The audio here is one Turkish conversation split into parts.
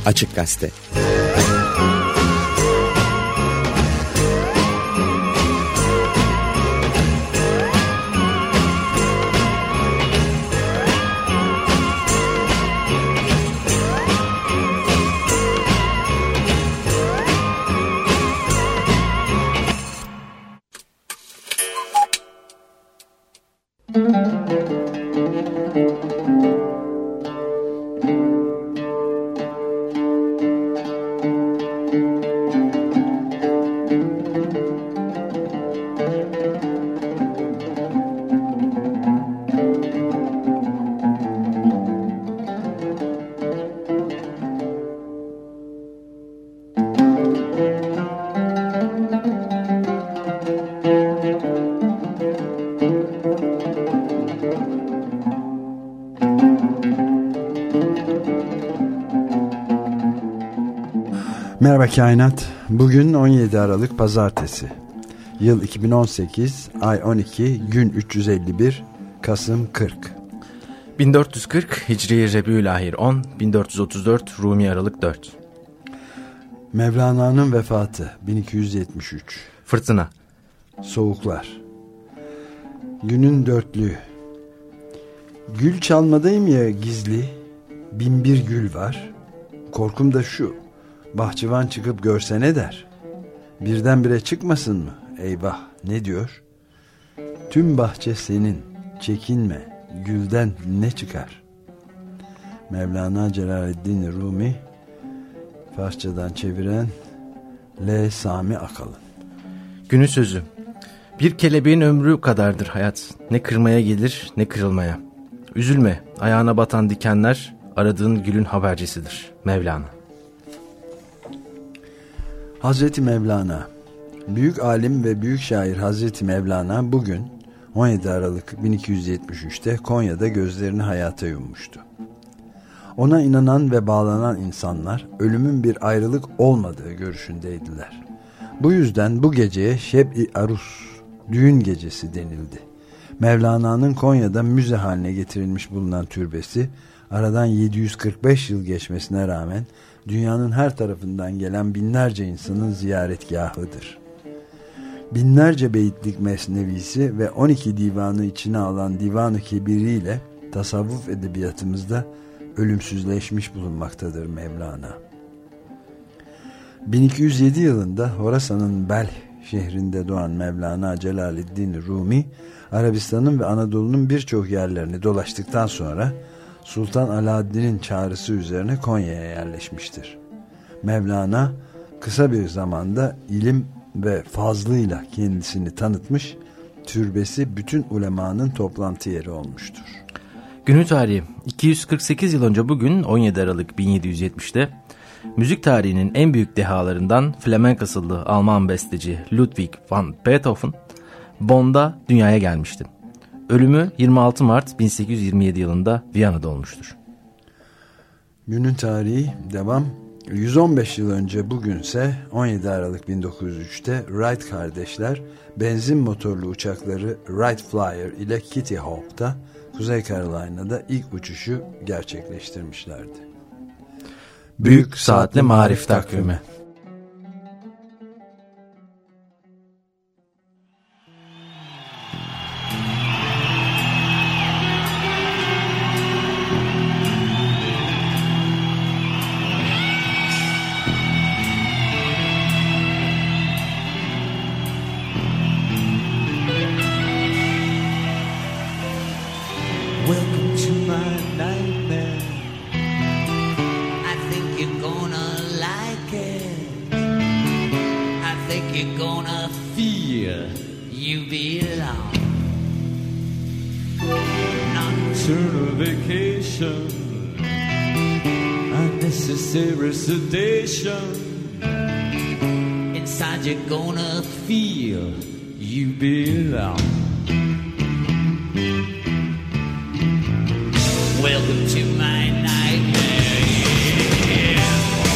Açık Gazete. Merhaba Kainat. Bugün 17 Aralık Pazartesi. Yıl 2018, ay 12, gün 351, Kasım 40. 1440 Hicri Rebiülahir 10, 1434 Rumi Aralık 4. Mevlana'nın vefatı 1273. Fırtına. Soğuklar. Günün dörtlüğü. Gül çalmadayım ya gizli, binbir gül var. Korkum da şu, bahçıvan çıkıp görse ne der? Birdenbire çıkmasın mı? Eyvah, ne diyor? Tüm bahçe senin, çekinme, gülden ne çıkar? Mevlana Celaleddin Rumi, Farsçadan çeviren L. Sami Akalın. Günün sözü. Bir kelebeğin ömrü kadardır hayat. Ne kırmaya gelir ne kırılmaya. Üzülme, ayağına batan dikenler aradığın gülün habercisidir. Mevlana. Hazreti Mevlana. Büyük alim ve büyük şair Hazreti Mevlana bugün 17 Aralık 1273'te Konya'da gözlerini hayata yummuştu. Ona inanan ve bağlanan insanlar ölümün bir ayrılık olmadığı görüşündeydiler. Bu yüzden bu geceye Şeb-i Arus, düğün gecesi denildi. Mevlana'nın Konya'da müze haline getirilmiş bulunan türbesi, aradan 745 yıl geçmesine rağmen dünyanın her tarafından gelen binlerce insanın ziyaretgahıdır. Binlerce beyitlik mesnevisi ve 12 divanı içine alan Divan-ı Kebiri ile tasavvuf edebiyatımızda ölümsüzleşmiş bulunmaktadır Mevlana. 1207 yılında Horasan'ın Belh şehrinde doğan Mevlana Celaleddin Rumi, Arabistan'ın ve Anadolu'nun birçok yerlerini dolaştıktan sonra Sultan Alaaddin'in çağrısı üzerine Konya'ya yerleşmiştir. Mevlana kısa bir zamanda ilim ve fazlıyla kendisini tanıtmış, türbesi bütün ulemanın toplantı yeri olmuştur. Günü tarihi 248 yıl önce bugün 17 Aralık 1770'te müzik tarihinin en büyük dehalarından Flamenk asıllı Alman besteci Ludwig van Beethoven Bonn'da dünyaya gelmişti. Ölümü 26 Mart 1827 yılında Viyana'da olmuştur. Günün tarihi devam. 115 yıl önce bugünse 17 Aralık 1903'te Wright kardeşler benzin motorlu uçakları Wright Flyer ile Kitty Hawk'ta Kuzey Carolina'da ilk uçuşu gerçekleştirmişlerdi. Büyük Saatli Marif Takvimi. Welcome to my nightmare. I think you're gonna like it. I think you're gonna feel you belong. Nocturnal vacation, unnecessary sedation. Inside you're gonna feel you belong. Welcome to my nightmare, yeah.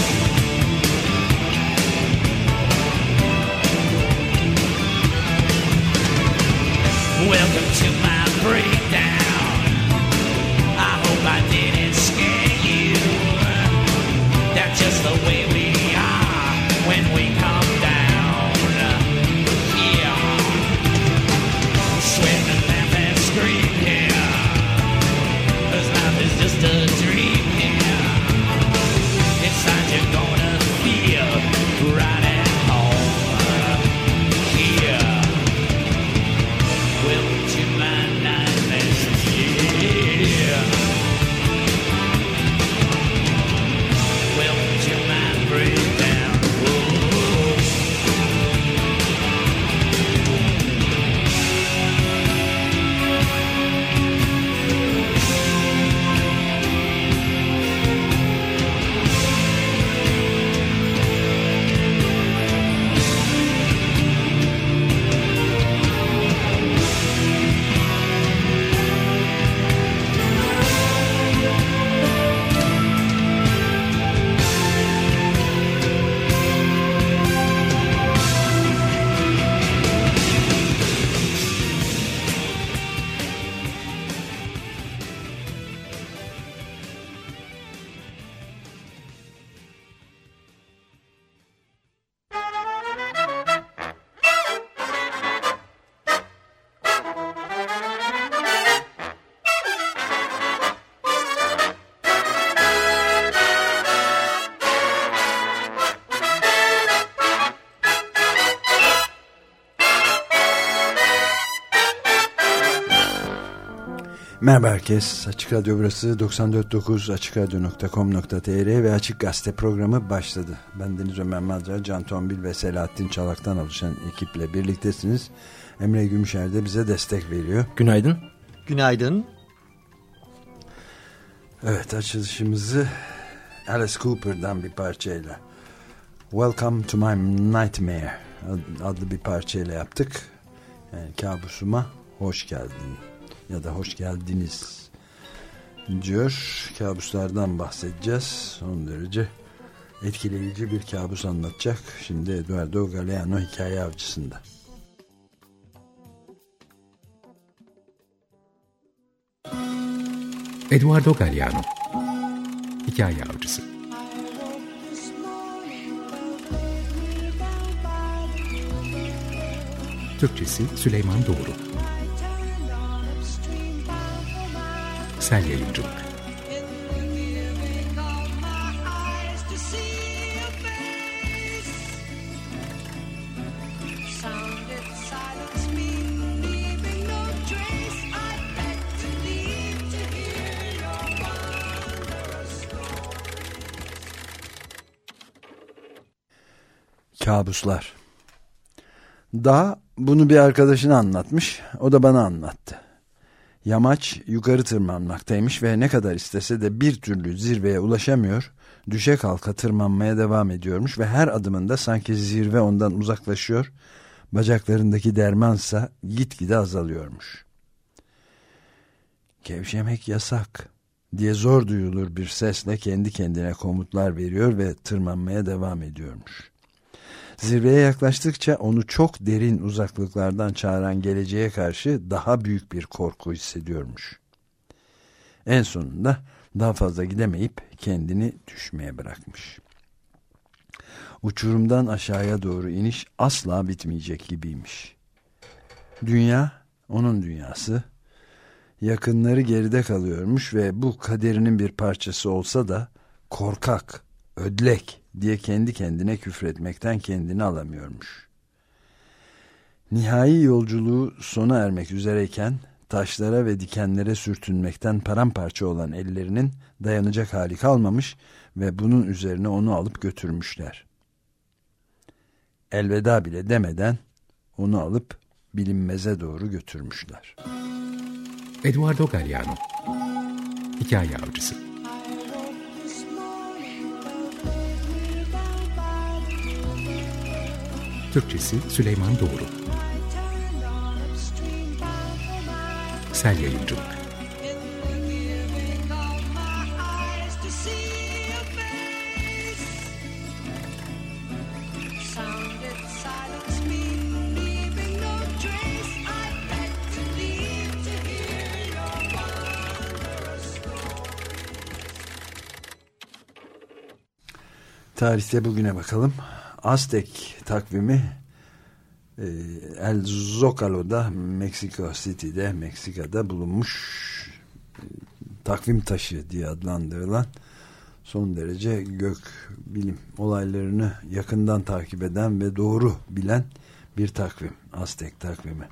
Welcome to my breakdown. I hope I didn't scare you. That just Merhaba herkes. Açık Radyo burası 94.9 açıkradyo.com.tr ve Açık Gazete programı başladı. Ben Deniz Ömer Madra, Can Tombil ve Selahattin Çalak'tan oluşan ekiple birliktesiniz. Emre Gümüşer de bize destek veriyor. Günaydın. Günaydın. Evet, açılışımızı Alice Cooper'dan bir parçayla Welcome to My Nightmare adlı bir parçayla yaptık. Yani kabusuma hoş geldin ya da hoş geldiniz diyor. Kabuslardan bahsedeceğiz. Son derece etkileyici bir kabus anlatacak. Şimdi Eduardo Galeano hikaye avcısında. Eduardo Galeano hikaye avcısı. Türkçesi Süleyman Doğru. Sel Yayıncılık. Kabuslar. Daha bunu bir arkadaşına anlatmış. O da bana anlattı. Yamaç yukarı tırmanmaktaymış ve ne kadar istese de bir türlü zirveye ulaşamıyor. Düşe kalka tırmanmaya devam ediyormuş ve her adımında sanki zirve ondan uzaklaşıyor. Bacaklarındaki dermansa gitgide azalıyormuş. Gevşemek yasak diye zor duyulur bir sesle kendi kendine komutlar veriyor ve tırmanmaya devam ediyormuş. Zirveye yaklaştıkça onu çok derin uzaklıklardan çağıran geleceğe karşı daha büyük bir korku hissediyormuş. En sonunda daha fazla gidemeyip kendini düşmeye bırakmış. Uçurumdan aşağıya doğru iniş asla bitmeyecek gibiymiş. Dünya, onun dünyası, yakınları geride kalıyormuş ve bu kaderinin bir parçası olsa da korkak, ödlek diye kendi kendine küfretmekten kendini alamıyormuş. Nihai yolculuğu sona ermek üzereyken taşlara ve dikenlere sürtünmekten paramparça olan ellerinin dayanacak hali kalmamış ve bunun üzerine onu alıp götürmüşler. Elveda bile demeden onu alıp bilinmeze doğru götürmüşler. Eduardo Galeano hikaye avcısı. Türkçesi Süleyman Doğru. Sel Yayıncılık. Tarihte bugüne bakalım. Aztek takvimi El Zocalo'da, Meksiko City'de, Meksika'da bulunmuş takvim taşı diye adlandırılan son derece gök bilim olaylarını yakından takip eden ve doğru bilen bir takvim. Aztek takvimi.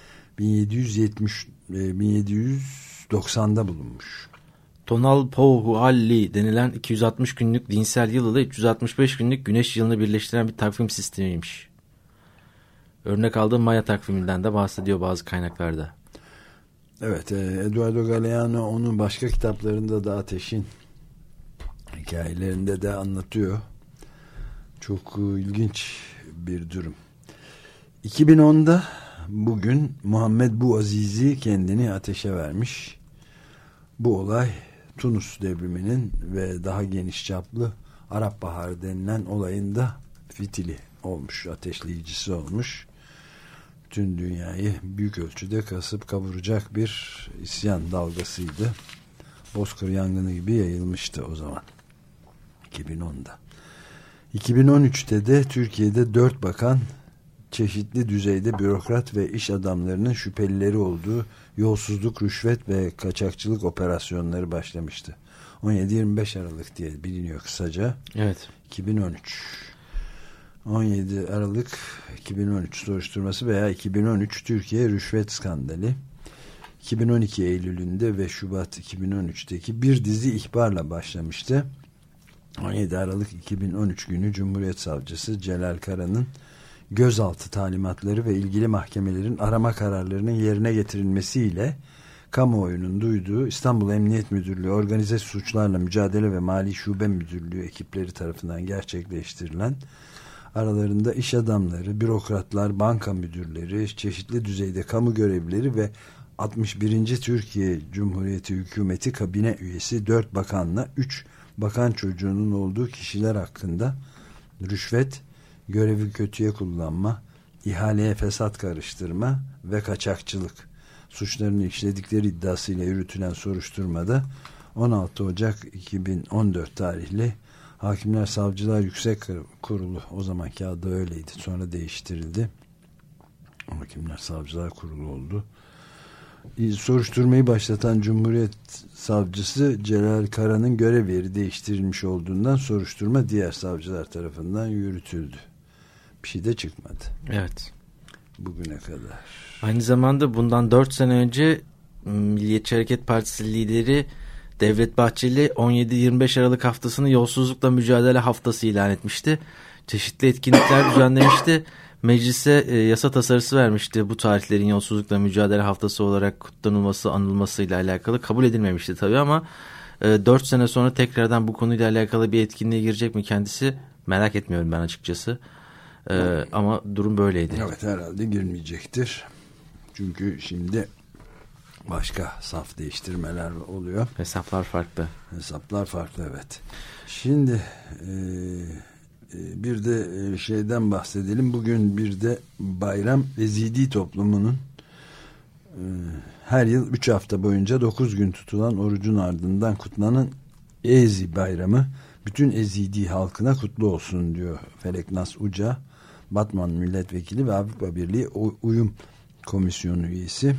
1790'da bulunmuş. Tonalpohualli denilen 260 günlük dinsel yıl ile 365 günlük güneş yılını birleştiren bir takvim sistemiymiş. Örnek aldığım Maya takviminden de bahsediyor bazı kaynaklarda. Evet, Eduardo Galeano onun başka kitaplarında da Ateş'in hikayelerinde de anlatıyor. Çok ilginç bir durum. 2010'da bugün Muhammed Bouazizi kendini ateşe vermiş. Bu olay Tunus devriminin ve daha geniş çaplı Arap Baharı denilen olayında fitili olmuş, ateşleyicisi olmuş. Tüm dünyayı büyük ölçüde kasıp kavuracak bir isyan dalgasıydı. Bozkır yangını gibi yayılmıştı o zaman. 2010'da. 2013'te de Türkiye'de 4 bakan çeşitli düzeyde bürokrat ve iş adamlarının şüphelileri olduğu yolsuzluk, rüşvet ve kaçakçılık operasyonları başlamıştı. 17-25 Aralık diye biliniyor kısaca. Evet. 2013. 17 Aralık 2013 soruşturması veya 2013 Türkiye rüşvet skandali. 2012 Eylül'ünde ve Şubat 2013'teki bir dizi ihbarla başlamıştı. 17 Aralık 2013 günü Cumhuriyet Savcısı Celal Kara'nın gözaltı talimatları ve ilgili mahkemelerin arama kararlarının yerine getirilmesiyle kamuoyunun duyduğu İstanbul Emniyet Müdürlüğü Organize Suçlarla Mücadele ve Mali Şube Müdürlüğü ekipleri tarafından gerçekleştirilen, aralarında iş adamları, bürokratlar, banka müdürleri, çeşitli düzeyde kamu görevlileri ve 61. Türkiye Cumhuriyeti Hükümeti kabine üyesi 4 bakanla 3 bakan çocuğunun olduğu kişiler hakkında rüşvet, görevi kötüye kullanma, ihaleye fesat karıştırma ve kaçakçılık suçlarını işledikleri iddiasıyla yürütülen soruşturmada 16 Ocak 2014 tarihli Hakimler Savcılar Yüksek Kurulu, o zamanki adı öyleydi, sonra değiştirildi, Hakimler Savcılar Kurulu oldu. Soruşturmayı başlatan Cumhuriyet Savcısı Celal Kara'nın görev yeri değiştirilmiş olduğundan soruşturma diğer savcılar tarafından yürütüldü. Bir şey de çıkmadı. Evet. Bugüne kadar. Aynı zamanda bundan 4 sene önce Milliyetçi Hareket Partisi lideri Devlet Bahçeli 17-25 Aralık haftasını yolsuzlukla mücadele haftası ilan etmişti. Çeşitli etkinlikler düzenlemişti. Meclise yasa tasarısı vermişti. Bu tarihlerin yolsuzlukla mücadele haftası olarak kutlanılması, anılmasıyla alakalı. Kabul edilmemişti tabii ama 4 sene sonra tekrardan bu konuyla alakalı bir etkinliğe girecek mi kendisi? Merak etmiyorum ben açıkçası. Ama durum böyleydi. Evet, herhalde girmeyecektir. Çünkü şimdi başka saf değiştirmeler oluyor. Hesaplar farklı. Hesaplar farklı, evet. Şimdi bir de şeyden bahsedelim. Bugün bir de bayram, Ezidi toplumunun her yıl 3 hafta boyunca 9 gün tutulan orucun ardından kutlanan Ezi bayramı bütün Ezidi halkına kutlu olsun diyor Feleknas Uca, Batman Milletvekili ve Avrupa Birliği Uyum Komisyonu üyesi.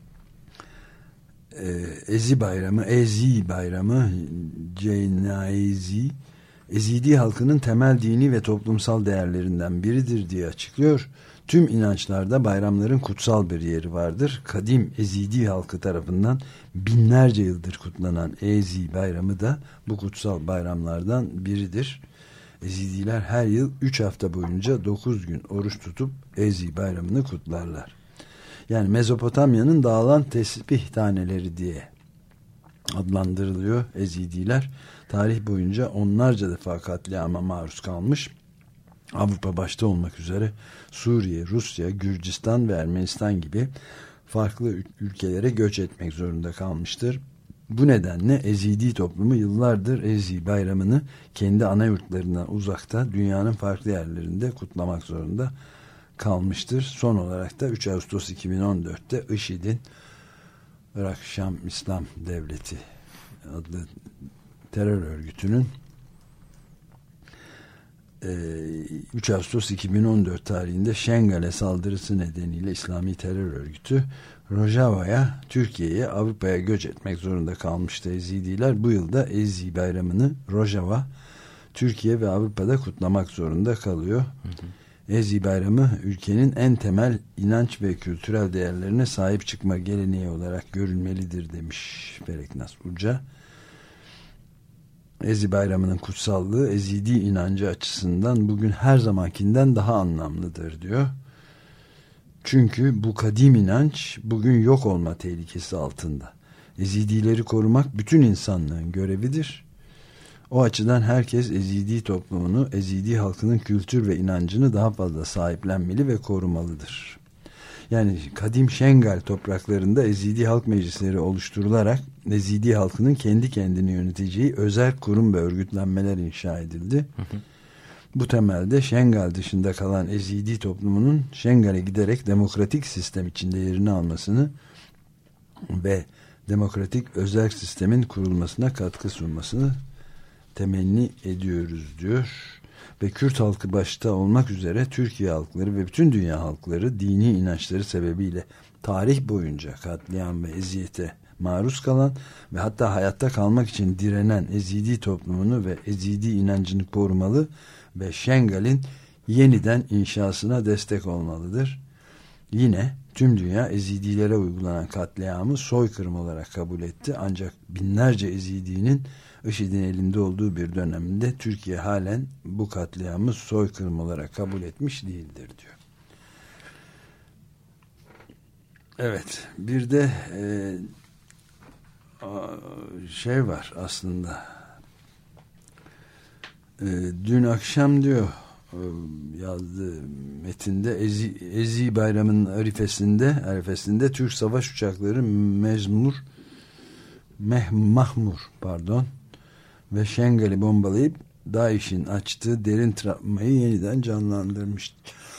Ezi bayramı Cenaizi Ezidi halkının temel dini ve toplumsal değerlerinden biridir diye açıklıyor. Tüm inançlarda bayramların kutsal bir yeri vardır. Kadim Ezidi halkı tarafından binlerce yıldır kutlanan Ezi bayramı da bu kutsal bayramlardan biridir. Ezidiler her yıl 3 hafta boyunca 9 gün oruç tutup Ezi bayramını kutlarlar. Yani Mezopotamya'nın dağılan tesbih taneleri diye adlandırılıyor Ezidiler. Tarih boyunca onlarca defa katliama maruz kalmış. Avrupa başta olmak üzere Suriye, Rusya, Gürcistan ve Ermenistan gibi farklı ülkelere göç etmek zorunda kalmıştır. Bu nedenle Ezidi toplumu yıllardır Ezi bayramını kendi ana yurtlarından uzakta dünyanın farklı yerlerinde kutlamak zorunda kalmıştır. Son olarak da 3 Ağustos 2014'te IŞİD'in Irak Şam İslam Devleti adlı terör örgütünün 3 Ağustos 2014 tarihinde Şengal'e saldırısı nedeniyle İslami terör örgütü Rojava'ya, Türkiye'ye, Avrupa'ya göç etmek zorunda kalmıştı Ezidiler. Bu yılda Ezi bayramını Rojava, Türkiye ve Avrupa'da kutlamak zorunda kalıyor. Ezi bayramı ülkenin en temel inanç ve kültürel değerlerine sahip çıkma geleneği olarak görülmelidir demiş Feleknas Uca. Ezi bayramının kutsallığı Ezidi inancı açısından bugün her zamankinden daha anlamlıdır diyor. Çünkü bu kadim inanç bugün yok olma tehlikesi altında. Ezidileri korumak bütün insanlığın görevidir. O açıdan herkes Ezidi toplumunu, Ezidi halkının kültür ve inancını daha fazla sahiplenmeli ve korumalıdır. Yani kadim Şengal topraklarında Ezidi halk meclisleri oluşturularak Ezidi halkının kendi kendini yöneteceği özel kurum ve örgütlenmeler inşa edildi. Bu temelde Şengal dışında kalan Ezidi toplumunun Şengal'e giderek demokratik sistem içinde yerini almasını ve demokratik özel sistemin kurulmasına katkı sunmasını temenni ediyoruz diyor. Ve Kürt halkı başta olmak üzere Türkiye halkları ve bütün dünya halkları dini inançları sebebiyle tarih boyunca katliam ve eziyete maruz kalan ve hatta hayatta kalmak için direnen Ezidi toplumunu ve Ezidi inancını korumalı ve Şengal'in yeniden inşasına destek olmalıdır. Yine tüm dünya Ezidilere uygulanan katliamı soykırım olarak kabul etti. Ancak binlerce Ezidinin IŞİD'in elinde olduğu bir dönemde Türkiye halen bu katliamı soykırım olarak kabul etmiş değildir diyor. Evet, bir de şey var aslında. Dün akşam diyor yazdığı metinde Ezi Bayramı'nın arifesinde Türk savaş uçakları Mahmur ve Şengal'i bombalayıp DAEŞ'in açtığı derin travmayı yeniden canlandırmış.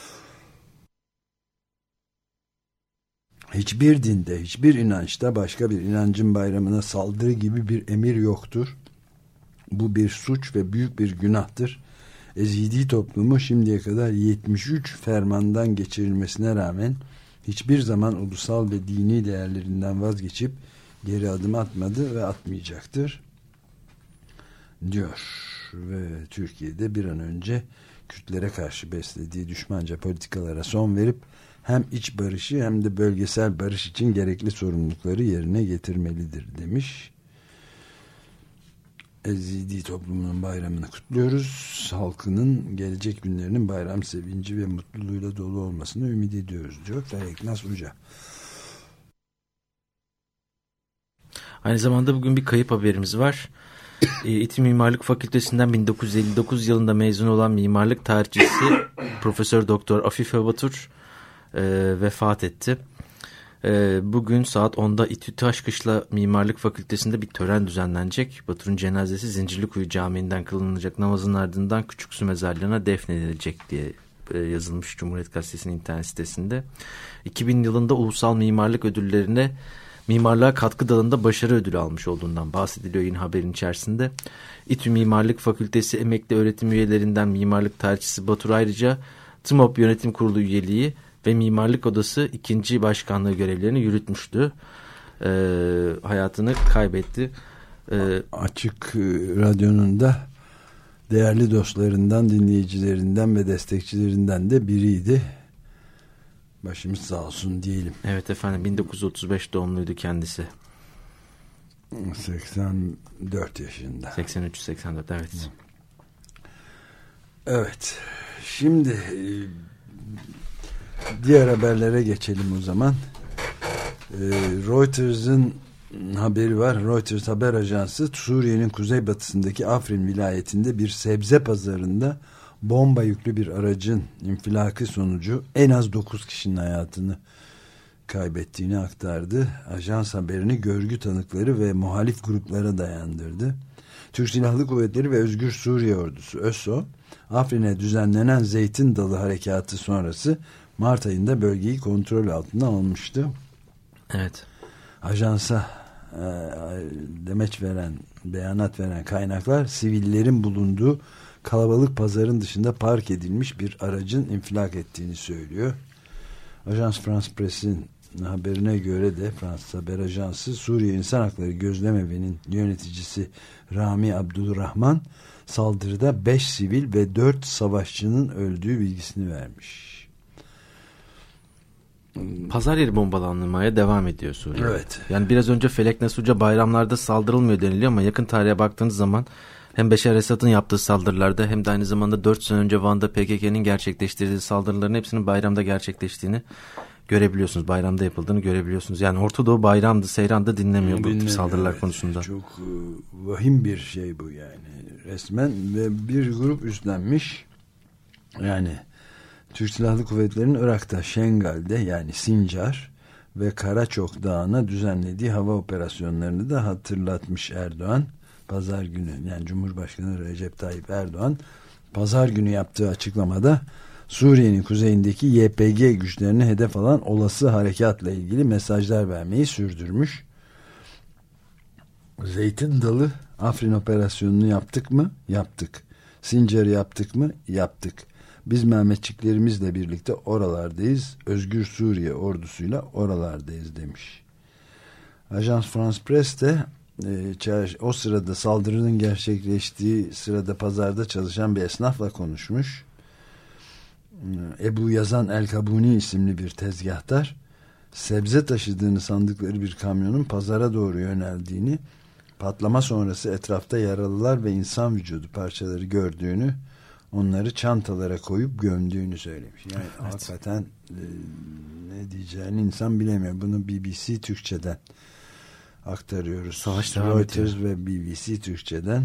Hiçbir dinde, hiçbir inançta başka bir inancın bayramına saldırı gibi bir emir yoktur. Bu bir suç ve büyük bir günahtır. Ezidi toplumu şimdiye kadar 73 fermandan geçirilmesine rağmen hiçbir zaman ulusal ve dini değerlerinden vazgeçip geri adım atmadı ve atmayacaktır diyor. Ve Türkiye'de bir an önce Kürtlere karşı beslediği düşmanca politikalara son verip hem iç barışı hem de bölgesel barış için gerekli sorumlulukları yerine getirmelidir demiş. Ezidi toplumunun bayramını kutluyoruz. Halkının gelecek günlerinin bayram sevinci ve mutluluğuyla dolu olmasını ümit ediyoruz diyor Fereknaz Uca. Aynı zamanda bugün bir kayıp haberimiz var. İTÜ Mimarlık Fakültesinden 1959 yılında mezun olan mimarlık tarihçisi Profesör Doktor Afife Batur vefat etti. Bugün saat 10'da İTÜ Taşkışla Mimarlık Fakültesi'nde bir tören düzenlenecek. Batur'un cenazesi Zincirlikuyu Camii'nden kılınacak namazın ardından Küçüksü Mezarlığı'na defnedilecek diye yazılmış Cumhuriyet Gazetesi'nin internet sitesinde. 2000 yılında Ulusal Mimarlık Ödülleri'ne mimarlığa katkı dalında başarı ödülü almış olduğundan bahsediliyor yine haberin içerisinde. İTÜ Mimarlık Fakültesi emekli öğretim üyelerinden mimarlık tarihçisi Batur ayrıca TMOP Yönetim Kurulu üyeliği ve Mimarlık Odası 2. Başkanlığı görevlerini yürütmüştü. Hayatını kaybetti. Açık Radyo'nun da değerli dostlarından, dinleyicilerinden ve destekçilerinden de biriydi. Başımız sağ olsun diyelim. Evet efendim, 1935 doğumluydu kendisi. 84 yaşında. 83-84 evet. Evet. Şimdi diğer haberlere geçelim o zaman. Reuters'ın haberi var. Reuters haber ajansı Suriye'nin kuzeybatısındaki Afrin vilayetinde bir sebze pazarında bomba yüklü bir aracın infilakı sonucu en az 9 kişinin hayatını kaybettiğini aktardı. Ajans haberini görgü tanıkları ve muhalif gruplara dayandırdı. Türk Silahlı Kuvvetleri ve Özgür Suriye Ordusu ÖSO, Afrin'e düzenlenen Zeytin Dalı Harekatı sonrası Mart ayında bölgeyi kontrol altına almıştı. Evet. Ajansa beyanat veren kaynaklar sivillerin bulunduğu kalabalık pazarın dışında park edilmiş bir aracın infilak ettiğini söylüyor. Ajans France Press'in haberine göre de Fransız Haber Ajansı Suriye İnsan Hakları Gözlemevi'nin yöneticisi Rami Abdülrahman saldırıda 5 sivil ve 4 savaşçının öldüğü bilgisini vermiş. Pazar yeri bombalanmaya devam ediyor Suriye. Evet. Yani biraz önce Felek Nasuca bayramlarda saldırılmıyor deniliyor ama yakın tarihe baktığınız zaman hem Beşar Esad'ın yaptığı saldırılarda hem de aynı zamanda 4 sene önce Van'da PKK'nın gerçekleştirdiği saldırıların hepsinin bayramda gerçekleştiğini görebiliyorsunuz. Bayramda yapıldığını görebiliyorsunuz. Yani Orta Doğu bayramdı, seyrandı dinlemiyor bu tip saldırılar evet, konusunda. Çok vahim bir şey bu yani resmen ve bir grup üstlenmiş. Yani Türk Silahlı Kuvvetleri'nin Irak'ta Şengal'de yani Sincar ve Karaçok Dağı'na düzenlediği hava operasyonlarını da hatırlatmış Erdoğan. Pazar günü yani Cumhurbaşkanı Recep Tayyip Erdoğan pazar günü yaptığı açıklamada Suriye'nin kuzeyindeki YPG güçlerini hedef alan olası harekatla ilgili mesajlar vermeyi sürdürmüş. Zeytin Dalı Afrin operasyonunu yaptık mı? Yaptık. Sincar'ı yaptık mı? Yaptık. Biz Mehmetçiklerimizle birlikte oralardayız. Özgür Suriye ordusuyla oralardayız demiş. Ajans France Press de o sırada saldırının gerçekleştiği sırada pazarda çalışan bir esnafla konuşmuş. Ebu Yazan El-Kabuni isimli bir tezgahtar sebze taşıdığını sandıkları bir kamyonun pazara doğru yöneldiğini, patlama sonrası etrafta yaralılar ve insan vücudu parçaları gördüğünü, onları çantalara koyup gömdüğünü söylemiş. Yani evet. Hakikaten ne diyeceğini insan bilemiyor. Bunu BBC Türkçe'den aktarıyoruz. Savaş devam Reuters ediyor. ve BBC Türkçe'den.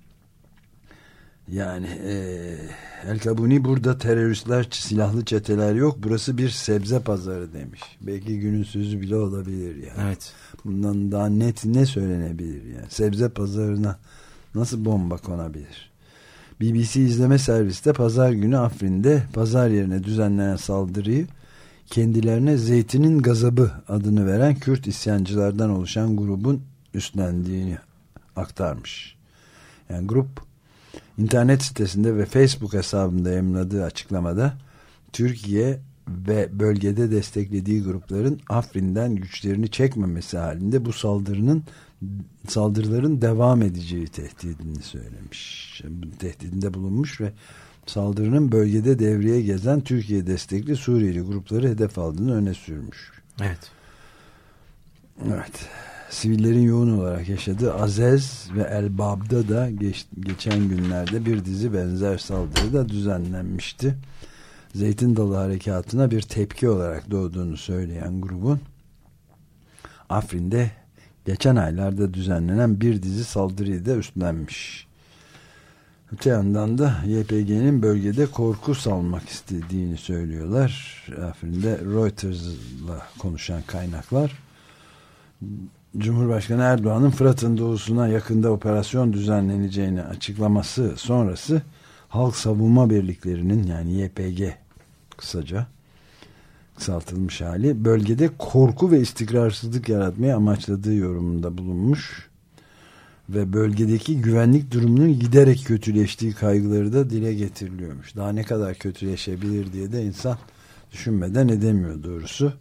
Yani El-Kabuni burada teröristler, silahlı çeteler yok. Burası bir sebze pazarı demiş. Belki günün sözü bile olabilir yani. Evet. Bundan daha net ne söylenebilir yani? Sebze pazarına nasıl bomba konabilir? BBC izleme servisi de pazar günü Afrin'de pazar yerine düzenlenen saldırıyı kendilerine Zeytinin Gazabı adını veren Kürt isyancılardan oluşan grubun üstlendiğini aktarmış. Yani grup İnternet sitesinde ve Facebook hesabında yayımladığı açıklamada Türkiye ve bölgede desteklediği grupların Afrin'den güçlerini çekmemesi halinde bu saldırıların devam edeceği tehdidini söylemiş. Tehdidinde bulunmuş ve saldırının bölgede devreye gezen Türkiye destekli Suriyeli grupları hedef aldığını öne sürmüş. Evet. Evet. Sivillerin yoğun olarak yaşadığı Azez ve Elbab'da da geçen günlerde bir dizi benzer saldırı da düzenlenmişti. Zeytin Dalı Harekatı'na bir tepki olarak doğduğunu söyleyen grubun Afrin'de geçen aylarda düzenlenen bir dizi saldırıyı da üstlenmiş. Öte yandan da YPG'nin bölgede korku salmak istediğini söylüyorlar. Afrin'de Reuters'la konuşan kaynaklar, Cumhurbaşkanı Erdoğan'ın Fırat'ın doğusuna yakında operasyon düzenleneceğini açıklaması sonrası Halk Savunma Birliklerinin, yani YPG kısaca kısaltılmış hali, bölgede korku ve istikrarsızlık yaratmaya amaçladığı yorumunda bulunmuş ve bölgedeki güvenlik durumunun giderek kötüleştiği kaygıları da dile getiriliyormuş. Daha ne kadar kötüleşebilir diye de insan düşünmeden edemiyor doğrusu.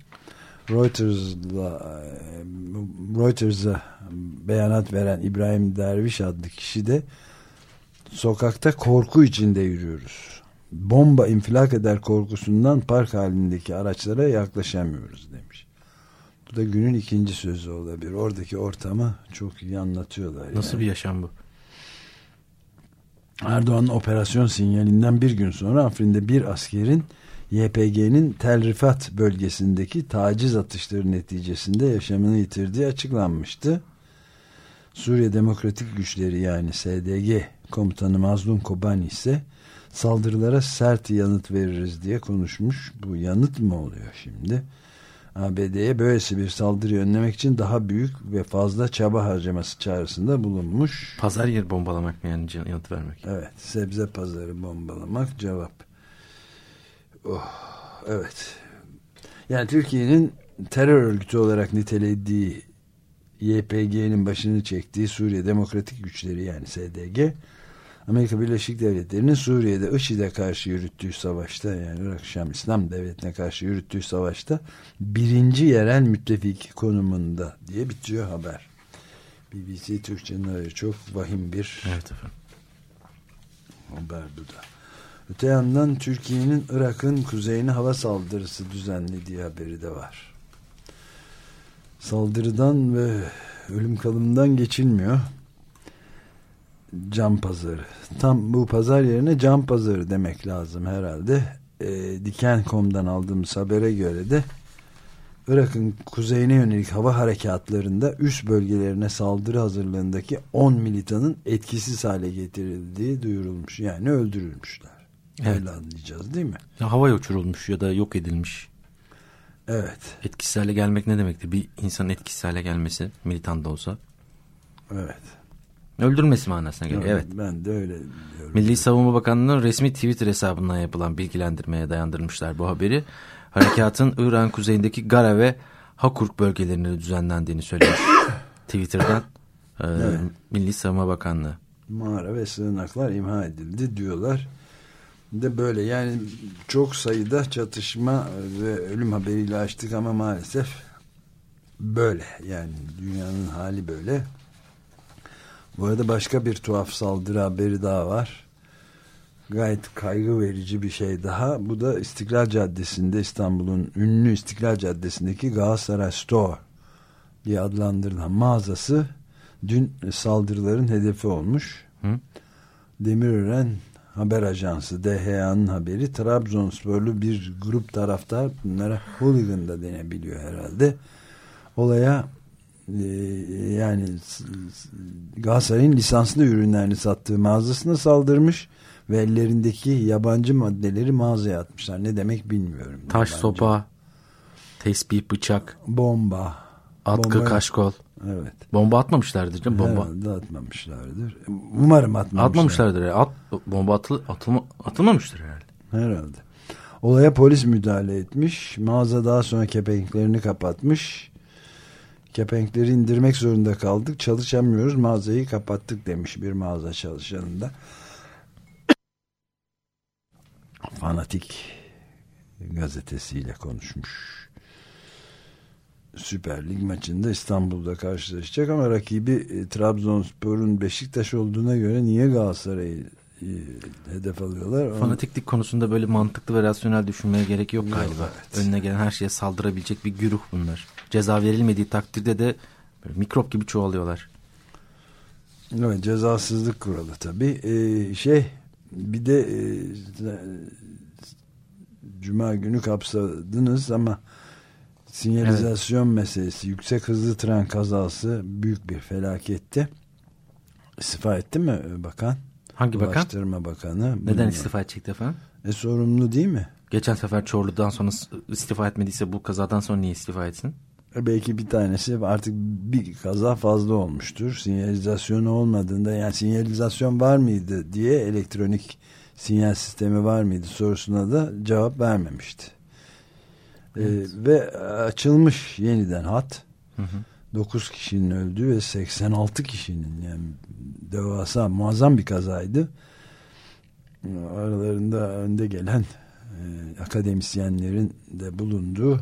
Reuters'a beyanat veren İbrahim Derviş adlı kişi de sokakta korku içinde yürüyoruz. Bomba infilak eder korkusundan park halindeki araçlara yaklaşamıyoruz demiş. Bu da günün ikinci sözü olabilir. Oradaki ortamı çok iyi anlatıyorlar. Nasıl yani bir yaşam bu? Erdoğan'ın operasyon sinyalinden bir gün sonra Afrin'de bir askerin YPG'nin Tel Rifat bölgesindeki taciz atışları neticesinde yaşamını yitirdiği açıklanmıştı. Suriye Demokratik Güçleri, yani SDG komutanı Mazlum Kobani ise saldırılara sert yanıt veririz diye konuşmuş. Bu yanıt mı oluyor şimdi? ABD'ye böylesi bir saldırıyı önlemek için daha büyük ve fazla çaba harcaması çağrısında bulunmuş. Pazar yeri bombalamak mı, yani yanıt vermek? Evet, sebze pazarı bombalamak cevap. Evet. Yani Türkiye'nin terör örgütü olarak nitelediği YPG'nin başını çektiği Suriye Demokratik Güçleri, yani SDG, Amerika Birleşik Devletleri'nin Suriye'de IŞİD'e karşı yürüttüğü savaşta, yani Irak Şam İslam Devleti'ne karşı yürüttüğü savaşta birinci yerel müttefik konumunda diye bitiyor haber. BBC Türkçe'nin öyle çok vahim bir haber bu da. Öte yandan Türkiye'nin Irak'ın kuzeyine hava saldırısı düzenlediği haberi de var. Saldırıdan ve ölüm kalımdan geçilmiyor. Cam pazarı. Tam bu pazar yerine cam pazarı demek lazım herhalde. Diken.com'dan aldığımız habere göre de Irak'ın kuzeyine yönelik hava harekatlarında üst bölgelerine saldırı hazırlığındaki 10 militanın etkisiz hale getirildiği duyurulmuş. Yani öldürülmüşler. Evet. Öyle anlayacağız değil mi? Ya havaya uçurulmuş ya da yok edilmiş. Evet. Etkisiz hale gelmek ne demekti? Bir insanın etkisiz hale gelmesi, militan da olsa. Evet. Öldürmesi manasına geliyor. Evet. Ben de öyle diyorum. Milli Savunma Bakanlığı'nın resmi Twitter hesabından yapılan bilgilendirmeye dayandırmışlar bu haberi. Harekatın İran kuzeyindeki Gara ve Hakurk bölgelerinde düzenlendiğini söylemiş Twitter'dan evet. Milli Savunma Bakanlığı. Mağara ve sığınaklar imha edildi diyorlar. De böyle, yani çok sayıda çatışma ve ölüm haberiyle açtık ama maalesef böyle, yani dünyanın hali böyle. Bu arada başka bir tuhaf saldırı haberi daha var. gayet kaygı verici bir şey daha. Bu da İstiklal Caddesi'nde, İstanbul'un ünlü İstiklal Caddesi'ndeki Galatasaray Store diye adlandırılan mağazası dün saldırıların hedefi olmuş. Demirören haber ajansı DHA'nın haberi, Trabzonsporlu bir grup taraftar, bunlara hooligan da denebiliyor herhalde, olaya yani Galatasaray'ın lisanslı ürünlerini sattığı mağazasına saldırmış ve ellerindeki yabancı maddeleri mağazaya atmışlar. Ne demek bilmiyorum. Taş, yabancı. sopa, tespih, bıçak, bomba, atkı, kaşkol. Evet. Bomba atmamışlardır canım. Bomba. Herhalde atmamışlardır. Umarım Atmamışlardır. Bomba atılmamıştır herhalde. Herhalde. Olaya polis müdahale etmiş. Mağaza daha sonra kepenklerini kapatmış. Kepenkleri indirmek zorunda kaldık. Çalışamıyoruz. Mağazayı kapattık demiş bir mağaza çalışanında. Fanatik gazetesiyle konuşmuş. Süper Lig maçında İstanbul'da karşılaşacak ama rakibi Trabzonspor'un Beşiktaş olduğuna göre niye Galatasaray'ı hedef alıyorlar? Fanatiklik konusunda böyle mantıklı ve rasyonel düşünmeye gerek yok galiba. Evet. Önüne gelen her şeye saldırabilecek bir güruh bunlar. Ceza verilmediği takdirde de mikrop gibi çoğalıyorlar. Evet, cezasızlık kuralı tabii. Bir de Cuma günü kapsadınız ama sinyalizasyon meselesi, yüksek hızlı tren kazası büyük bir felaketti. İstifa etti mi bakan? Hangi bakan? Ulaştırma Bakanı. Neden istifa edecekti efendim? Sorumlu değil mi? Geçen sefer Çorlu'dan sonra istifa etmediyse bu kazadan sonra niye istifa etsin? Belki bir tanesi artık bir kaza fazla olmuştur. Sinyalizasyonu olmadığında, yani sinyalizasyon var mıydı diye, elektronik sinyal sistemi var mıydı sorusuna da cevap vermemişti. Evet. Ve açılmış yeniden hat. 9 kişinin öldüğü ve 86 kişinin, yani devasa muazzam bir kazaydı. Aralarında önde gelen akademisyenlerin de bulunduğu,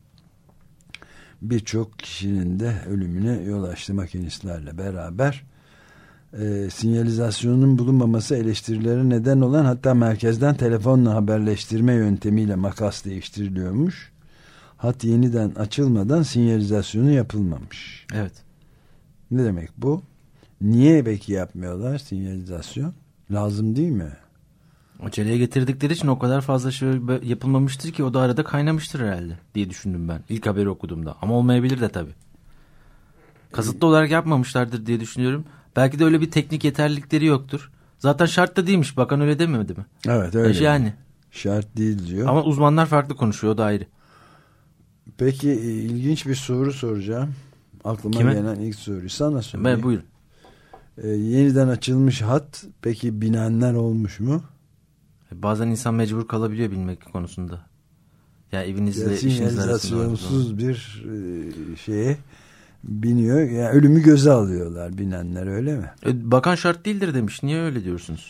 birçok kişinin de ölümüne yol açtı makinistlerle beraber. Sinyalizasyonun bulunmaması eleştirilere neden olan, hatta merkezden telefonla haberleştirme yöntemiyle makas değiştiriliyormuş. Hat yeniden açılmadan sinyalizasyonu yapılmamış. Evet. Ne demek bu? Niye peki yapmıyorlar sinyalizasyon? Lazım değil mi? Aceleye getirdikleri için o kadar fazla şey yapılmamıştır ki o da arada kaynamıştır herhalde diye düşündüm ben ilk haberi okuduğumda. Ama olmayabilir de tabii. Kasıtlı olarak yapmamışlardır diye düşünüyorum. Belki de öyle bir teknik yeterlilikleri yoktur. Zaten şart da değilmiş. Bakan öyle demedi mi? Evet, öyle. Yani. Şart değil diyor. Ama uzmanlar farklı konuşuyor, o da ayrı. Peki ilginç bir soru soracağım. Aklıma Kime? gelen ilk soruyu sana sorayım. Buyurun. Yeniden açılmış hat, peki binenler olmuş mu? Bazen insan mecbur kalabiliyor bilmek konusunda. Ya evinizle işiniz arasında. Sinyalizasyonsuz bir şeye biniyor. Yani ölümü göze alıyorlar binenler, öyle mi? Bakan şart değildir demiş. Niye öyle diyorsunuz?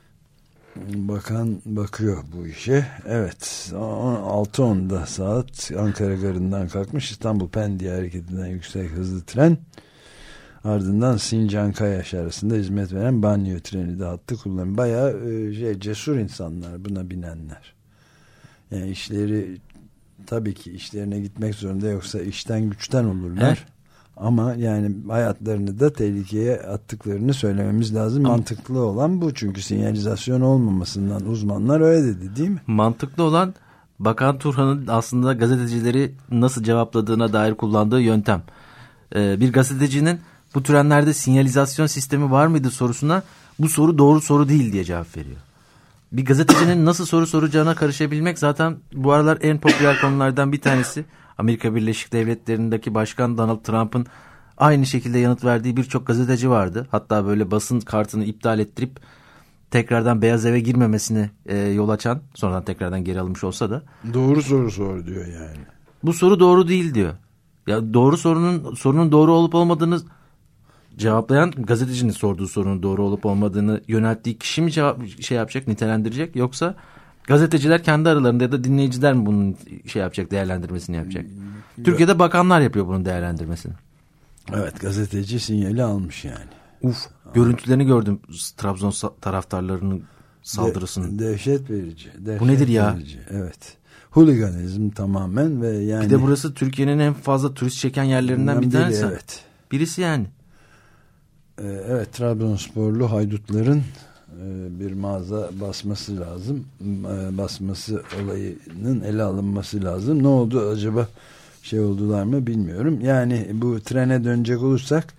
Bakan bakıyor bu işe. Evet. 6:10'da saat Ankara Garı'ndan kalkmış İstanbul Pendik hareketinden yüksek hızlı tren. Ardından Sincan-Kayaş arasında hizmet veren banyo treni de hattı kullanıyor. Bayağı cesur insanlar buna binenler. Yani işleri, tabii ki işlerine gitmek zorunda, yoksa işten güçten olurlar. Evet. Ama yani hayatlarını da tehlikeye attıklarını söylememiz lazım. Ama mantıklı olan bu, çünkü sinyalizasyon olmamasından uzmanlar öyle dedi, değil mi? Mantıklı olan Bakan Turhan'ın aslında gazetecileri nasıl cevapladığına dair kullandığı yöntem. Bir gazetecinin bu trenlerde sinyalizasyon sistemi var mıydı sorusuna bu soru doğru soru değil diye cevap veriyor. Bir gazetecinin nasıl soru soracağına karışabilmek zaten bu aralar en popüler konulardan bir tanesi. Amerika Birleşik Devletleri'ndeki Başkan Donald Trump'ın aynı şekilde yanıt verdiği birçok gazeteci vardı. Hatta böyle basın kartını iptal ettirip tekrardan Beyaz Ev'e girmemesine yol açan, sonradan tekrardan geri alınmış olsa da. Doğru soru sor diyor yani. Bu soru doğru değil diyor. Ya doğru sorunun doğru olup olmadığını cevaplayan gazetecinin sorduğu sorunun doğru olup olmadığını yönelttiği kişi mi yapacak, nitelendirecek, yoksa gazeteciler kendi aralarında ya da dinleyiciler mi bunun değerlendirmesini yapacak? Türkiye'de bakanlar yapıyor bunun değerlendirmesini. Evet, gazeteci sinyali almış yani. Görüntülerini gördüm Trabzon taraftarlarının saldırısının. Dehşet verici. Bu nedir ya? Verici. Evet. Huliganizm tamamen ve yani. Bir de burası Türkiye'nin en fazla turist çeken yerlerinden bir tanesi. Evet. Birisi yani. Evet, Trabzonsporlu haydutların bir mağaza basması lazım. Basması olayının ele alınması lazım. Ne oldu acaba, şey oldular mı bilmiyorum. Yani bu trene dönecek olursak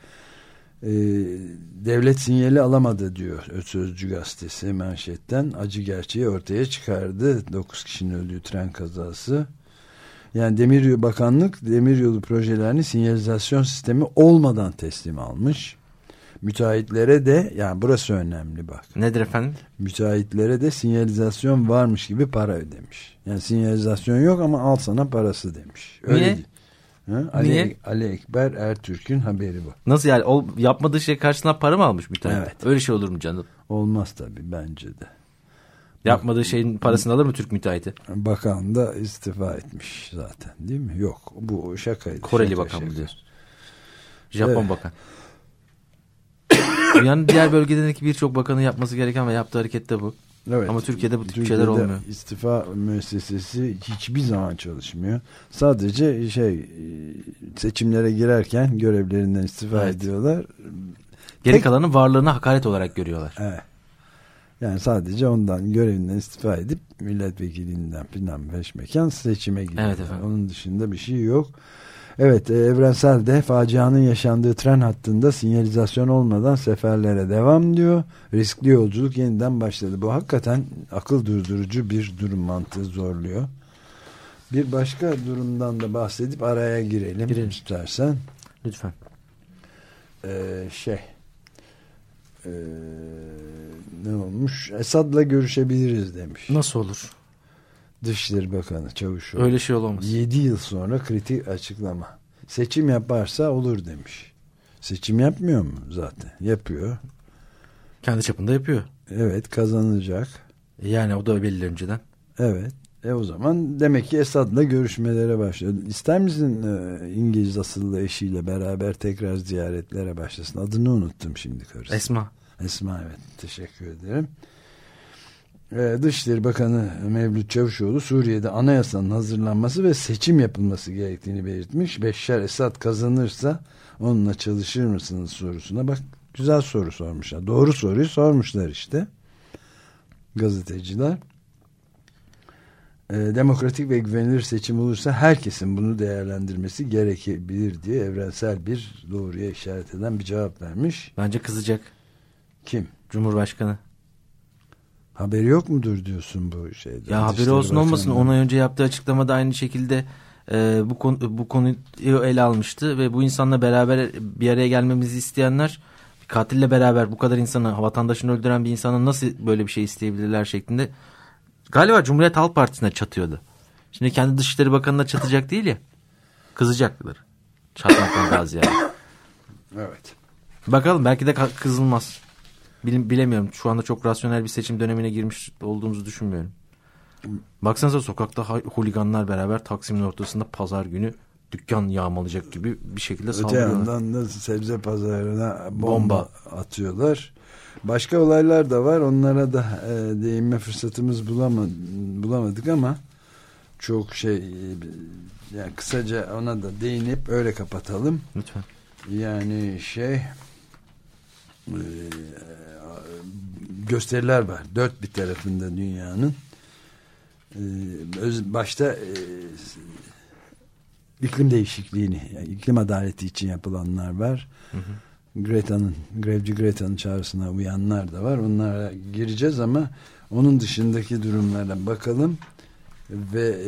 devlet sinyali alamadı diyor Sözcü gazetesi manşetten. Acı gerçeği ortaya çıkardı. 9 kişinin öldüğü tren kazası. Yani Bakanlık demiryolu projelerini sinyalizasyon sistemi olmadan teslim almış. Müteahhitlere de, yani burası önemli bak. Nedir efendim? Müteahhitlere de sinyalizasyon varmış gibi para ödemiş. Yani sinyalizasyon yok ama al sana parası demiş. Öyle niye? Değil. Niye? Ali Ekber Ertürk'ün haberi bu. Nasıl yani? Yapmadığı şey karşısına para mı almış müteahhit? Evet. Öyle şey olur mu canım? Olmaz tabii, bence de. Yapmadığı şeyin parasını alır mı Türk müteahhiti? Bakan da istifa etmiş zaten, değil mi? Yok, bu şakaydı. Koreli bakan mı diyorsun? Japon bakan. Dünyanın diğer bölgelerindeki birçok bakanın yapması gereken ve yaptığı hareket de bu. Evet. Ama Türkiye'de bu tip şeyler olmuyor. İstifa müessesesi hiçbir zaman çalışmıyor. Sadece seçimlere girerken görevlerinden istifa ediyorlar. Geri kalanın varlığına hakaret olarak görüyorlar. Evet. Yani sadece ondan, görevinden istifa edip milletvekilinden filan peşmekan seçime gidiyor. Evet efendim. Onun dışında bir şey yok. Evet, Evrensel'de facianın yaşandığı tren hattında sinyalizasyon olmadan seferlere devam diyor. Riskli yolculuk yeniden başladı. Bu hakikaten akıl durdurucu bir durum, mantığı zorluyor. Bir başka durumdan da bahsedip araya girelim istersen. Lütfen. Ne olmuş? Esad'la görüşebiliriz demiş. Nasıl olur? Dışişleri Bakanı Çavuşoğlu. Öyle şey olamaz. 7 yıl sonra kritik açıklama. Seçim yaparsa olur demiş. Seçim yapmıyor mu zaten? Yapıyor. Kendi çapında yapıyor. Evet, kazanacak. Yani o da belli önceden. Evet. O zaman demek ki Esad'la görüşmelere başlıyor. İster misin İngiliz asıllı eşiyle beraber tekrar ziyaretlere başlasın? Adını unuttum şimdi karısı. Esma, evet. Teşekkür ederim. Dışişleri Bakanı Mevlüt Çavuşoğlu Suriye'de anayasanın hazırlanması ve seçim yapılması gerektiğini belirtmiş. Beşşar Esad kazanırsa onunla çalışır mısınız sorusuna bak, güzel soru sormuşlar. Doğru soruyu sormuşlar işte gazeteciler. Demokratik ve güvenilir seçim olursa herkesin bunu değerlendirmesi gerekebilir diye evrensel bir doğruya işaret eden bir cevap vermiş. Bence kızacak. Kim? Cumhurbaşkanı. Haberi yok mudur diyorsun bu şeyden? Ya haberi olsun olmasın. 10 ay önce yaptığı açıklamada aynı şekilde bu konuyu ele almıştı ve bu insanla beraber bir araya gelmemizi isteyenler, bir katille beraber bu kadar insanı, vatandaşını öldüren bir insanın nasıl böyle bir şey isteyebilirler şeklinde galiba Cumhuriyet Halk Partisi'ne çatıyordu. Şimdi kendi Dışişleri Bakanı'na çatacak değil ya. Kızacaklar. Çatmaktan daha ziyade. Evet. Bakalım, belki de kızılmaz. Bilemiyorum. Şu anda çok rasyonel bir seçim dönemine girmiş olduğumuzu düşünmüyorum. Baksanıza, sokakta holiganlar beraber Taksim'in ortasında pazar günü dükkan yağmalayacak gibi bir şekilde saldırıyorlar. Öte yandan da sebze pazarına bomba atıyorlar. Başka olaylar da var. Onlara da değinme fırsatımız bulamadık ama çok yani kısaca ona da değinip öyle kapatalım. Lütfen. Yani gösteriler var. Dört bir tarafında dünyanın. Başta iklim değişikliğini, yani iklim adaleti için yapılanlar var. Hı hı. Grevci Greta'nın çağrısına uyanlar da var. Onlara gireceğiz ama onun dışındaki durumlara bakalım. Ve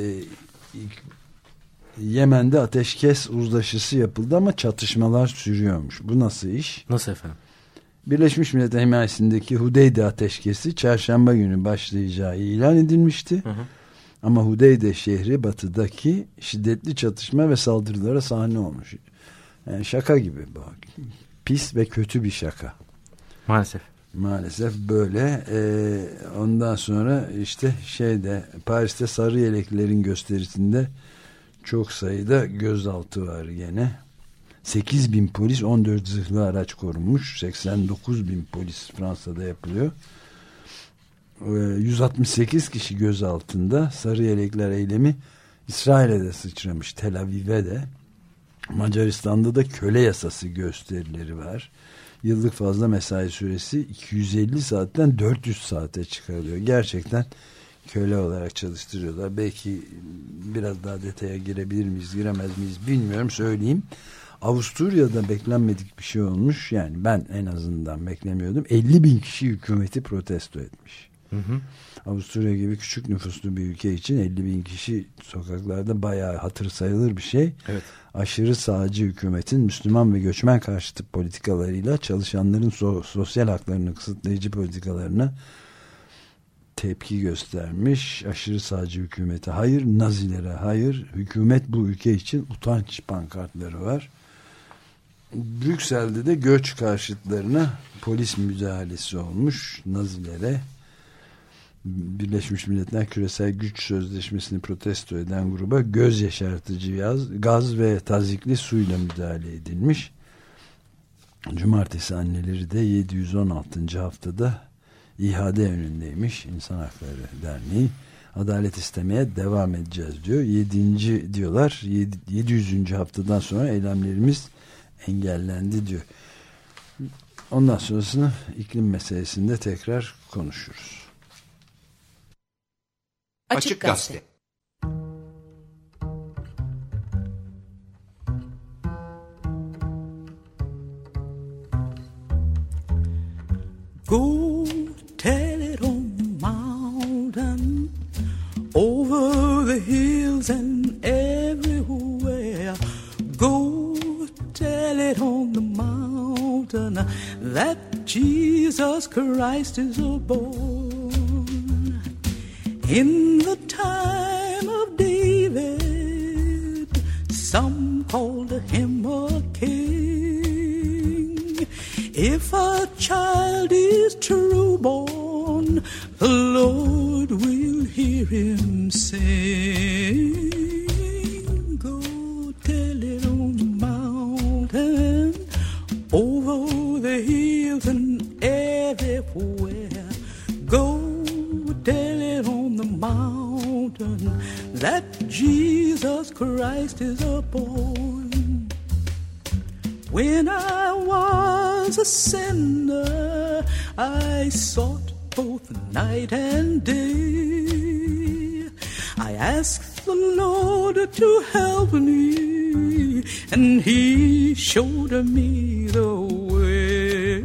Yemen'de ateşkes uzlaşısı yapıldı ama çatışmalar sürüyormuş. Bu nasıl iş? Nasıl efendim? Birleşmiş Milletler himayesindeki Hudeyde ateşkesi çarşamba günü başlayacağı ilan edilmişti. Hı hı. Ama Hudeyde şehri batıdaki şiddetli çatışma ve saldırılara sahne olmuş. Yani şaka gibi bu. Pis ve kötü bir şaka. Maalesef böyle. Ondan sonra işte Paris'te sarı yeleklerin gösterisinde çok sayıda gözaltı var gene. 8.000 polis, 14 zırhlı araç korunmuş. 89.000 polis Fransa'da yapılıyor. 168 kişi gözaltında. Sarı yelekler eylemi İsrail'e de sıçramış, Tel Aviv'e de. Macaristan'da da köle yasası gösterileri var. Yıllık fazla mesai süresi 250 saatten 400 saate çıkarılıyor. Gerçekten köle olarak çalıştırıyorlar. Belki biraz daha detaya girebilir miyiz, giremez miyiz bilmiyorum, söyleyeyim. Avusturya'da beklenmedik bir şey olmuş. Yani ben en azından beklemiyordum. 50.000 kişi hükümeti protesto etmiş. Hı hı. Avusturya gibi küçük nüfuslu bir ülke için 50.000 kişi sokaklarda bayağı hatır sayılır bir şey. Evet. Aşırı sağcı hükümetin Müslüman ve göçmen karşıtı politikalarıyla çalışanların sosyal haklarını kısıtlayıcı politikalarına tepki göstermiş. Aşırı sağcı hükümete hayır, Nazilere hayır. Hükümet bu ülke için utanç pankartları var. Brüksel'de de göç karşıtlarına polis müdahalesi olmuş. Nazilere, Birleşmiş Milletler Küresel Güç Sözleşmesi'ni protesto eden gruba göz yaşartıcı gaz ve tazikli suyla müdahale edilmiş. Cumartesi anneleri de 716. haftada İHA'de önündeymiş. İnsan Hakları Derneği. Adalet istemeye devam edeceğiz diyor. 700. haftadan sonra eylemlerimiz engellendi diyor. Ondan sonrasını iklim meselesinde tekrar konuşuruz. Açık Gazete. Go tell it on the mountain, over the hills and everywhere. Go tell it on the mountain that Jesus Christ is born. In the time of David, some called him a king. If a child is true born, the Lord will hear him sing. Go tell it on the mountain, over the hills and everywhere. Go tell it on the mountain that Jesus Christ is born. When I was a sinner, I sought both night and day. I asked the Lord to help me, and He showed me the way.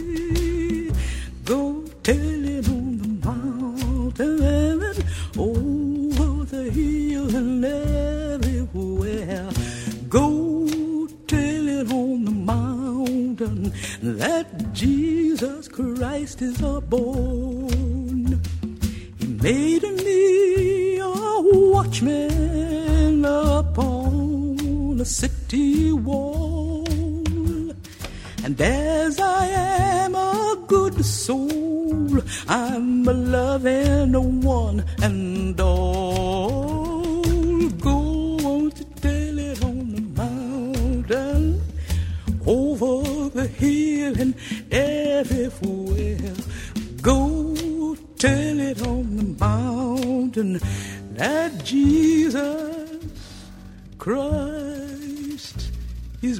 Go tell it on the mountain, over the hill and everywhere. Go tell it on the mountain that Jesus Christ is born. He made me a watchman upon a city wall, and as I am a good soul, I'm loving one and all. Go to tell it on the mountain, over the hill and everywhere. Go tell it on the mountain that Jesus Christ is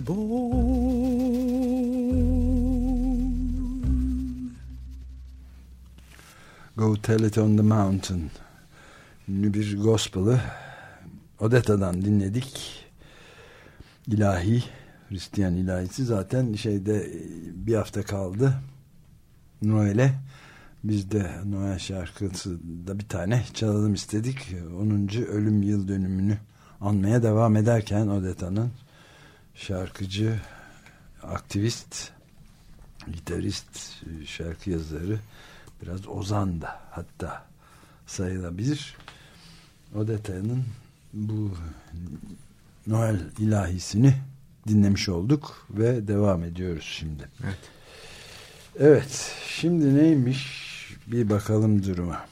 born. Go tell it on the mountain. Ünlü bir gospel'ı Odetta'dan dinledik. İlahi, Hristiyan ilahisi. Zaten bir hafta kaldı Noel'e. Biz de Noel şarkısı da bir tane çalalım istedik. 10. ölüm yıl dönümünü anmaya devam ederken Odetta'nın şarkıcı, aktivist, gitarist, şarkı yazarı, biraz ozan da hatta sayılabilir. Odetta'nın bu Noel ilahisini dinlemiş olduk ve devam ediyoruz şimdi. Evet. Evet, şimdi neymiş bir bakalım duruma.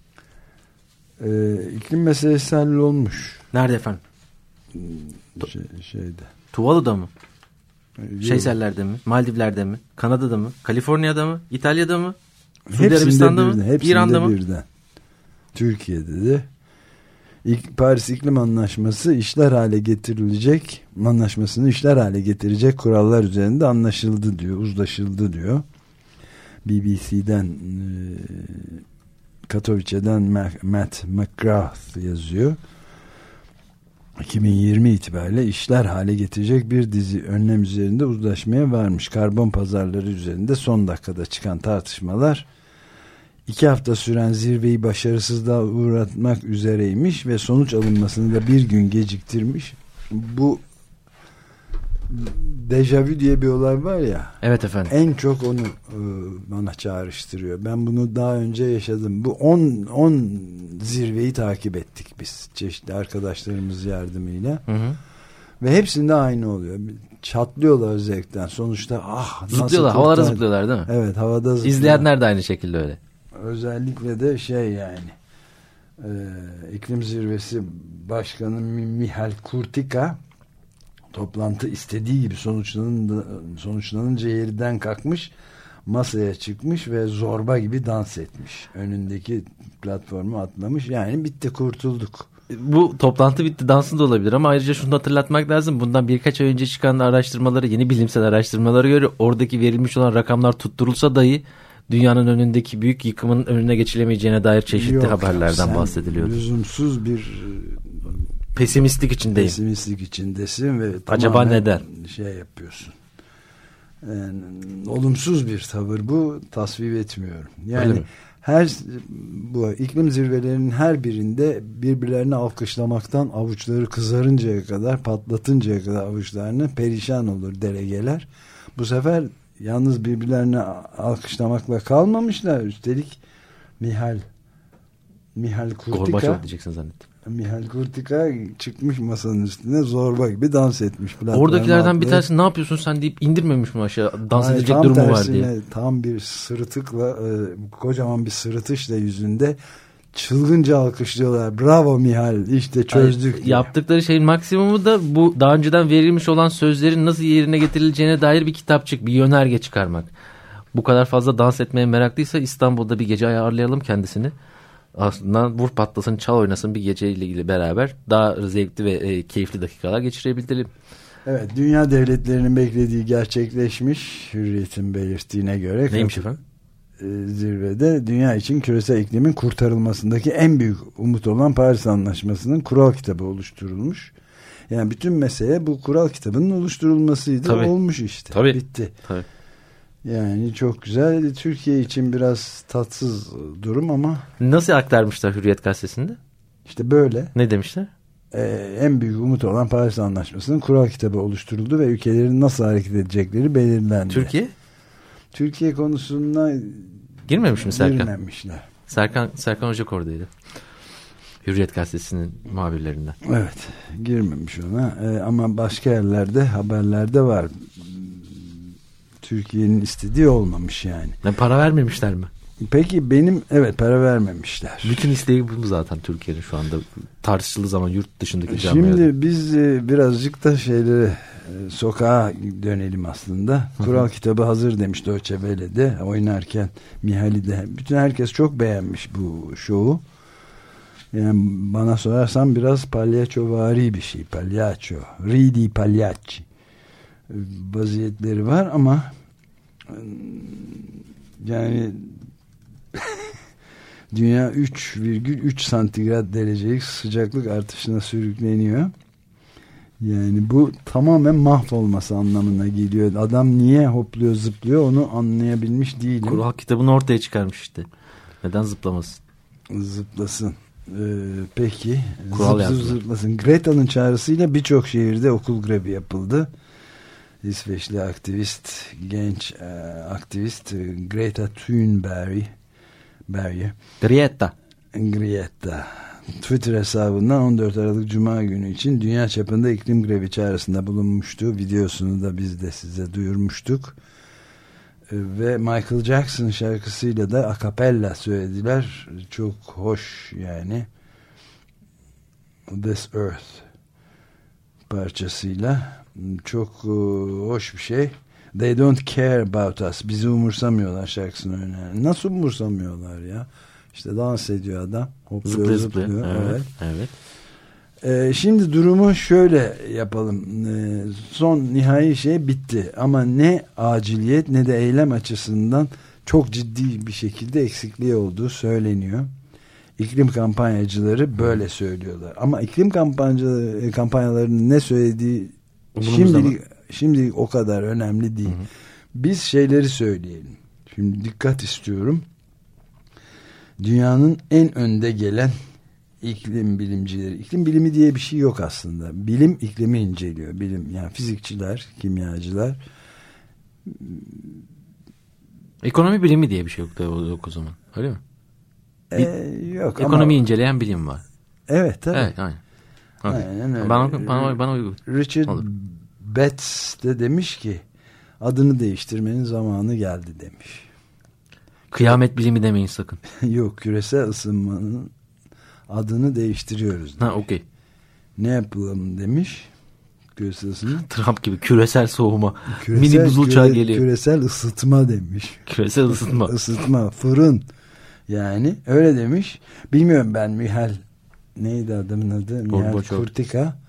İklim meselesi hallolmuş. Nerede efendim? Şeyde. Tuvalu'da mı? Şeyseller'de mi? Maldivler'de mi? Kanada'da mı? Kaliforniya'da mı? İtalya'da mı? Suudi Arabistan'da mı? Hepsinde İran'da mı? birden. Türkiye'de de. Paris İklim Anlaşması'nı işler hale getirecek kurallar üzerinde anlaşıldı diyor, uzlaşıldı diyor. BBC'den Katowice'den Matt McGrath yazıyor. 2020 itibariyle işler hale getirecek bir dizi önlem üzerinde uzlaşmaya varmış. Karbon pazarları üzerinde son dakikada çıkan tartışmalar 2 hafta süren zirveyi başarısızlığa uğratmak üzereymiş ve sonuç alınmasını da bir gün geciktirmiş. Bu dejavu diye bir olay var ya. Evet efendim. En çok onu bana çağrıştırıyor. Ben bunu daha önce yaşadım. Bu 10 zirveyi takip ettik biz. Çeşitli arkadaşlarımız yardımıyla. Hı hı. Ve hepsinde aynı oluyor. Çatlıyorlar zevkten. Sonuçta zıplıyorlar. Havada zıplıyorlar değil mi? Evet, havada zıplıyorlar. İzleyenler de aynı şekilde öyle. Özellikle de iklim zirvesi başkanı Michal Kurtika toplantı istediği gibi sonuçlanınca yerden kalkmış, masaya çıkmış ve zorba gibi dans etmiş. Önündeki platformu atlamış. Yani bitti, kurtulduk. Bu toplantı bitti dansı da olabilir ama ayrıca şunu hatırlatmak lazım. Bundan birkaç ay önce çıkan araştırmaları, yeni bilimsel araştırmalara göre oradaki verilmiş olan rakamlar tutturulsa dahi dünyanın önündeki büyük yıkımın önüne geçilemeyeceğine dair çeşitli haberlerden bahsediliyordu. Lüzumsuz bir pesimistlik içindeyim. Pesimistlik içindesin ve acaba neden? Yapıyorsun. Yani, olumsuz bir tavır bu. Tasvip etmiyorum. Yani bu iklim zirvelerinin her birinde birbirlerini alkışlamaktan avuçları kızarıncaya kadar, patlatıncaya kadar avuçlarını perişan olur delegeler. Bu sefer yalnız birbirlerini alkışlamakla kalmamışlar. Üstelik Michal Kurtika, Gorbaçov diyeceksin zannettim. Michal Kurtika çıkmış masanın üstüne zorba gibi dans etmiş. Oradakilerden bir tanesi ne yapıyorsun sen deyip indirmemiş mi aşağı? Dans edecek durumu var diye. Tam bir sırıtıkla, kocaman bir sırıtışla yüzünde çılgınca alkışlıyorlar. Bravo Michal, işte çözdük. Yaptıkları şeyin maksimumu da bu daha önceden verilmiş olan sözlerin nasıl yerine getirileceğine dair bir kitapçık, bir yönerge çıkarmak. Bu kadar fazla dans etmeye meraklıysa İstanbul'da bir gece ayarlayalım kendisini. Aslında vur patlasın, çal oynasın, bir geceyle ilgili beraber daha zevkli ve keyifli dakikalar geçirebilelim. Evet, dünya devletlerinin beklediği gerçekleşmiş. Hürriyet'in belirttiğine göre. Neymiş efendim? Zirvede dünya için küresel iklimin kurtarılmasındaki en büyük umut olan Paris Anlaşması'nın kural kitabı oluşturulmuş. Yani bütün mesele bu kural kitabının oluşturulmasıydı. Tabii. Olmuş işte. Tabii. Bitti. Tabii. Yani çok güzel. Türkiye için biraz tatsız durum ama. Nasıl aktarmışlar Hürriyet gazetesinde? İşte böyle. Ne demişler? En büyük umut olan Paris Anlaşması'nın kural kitabı oluşturuldu ve ülkelerin nasıl hareket edecekleri belirlendi. Türkiye konusuna girmemiş mi Serkan? Girmemişler. Serkan Ocak oradaydı. Hürriyet gazetesinin muhabirlerinden. Evet, girmemiş ona. Ama başka yerlerde, haberlerde var. Türkiye'nin istediği olmamış yani. Para vermemişler mi? Peki para vermemişler. Bütün isteği bu zaten Türkiye'nin şu anda tartışıldığı zaman yurt dışındaki camiada. Şimdi biz birazcık da sokağa dönelim aslında. Kural kitabı hazır demiş Deutsche Welle'de oynarken Mihal'i de. Bütün herkes çok beğenmiş bu şovu. Yani bana sorarsan biraz palyaçovari bir şey. Palyaço. Ridi pagliacci vaziyetleri var ama yani dünya 3,3 santigrat derecelik sıcaklık artışına sürükleniyor. Yani bu tamamen mahvolması anlamına geliyor. Adam niye hopluyor zıplıyor onu anlayabilmiş değilim. Kural kitabını ortaya çıkarmış işte. Neden zıplamasın? Zıplasın. Peki. Kural zıplasın. Greta'nın çağrısıyla birçok şehirde okul grevi yapıldı. İsveçli genç aktivist Greta Thunberg Grietta Twitter hesabından 14 Aralık Cuma günü için dünya çapında iklim grevi çağrısında bulunmuştu. Videosunu da biz de size duyurmuştuk. Ve Michael Jackson şarkısıyla da a cappella söylediler. Çok hoş yani. This Earth parçasıyla çok hoş bir şey. They don't care about us. Bizi umursamıyorlar şarkısını önemli. Nasıl umursamıyorlar ya? İşte dans ediyor adam. Hopluyor, zıplıyor. Evet. Şimdi durumu şöyle yapalım. Son nihai şey bitti. Ama ne aciliyet ne de eylem açısından çok ciddi bir şekilde eksikliği olduğu söyleniyor. İklim kampanyacıları böyle söylüyorlar. Ama iklim kampanyalarının ne söylediği şimdilik o kadar önemli değil. Biz şeyleri söyleyelim. Şimdi dikkat istiyorum. Dünyanın en önde gelen iklim bilimcileri. İklim bilimi diye bir şey yok aslında. Bilim iklimi inceliyor. Bilim yani fizikçiler, kimyacılar. Ekonomi bilimi diye bir şey yok o zaman. Öyle mi? Yok ekonomi ama inceleyen bilim var. Evet tabii. Evet, aynen. Okay. Aynen öyle. Bana uygun. Richard Betts de demiş ki adını değiştirmenin zamanı geldi demiş. Kıyamet bilimi demeyin sakın. Yok, küresel ısınmanın adını değiştiriyoruz demiş. Okey. Ne yapalım demiş. Küresel ısınma. Trump gibi küresel soğuma. Mini buzul uçağı geliyor. Küresel ısıtma demiş. Küresel ısıtma. Isıtma, fırın. Yani öyle demiş. Bilmiyorum ben Mihail neydi adamın adı? Mihail Kurtika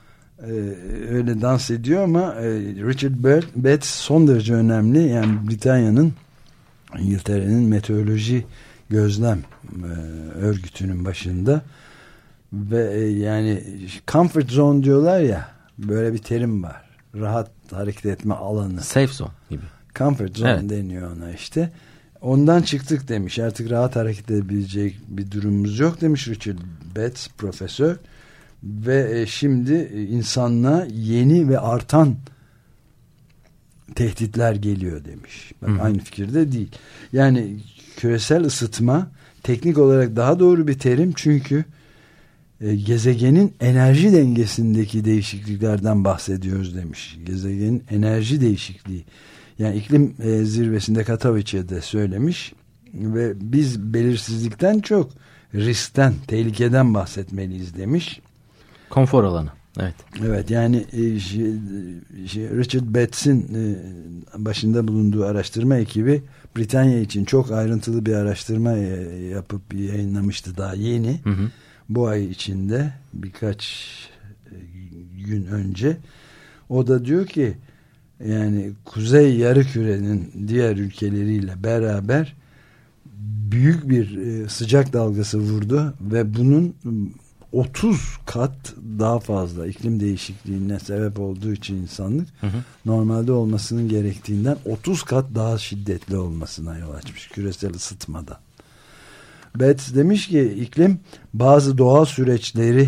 öyle dans ediyor ama Richard Betts son derece önemli. Yani Britanya'nın, İngiltere'nin meteoroloji gözlem örgütünün başında ve yani comfort zone diyorlar ya, böyle bir terim var. Rahat hareket etme alanı. Safe zone gibi. Comfort zone deniyor ona işte. Ondan çıktık demiş. Artık rahat hareket edebilecek bir durumumuz yok demiş Richard Betts profesör. Ve şimdi insanlığa yeni ve artan tehditler geliyor demiş. Bak, aynı fikirde değil. Yani küresel ısıtma teknik olarak daha doğru bir terim çünkü gezegenin enerji dengesindeki değişikliklerden bahsediyoruz demiş. Gezegenin enerji değişikliği. Yani iklim zirvesinde Katowice'de söylemiş ve biz belirsizlikten çok riskten, tehlikeden bahsetmeliyiz demiş. Konfor alanı. Evet. Evet yani Richard Betts'in başında bulunduğu araştırma ekibi Britanya için çok ayrıntılı bir araştırma yapıp yayınlamıştı daha yeni. Bu ay içinde birkaç gün önce. O da diyor ki yani Kuzey Yarımküre'nin diğer ülkeleriyle beraber büyük bir sıcak dalgası vurdu ve bunun 30 kat daha fazla iklim değişikliğine sebep olduğu için insanlık normalde olmasının gerektiğinden 30 kat daha şiddetli olmasına yol açmış küresel ısıtmadan. Betts demiş ki iklim bazı doğal süreçleri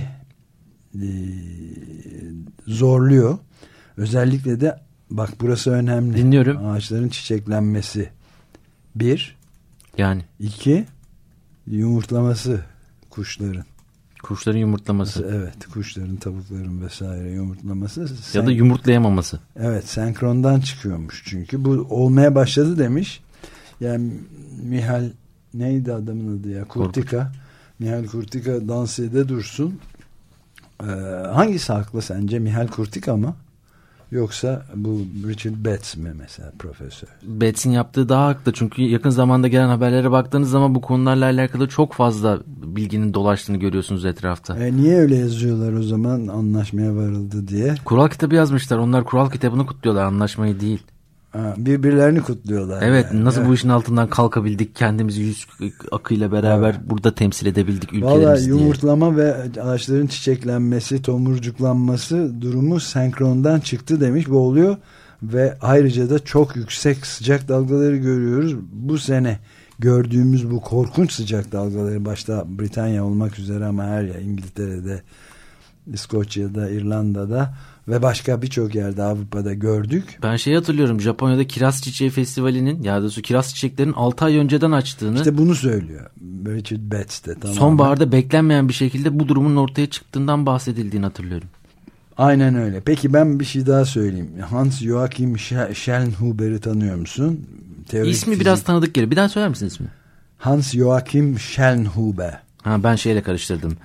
zorluyor. Özellikle de bak burası önemli. Dinliyorum. Ağaçların çiçeklenmesi. 1. Yani. 2. Yumurtlaması kuşların. Kuşların yumurtlaması. Evet. Kuşların, tavukların vesaire yumurtlaması. Ya da yumurtlayamaması. Evet. Senkrondan çıkıyormuş çünkü. Bu olmaya başladı demiş. Yani Mihail neydi adamın adı ya? Kurtika. Mihail Kurtika dans ede dursun. Hangisi haklı sence? Mihail Kurtika mı? Yoksa bu Richard Betts mi mesela profesör? Betts'in yaptığı daha haklı çünkü yakın zamanda gelen haberlere baktığınız zaman bu konularla alakalı çok fazla bilginin dolaştığını görüyorsunuz etrafta. Niye öyle yazıyorlar o zaman anlaşmaya varıldı diye? Kural kitabı yazmışlar. Onlar kural kitabını kutluyorlar, anlaşmayı değil. Birbirlerini kutluyorlar. Evet yani. Nasıl bu işin altından kalkabildik, kendimizi yüz akıyla beraber burada temsil edebildik ülkelerimiz Vallahi diye. Yumurtlama ve ağaçların çiçeklenmesi, tomurcuklanması durumu senkrondan çıktı demiş. Bu oluyor ve ayrıca da çok yüksek sıcak dalgaları görüyoruz. Bu sene gördüğümüz bu korkunç sıcak dalgaları başta Britanya olmak üzere ama her yer İngiltere'de, İskoçya'da, İrlanda'da ve başka birçok yerde Avrupa'da gördük. Ben hatırlıyorum, Japonya'da kiraz çiçeği festivalinin, ya da kiraz çiçeklerinin 6 ay önceden açtığını. İşte bunu söylüyor Richard Betts de. Sonbaharda beklenmeyen bir şekilde bu durumun ortaya çıktığından bahsedildiğini hatırlıyorum. Aynen öyle. Peki ben bir şey daha söyleyeyim. Hans Joachim Schellnhuber'i tanıyor musun? İsmi biraz tanıdık geliyor. Bir daha söyler misin ismi? Hans Joachim Schellnhuber. Ben şeyle karıştırdım.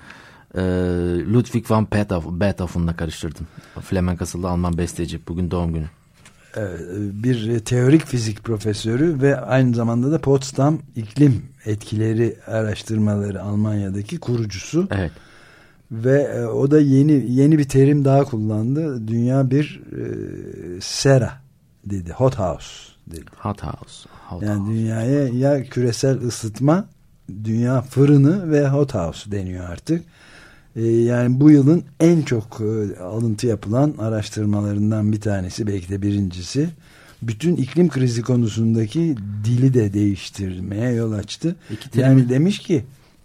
Ludwig van Beethoven'la karıştırdım. Flemenk asıllı Alman besteci. Bugün doğum günü. bir teorik fizik profesörü ve aynı zamanda da Potsdam iklim etkileri araştırmaları Almanya'daki kurucusu. Evet. Ve o da yeni bir terim daha kullandı. Dünya bir sera dedi. Hot house dedi. Hot house. Yani dünyaya ya küresel ısıtma, dünya fırını ve hot house deniyor artık. Yani bu yılın en çok alıntı yapılan araştırmalarından bir tanesi, belki de birincisi. Bütün iklim krizi konusundaki dili de değiştirmeye yol açtı. Yani demiş ki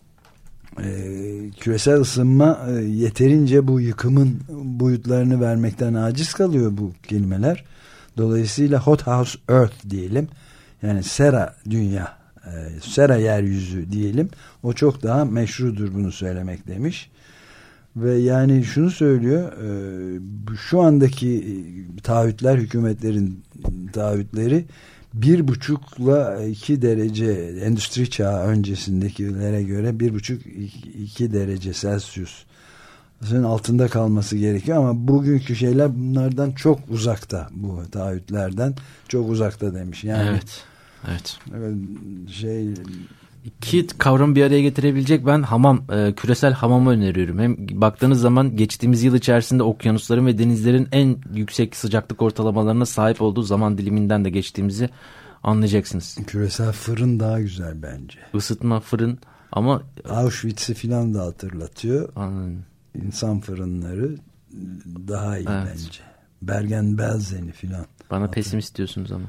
küresel ısınma yeterince bu yıkımın boyutlarını vermekten aciz kalıyor bu kelimeler. Dolayısıyla hot house earth diyelim. Yani sera dünya, sera yeryüzü diyelim. O çok daha meşrudur bunu söylemek demiş. Ve yani şunu söylüyor, şu andaki taahhütler, hükümetlerin taahhütleri 1,5 ile 2 derece, endüstri çağı öncesindekilere göre 1,5-2 derece Celsius'un altında kalması gerekiyor ama bugünkü şeyler bunlardan çok uzakta, bu taahhütlerden çok uzakta demiş. Yani evet. Şey, İki kavramı bir araya getirebilecek ben küresel hamamı öneriyorum. Hem baktığınız zaman geçtiğimiz yıl içerisinde okyanusların ve denizlerin en yüksek sıcaklık ortalamalarına sahip olduğu zaman diliminden de geçtiğimizi anlayacaksınız. Küresel fırın daha güzel bence. Isıtma, fırın ama Auschwitz'i filan da hatırlatıyor. Anladım. İnsan fırınları daha iyi bence. Bergen-Belsen'i filan. Bana pesimist diyorsunuz ama.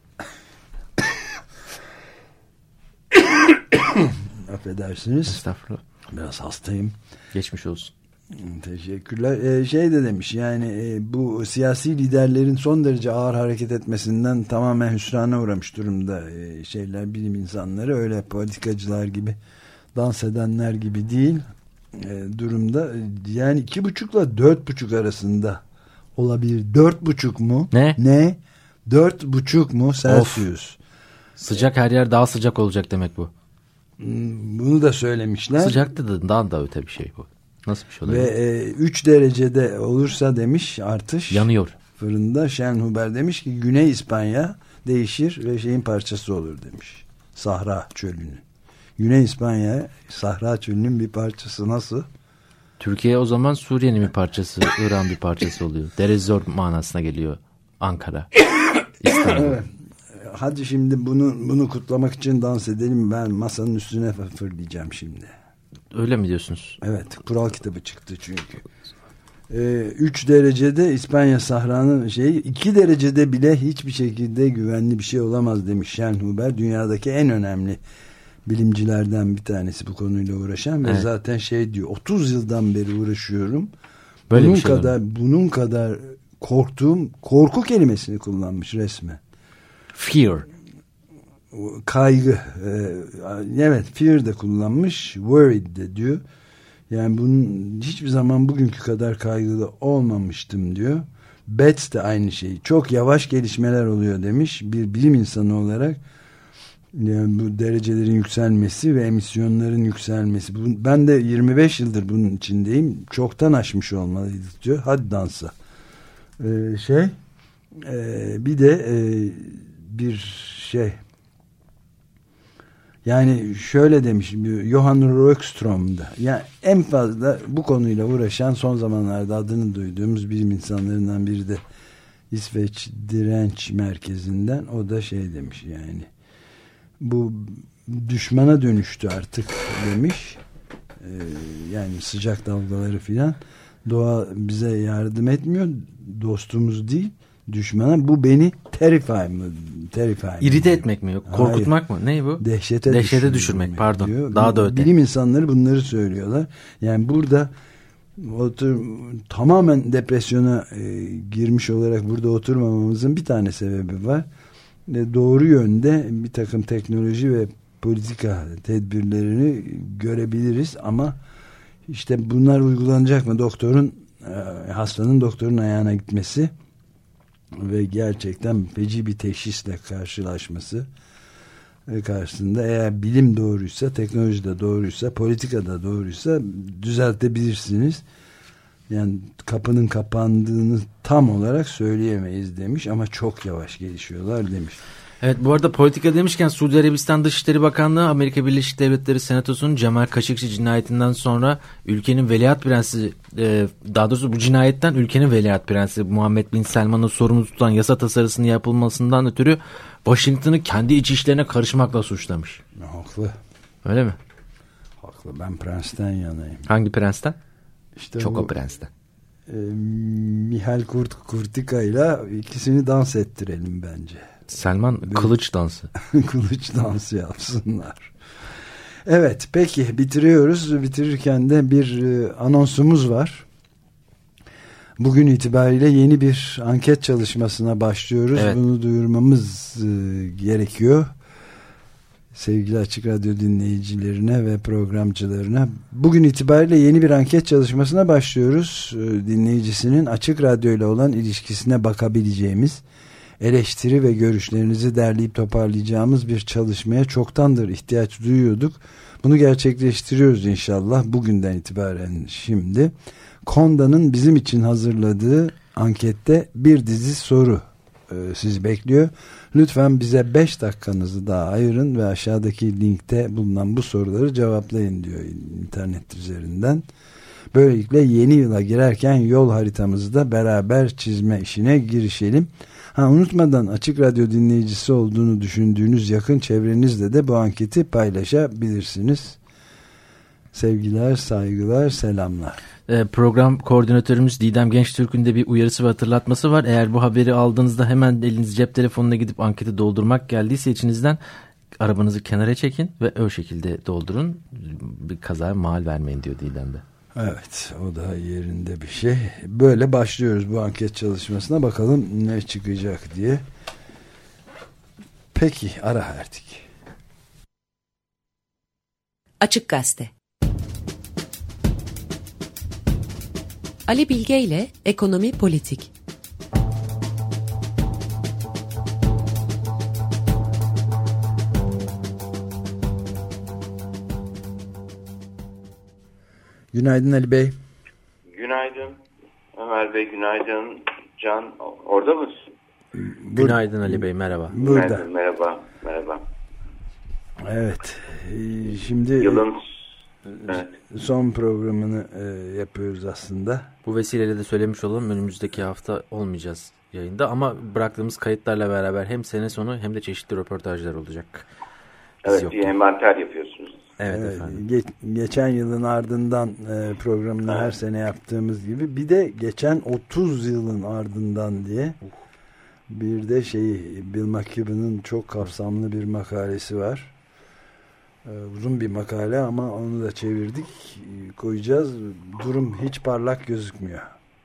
Affedersiniz. Estağfurullah. Biraz hastayım. Geçmiş olsun. Teşekkürler. Şey de demiş yani bu siyasi liderlerin son derece ağır hareket etmesinden tamamen hüsrana uğramış durumda bilim insanları, öyle politikacılar gibi, dans edenler gibi değil durumda. Yani 2,5 ile 4,5 arasında olabilir. 4,5 mu? Ne? 4,5 mu Celsius? Sıcak, her yer daha sıcak olacak demek bu. Bunu da söylemişler. Sıcaktı da daha da öte bir şey bu. Nasıl bir şey olabilir? Ve 3 derecede olursa demiş artış. Yanıyor. Fırında Schönhuber demiş ki Güney İspanya değişir ve şeyin parçası olur demiş. Sahra çölünün. Güney İspanya Sahra çölünün bir parçası. Nasıl? Türkiye o zaman Suriye'nin bir parçası, İran bir parçası oluyor. Derezor manasına geliyor Ankara. İstanbul. Evet. Hadi şimdi bunu kutlamak için dans edelim. Ben masanın üstüne fırlayacağım şimdi. Öyle mi diyorsunuz? Evet. Kural kitabı çıktı çünkü. 3 derecede İspanya Sahra'nın 2 derecede bile hiçbir şekilde güvenli bir şey olamaz demiş Schönhuber. Dünyadaki en önemli bilimcilerden bir tanesi bu konuyla uğraşan ve zaten diyor, 30 yıldan beri uğraşıyorum. Böyle bunun kadar korku kelimesini kullanmış resmen. Fear. Kaygı. Evet, fear de kullanmış. Worried de diyor. Yani bunun hiçbir zaman bugünkü kadar kaygılı olmamıştım diyor. Betts de aynı şey. Çok yavaş gelişmeler oluyor demiş. Bir bilim insanı olarak yani bu derecelerin yükselmesi ve emisyonların yükselmesi. Ben de 25 yıldır bunun içindeyim. Çoktan aşmış olmalıydık diyor. Hadi dansa. Bir de bir yani şöyle demiş Johan Rockström'da, yani en fazla bu konuyla uğraşan son zamanlarda adını duyduğumuz bilim insanlarından biri de İsveç Direnç Merkezi'nden, o da demiş yani bu düşmana dönüştü artık demiş. Yani sıcak dalgaları filan, doğa bize yardım etmiyor, dostumuz değil, düşmana. Bu beni irite etmek mi? Yok, korkutmak mı? Ne bu? Dehşete düşürmek. Pardon. Diyor. Daha da öte. Bilim insanları bunları söylüyorlar. Yani burada tamamen depresyona girmiş olarak burada oturmamamızın bir tane sebebi var. Doğru yönde bir takım teknoloji ve politika tedbirlerini görebiliriz ama işte bunlar uygulanacak mı? Hastanın doktorun ayağına gitmesi ve gerçekten feci bir teşhisle karşılaşması karşısında, eğer bilim doğruysa, teknoloji de doğruysa, politika da doğruysa düzeltebilirsiniz. Yani kapının kapandığını tam olarak söyleyemeyiz demiş ama çok yavaş gelişiyorlar demiş. Evet, bu arada politika demişken Suudi Arabistan Dışişleri Bakanlığı Amerika Birleşik Devletleri Senatosu'nun Cemal Kaşıkçı cinayetinden sonra ülkenin veliaht prensi, daha doğrusu bu cinayetten ülkenin veliaht prensi Muhammed Bin Selman'ı sorumlu tutan yasa tasarısının yapılmasından ötürü Washington'ı kendi iç işlerine karışmakla suçlamış. Haklı. Öyle mi? Haklı. Ben prensten yanayım. Hangi prensten? İşte Çok bu, o prensten. Mihail Kurtika ile ikisini dans ettirelim bence. Selman kılıç dansı. Kılıç dansı yapsınlar. Evet, peki bitiriyoruz. Bitirirken de bir anonsumuz var. Bugün itibariyle yeni bir anket çalışmasına başlıyoruz. Evet. Bunu duyurmamız gerekiyor. Sevgili Açık Radyo dinleyicilerine ve programcılarına. Bugün itibariyle yeni bir anket çalışmasına başlıyoruz. Dinleyicisinin Açık Radyo ile olan ilişkisine bakabileceğimiz, eleştiri ve görüşlerinizi derleyip toparlayacağımız bir çalışmaya çoktandır ihtiyaç duyuyorduk. Bunu gerçekleştiriyoruz inşallah bugünden itibaren şimdi. Konda'nın bizim için hazırladığı ankette bir dizi soru sizi bekliyor. Lütfen bize 5 dakikanızı daha ayırın ve aşağıdaki linkte bulunan bu soruları cevaplayın diyor internet üzerinden. Böylelikle yeni yıla girerken yol haritamızı da beraber çizme işine girişelim. Unutmadan Açık Radyo dinleyicisi olduğunu düşündüğünüz yakın çevrenizle de bu anketi paylaşabilirsiniz. Sevgiler, saygılar, selamlar. Program koordinatörümüz Didem Gençtürk'ün de bir uyarısı ve hatırlatması var. Eğer bu haberi aldığınızda hemen eliniz cep telefonuna gidip anketi doldurmak geldiyse içinizden arabanızı kenara çekin ve o şekilde doldurun. Bir kazaya mal vermeyin diyor Didem de. Evet, o da yerinde bir şey. Böyle başlıyoruz bu anket çalışmasına, bakalım ne çıkacak diye. Peki, ara verdik. Açık Gazete. Ali Bilge ile Ekonomi Politik. Günaydın Ali Bey. Günaydın Ömer Bey, günaydın Can. Orada mısın? Günaydın Ali Bey, merhaba. Burada. Günaydın, merhaba. Evet. Şimdi yılın son programını yapıyoruz aslında. Bu vesileyle de söylemiş olalım, önümüzdeki hafta olmayacağız yayında ama bıraktığımız kayıtlarla beraber hem sene sonu hem de çeşitli röportajlar olacak. Evet, bir envanter yapıyorsunuz. Evet efendim. Geçen yılın ardından programını her sene yaptığımız gibi bir de geçen 30 yılın ardından diye bir de Bill McKibben'ın çok kapsamlı bir makalesi var. Uzun bir makale ama onu da çevirdik, koyacağız. Durum hiç parlak gözükmüyor.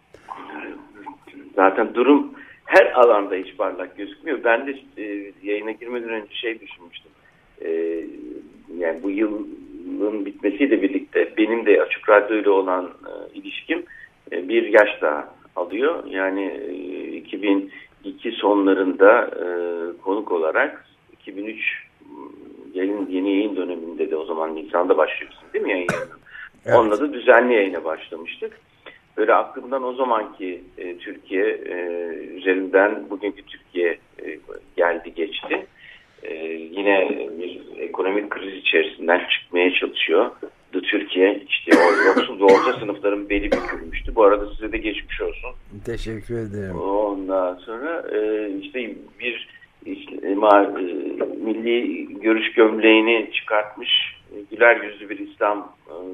Zaten durum her alanda hiç parlak gözükmüyor. Ben de yayına girmeden önce düşünmüştüm. Yani bu yılın bitmesiyle birlikte benim de Açık Radyo ile olan ilişkim bir yaş daha alıyor. Yani 2002 sonlarında konuk olarak 2003 yeni yayın döneminde de, o zaman Nisan'da başlıyorsun değil mi yayın? Evet. Onunla da düzenli yayına başlamıştık. Böyle aklımdan o zamanki Türkiye üzerinden bugünkü Türkiye geldi geçti. Yine bir ekonomik kriz içerisinden çıkmaya çalışıyor. Türkiye işte o yoksul ve orta sınıfların beli bükülmüştü. Bu arada size de geçmiş olsun. Teşekkür ederim. Ondan sonra işte bir milli görüş gömleğini çıkartmış, güler yüzlü bir İslam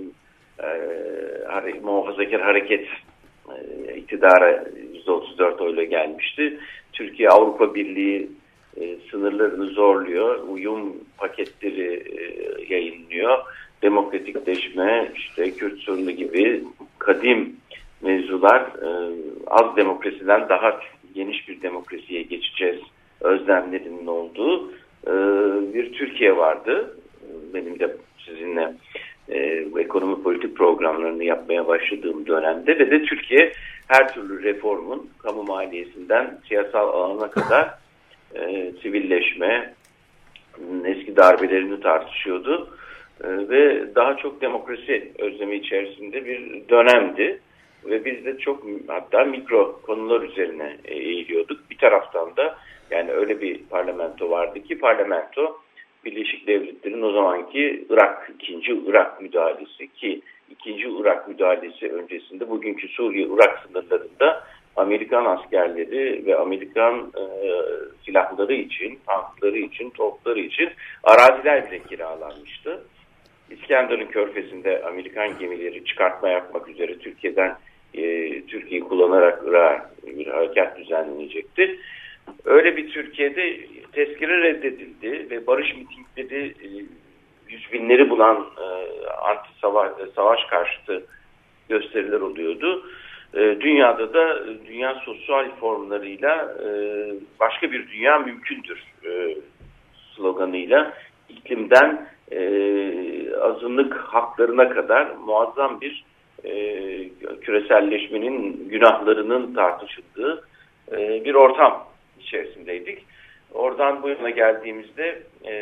muhafazakar hareket iktidara %34 oyla gelmişti. Türkiye Avrupa Birliği sınırlarını zorluyor, uyum paketleri yayınlıyor, demokratikleşme, işte Kürt sorunu gibi kadim mevzular, az demokrasiden daha geniş bir demokrasiye geçeceğiz özlemlerinin olduğu bir Türkiye vardı. Benim de sizinle bu ekonomi politik programlarını yapmaya başladığım dönemde ve de Türkiye her türlü reformun kamu maliyesinden siyasal alana kadar sivilleşme, eski darbelerini tartışıyordu ve daha çok demokrasi özlemi içerisinde bir dönemdi. ve biz de çok hatta mikro konular üzerine eğiliyorduk. Bir taraftan da yani öyle bir parlamento vardı ki parlamento Birleşik Devletler'in o zamanki ikinci Irak müdahalesi ki ikinci Irak müdahalesi öncesinde bugünkü Suriye-Irak sınırlarında Amerikan askerleri ve Amerikan silahları için, tankları için, topları için araziler bile kiralanmıştı. İskenderun Körfezi'nde Amerikan gemileri çıkartma yapmak üzere Türkiye'yi kullanarak Irak'a bir harekat düzenlenecekti. Öyle bir Türkiye'de tezkere reddedildi ve barış mitingleri yüz binleri bulan savaş karşıtı gösteriler oluyordu. Dünyada da dünya sosyal formlarıyla başka bir dünya mümkündür sloganıyla iklimden azınlık haklarına kadar muazzam bir küreselleşmenin günahlarının tartışıldığı bir ortam içerisindeydik. Oradan bu yana geldiğimizde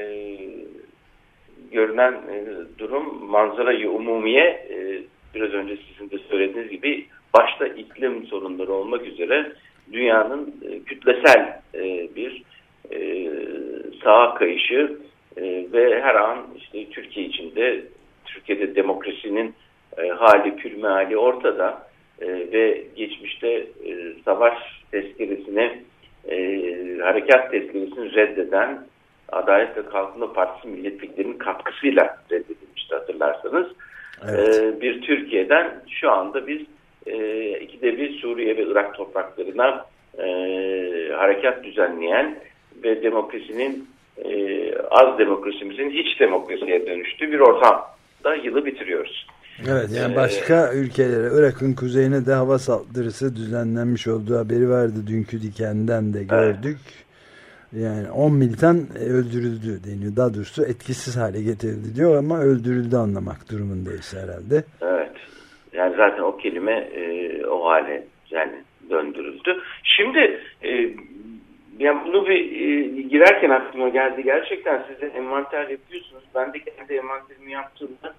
görünen durum manzara-i umumiye biraz önce sizin de söylediğiniz gibi başta iklim sorunları olmak üzere dünyanın kütlesel bir sağa kayışı ve her an işte Türkiye'de demokrasinin hali pürmeali ortada ve geçmişte savaş tezkeresini harekat tezkeresini reddeden Adalet ve Kalkınma Partisi milletvekillerinin katkısıyla reddedilmişti hatırlarsanız. Evet. Bir Türkiye'den şu anda biz ikide bir Suriye ve Irak topraklarına harekat düzenleyen ve demokrasinin az demokrasimizin hiç demokrasiye dönüştüğü bir ortamda yılı bitiriyoruz. Evet, yani başka ülkelere, Irak'ın kuzeyine de hava saldırısı düzenlenmiş olduğu haberi vardı. Dünkü Diken'den de gördük. Evet. Yani 10 militan öldürüldü deniyor. Daha doğrusu etkisiz hale getirildi diyor ama öldürüldü anlamak durumundayız herhalde. Evet. Yani zaten o kelime o hale yani döndürüldü. Şimdi yani bunu girerken aklıma geldi. Gerçekten siz de envanter yapıyorsunuz. Ben de kendi envanterimi yaptığımda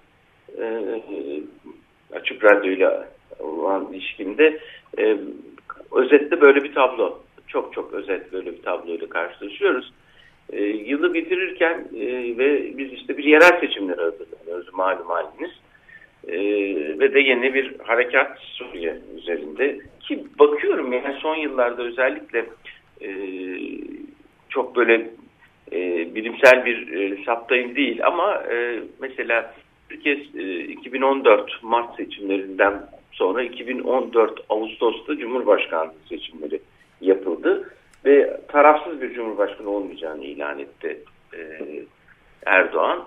Açık Radyo'yla olan ilişkimde özette böyle bir tablo, çok özet böyle bir tabloyla karşılaşıyoruz. Yılı bitirirken ve biz işte bir yerel seçimlere hazırlanıyoruz malum haliniz. Ve de yeni bir harekat Suriye üzerinde ki bakıyorum yani son yıllarda özellikle çok böyle bilimsel bir saptayım değil ama mesela Türkiye 2014 Mart seçimlerinden sonra 2014 Ağustos'ta Cumhurbaşkanlığı seçimleri yapıldı ve tarafsız bir Cumhurbaşkanı olmayacağını ilan etti Erdoğan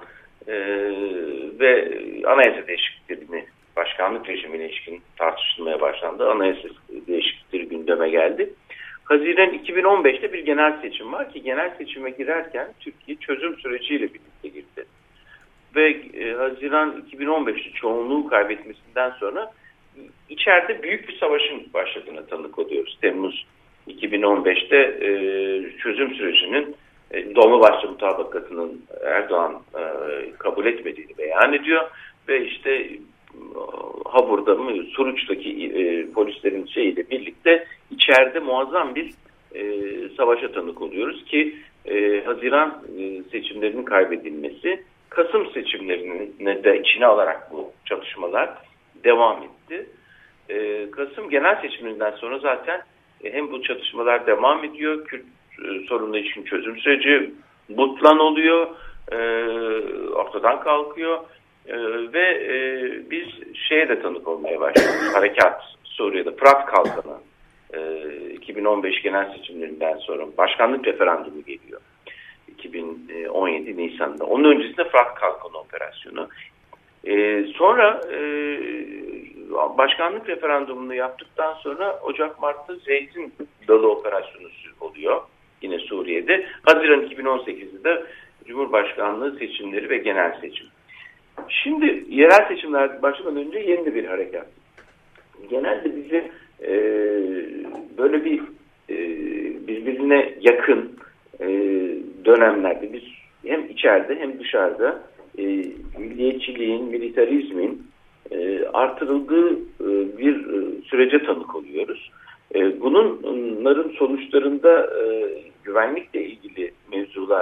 ve anayasa değişikliklerini başkanlık rejimine ilişkin tartışılmaya başlandı. Anayasa değişiklikleri gündeme geldi. Haziran 2015'te bir genel seçim var ki genel seçime girerken Türkiye çözüm süreciyle birlikte girdi. Ve Haziran 2015'te çoğunluğu kaybetmesinden sonra içeride büyük bir savaşın başladığına tanık oluyoruz. Temmuz 2015'te çözüm sürecinin Dolmabahçe mutabakatının Erdoğan kabul etmediğini beyan ediyor ve işte Habur'da mı Suruç'taki polislerin şeyiyle birlikte içeride muazzam bir savaşa tanık oluyoruz ki Haziran seçimlerinin kaybedilmesi, Kasım seçimlerini de içine alarak bu çalışmalar devam etti. Kasım genel seçimlerinden sonra zaten hem bu çatışmalar devam ediyor, Kürt sorununa ilişkin çözüm süreci butlan oluyor, ortadan kalkıyor ve biz şeye de tanık olmaya başlıyoruz. Harekat Suriye'de Fırat Kalkanı 2015 genel seçimlerinden sonra başkanlık referandumu geliyor. 2017 Nisan'da. Onun öncesinde Fırat Kalkanı operasyonu. Sonra başkanlık referandumunu yaptıktan sonra Ocak-Mart'ta Zeytin Dalı operasyonu oluyor. Yine Suriye'de. Haziran 2018'de de Cumhurbaşkanlığı seçimleri ve genel seçim. Şimdi yerel seçimler başlamadan önce yeni bir harekat. Genelde bizi böyle bir birbirine yakın dönemlerde biz hem içeride hem dışarıda milliyetçiliğin, militarizmin artırıldığı bir sürece tanık oluyoruz. Bunların sonuçlarında güvenlikle ilgili mevzular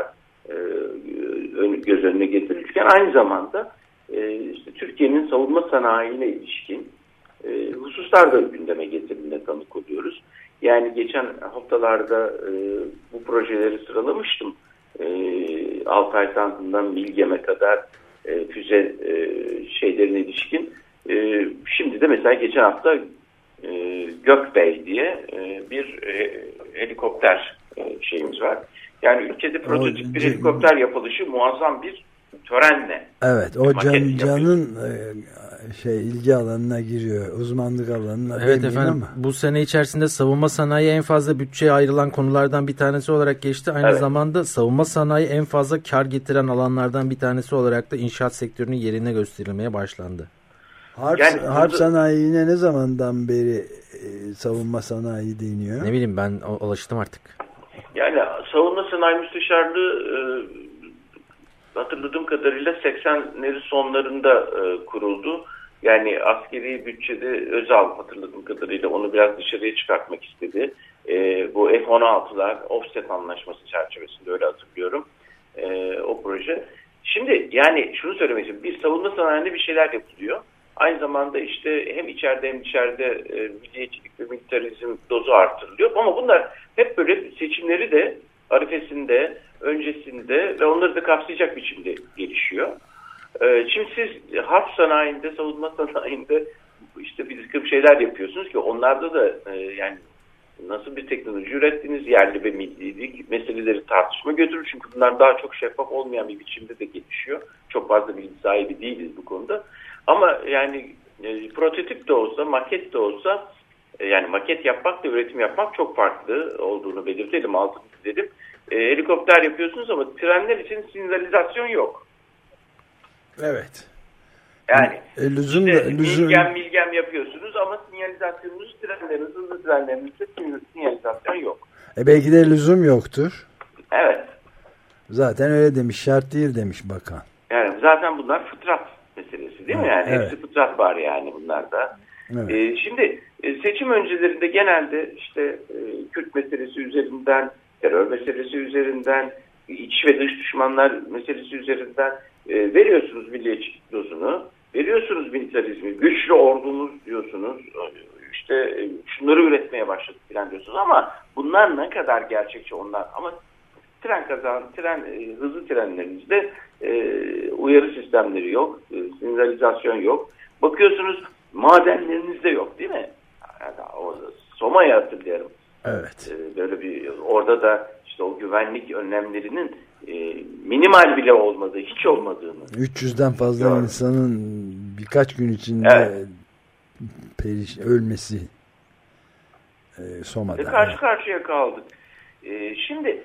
göz önüne getirilirken aynı zamanda işte Türkiye'nin savunma sanayine ilişkin hususlar da gündeme getirildiğine tanık oluyoruz. Yani geçen haftalarda bu projeleri sıralamıştım. Altay Tankı'ndan Milgem'e kadar füze şeylerine ilişkin. Şimdi de mesela geçen hafta Gökbey diye bir helikopter şeyimiz var. Yani ülkede prototip bir helikopter yapılışı muazzam bir törenle. Evet, o Can'ın ilgi alanına giriyor, uzmanlık alanına. Evet efendim, ama bu sene içerisinde savunma sanayi en fazla bütçeye ayrılan konulardan bir tanesi olarak geçti. Aynı zamanda savunma sanayi en fazla kar getiren alanlardan bir tanesi olarak da inşaat sektörünün yerine gösterilmeye başlandı. Harp sanayine ne zamandan beri savunma sanayi deniyor? Ne bileyim, ben alıştım artık. Yani savunma sanayi müsteşarlığı hatırladığım kadarıyla 80'lerin sonlarında kuruldu. Yani askeri bütçede Özal hatırladığım kadarıyla onu biraz dışarıya çıkartmak istedi. Bu F-16'lar offset anlaşması çerçevesinde, öyle hatırlıyorum o proje. Şimdi yani şunu söylemek istiyorum. Bir savunma sanayinde bir şeyler yapılıyor. Aynı zamanda işte hem içeride hem dışarıda milliyetçilik ve militarizm dozu artırılıyor. Ama bunlar hep böyle seçimleri de arifesinde, öncesinde ve onları da kapsayacak biçimde gelişiyor. Şimdi siz harp sanayinde, savunma sanayinde işte bir takım şeyler yapıyorsunuz ki onlarda da yani nasıl bir teknoloji ürettiniz, yerli ve millilik meseleleri tartışma götürür. Çünkü bunlar daha çok şeffaf olmayan bir biçimde de gelişiyor. Çok fazla bilgi sahibi değiliz bu konuda. Ama yani prototip de olsa, maket de olsa, yani maket yapmak da üretim yapmak çok farklı olduğunu belirtelim, altını çizelim. Helikopter yapıyorsunuz ama trenler için sinyalizasyon yok. Evet. Yani işte milgem yapıyorsunuz ama sinyalizasyonunuz trenleriniz, hızlı trenlerinizde sinyalizasyon yok. Belki de lüzum yoktur. Evet. Zaten öyle demiş, şart değil demiş bakan. Yani zaten bunlar fıtrat meselesi değil mi? Yani evet. Hepsi fıtrat var yani bunlarda. Evet. Şimdi seçim öncelerinde genelde işte Kürt meselesi üzerinden, terör meselesi üzerinden, iç ve dış düşmanlar meselesi üzerinden veriyorsunuz milliyetçilik dozunu, veriyorsunuz militarizmi, güçlü ordumuz diyorsunuz, işte şunları üretmeye başladık falan diyorsunuz ama bunlar ne kadar gerçekçi onlar? Ama hızlı trenlerinizde uyarı sistemleri yok, sinyalizasyon yok. Bakıyorsunuz madenlerinizde yok değil mi? Yani Soma'yı hatırlıyorum. Evet. Böyle bir orada da işte o güvenlik önlemlerinin minimal bile olmadığı, hiç olmadığını. 300'den fazla insanın birkaç gün içinde ölmesi Soma'da. Karşı karşıya kaldık. Şimdi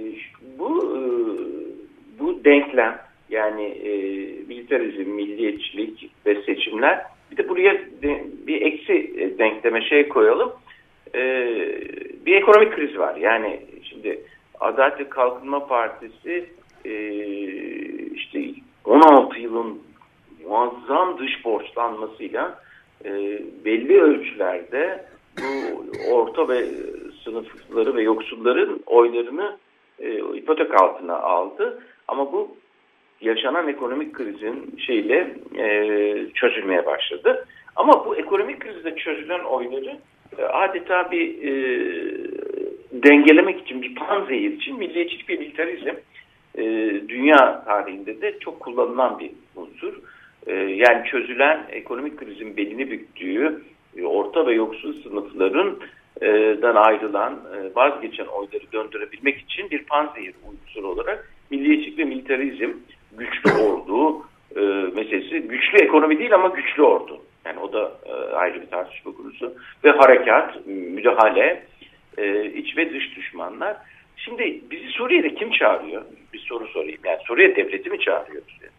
bu denklem, yani militarizm, milliyetçilik ve seçimler, bir de buraya bir eksi denkleme koyalım. Bir ekonomik kriz var. Yani şimdi Adalet ve Kalkınma Partisi işte 16 yılın muazzam dış borçlanmasıyla belli ölçülerde bu orta ve sınıfları ve yoksulların oylarını ipotek altına aldı. Ama bu yaşanan ekonomik krizin çözülmeye başladı. Ama bu ekonomik krizde çözülen oyları adeta bir dengelemek için, bir panzehir için milliyetçilik ve militarizm dünya tarihinde de çok kullanılan bir unsur. Yani çözülen ekonomik krizin belini büktüğü orta ve yoksul sınıfların dan ayrılan, vazgeçen oyları döndürebilmek için bir panzehir unsuru olarak milliyetçilik ve militarizm, güçlü ordu meselesi, güçlü ekonomi değil ama güçlü ordu. Yani o da ayrı bir tartışma konusu. Ve harekat, müdahale, iç ve dış düşmanlar. Şimdi bizi Suriye'de kim çağırıyor? Bir soru sorayım. Yani Suriye devleti mi çağırıyor bizi?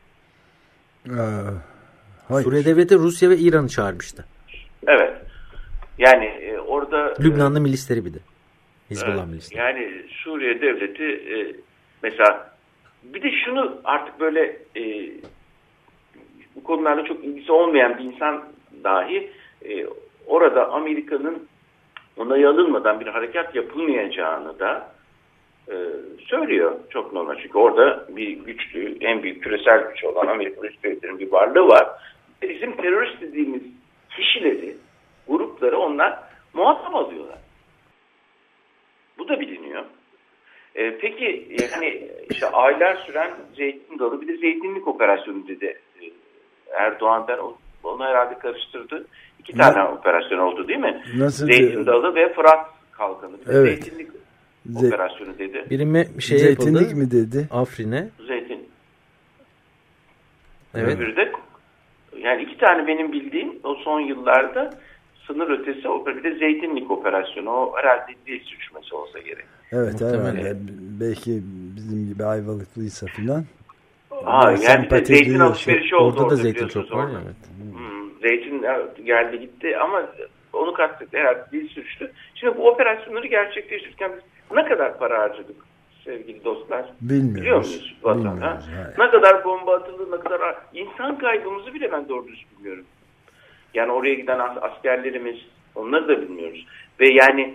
Suriye devleti Rusya ve İran'ı çağırmıştı. Evet. Yani orada... Lübnanlı milisleri bir de. Hizbullah milisleri. Yani Suriye devleti mesela bir de şunu artık böyle bu konularla çok ilgisi olmayan bir insan dahi orada Amerika'nın onayı alınmadan bir harekat yapılmayacağını da söylüyor. Çok normal. Çünkü orada bir güçlü, en büyük küresel güç olan Amerika Birleşik Devletleri'nin bir varlığı var. Bizim terörist dediğimiz kişileri, grupları onlar muhatap alıyorlar. Bu da biliniyor. Peki yani işte aylar süren Zeytin Dalı, bir de zeytinlik operasyonu dedi Erdoğan. Ben onu herhalde karıştırdı. 2 tane operasyon oldu değil mi? Nasıl? Zeytin Dalı ve Fırat Kalkanı. Evet. Zeytinlik operasyonu dedi. Birime bir şey Zeytinlik yapıldı. mi dedi? Afrin'e. Zeytin. Evet. Öbürü de yani 2 tane benim bildiğim o son yıllarda sınır ötesi bir de Zeytinlik operasyonu. O herhalde dil sürçmesi olsa gerek. Evet herhalde. Belki bizim gibi Ayvalıklıysa filan. Yani bir de zeytin alışverişi oldu. Orada da zeytin çok var ya. Evet. Zeytin geldi gitti ama onu kastettik herhalde dil sürçtü. Şimdi bu operasyonları gerçekleştirirken biz ne kadar para harcadık sevgili dostlar? Bilmiyoruz. Biliyor muyuz vatan? Ne kadar bomba atıldı, ne kadar insan kaybımızı bile ben doğru düz bilmiyorum. Yani oraya giden askerlerimiz, onları da bilmiyoruz. Ve yani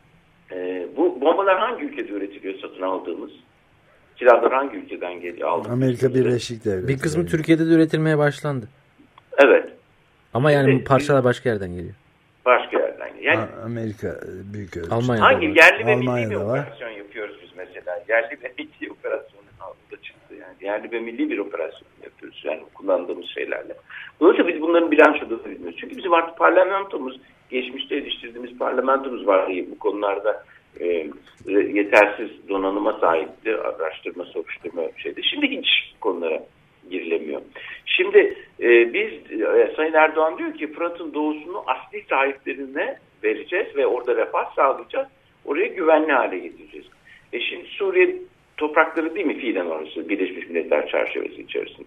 bu bombalar hangi ülkede üretiliyor satın aldığımız? Silahlar hangi ülkeden geliyor? Amerika Birleşik Devletleri. Bir kısmı Türkiye'de de üretilmeye başlandı. Evet. Ama yani parçalar başka yerden geliyor. Başka yerden geliyor. Yani Amerika büyük ölçüde. Almanya'da hangi yerli ve milli Almanya'da bir var. operasyon yapıyoruz biz mesela? Yerli ve milli operasyon da çıktı yani. Yerli ve milli bir operasyon yapıyoruz yani kullandığımız şeylerle. Dolayısıyla biz bunların bilançoda bilmiyoruz. Çünkü bizim artık parlamentomuz, geçmişte eleştirdiğimiz parlamentomuz var bu konularda yetersiz donanıma sahipti. Araştırma, soruşturma şeyde. Şimdi hiç konulara girilemiyor. Şimdi biz Sayın Erdoğan diyor ki Fırat'ın doğusunu asli sahiplerine vereceğiz ve orada refah sağlayacağız. Oraya güvenli hale getireceğiz. Şimdi Suriye toprakları değil mi fiilen orası Birleşmiş Milletler çerçevesi içerisinde?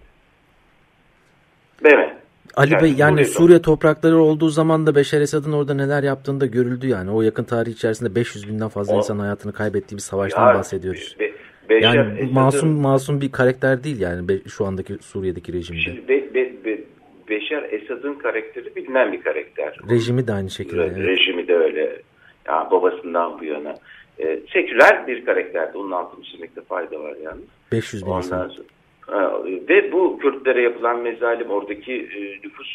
Değil mi? Ali Bey yani Suriye toprakları olduğu zaman da Beşar Esad'ın orada neler yaptığını da görüldü yani. O yakın tarih içerisinde 500 binden fazla insan hayatını kaybettiği bir savaştan bahsediyoruz. Yani masum bir karakter değil yani şu andaki Suriye'deki rejimde. Şimdi Beşar Esad'ın karakteri bilinen bir karakter. Rejimi de aynı şekilde. Evet. Rejimi de öyle. Yani babasından bu yana. Seküler bir karakterdi. Onun altını çizmekte fayda var yani. 500 bin insan. Ve bu Kürtlere yapılan mezalim, oradaki nüfus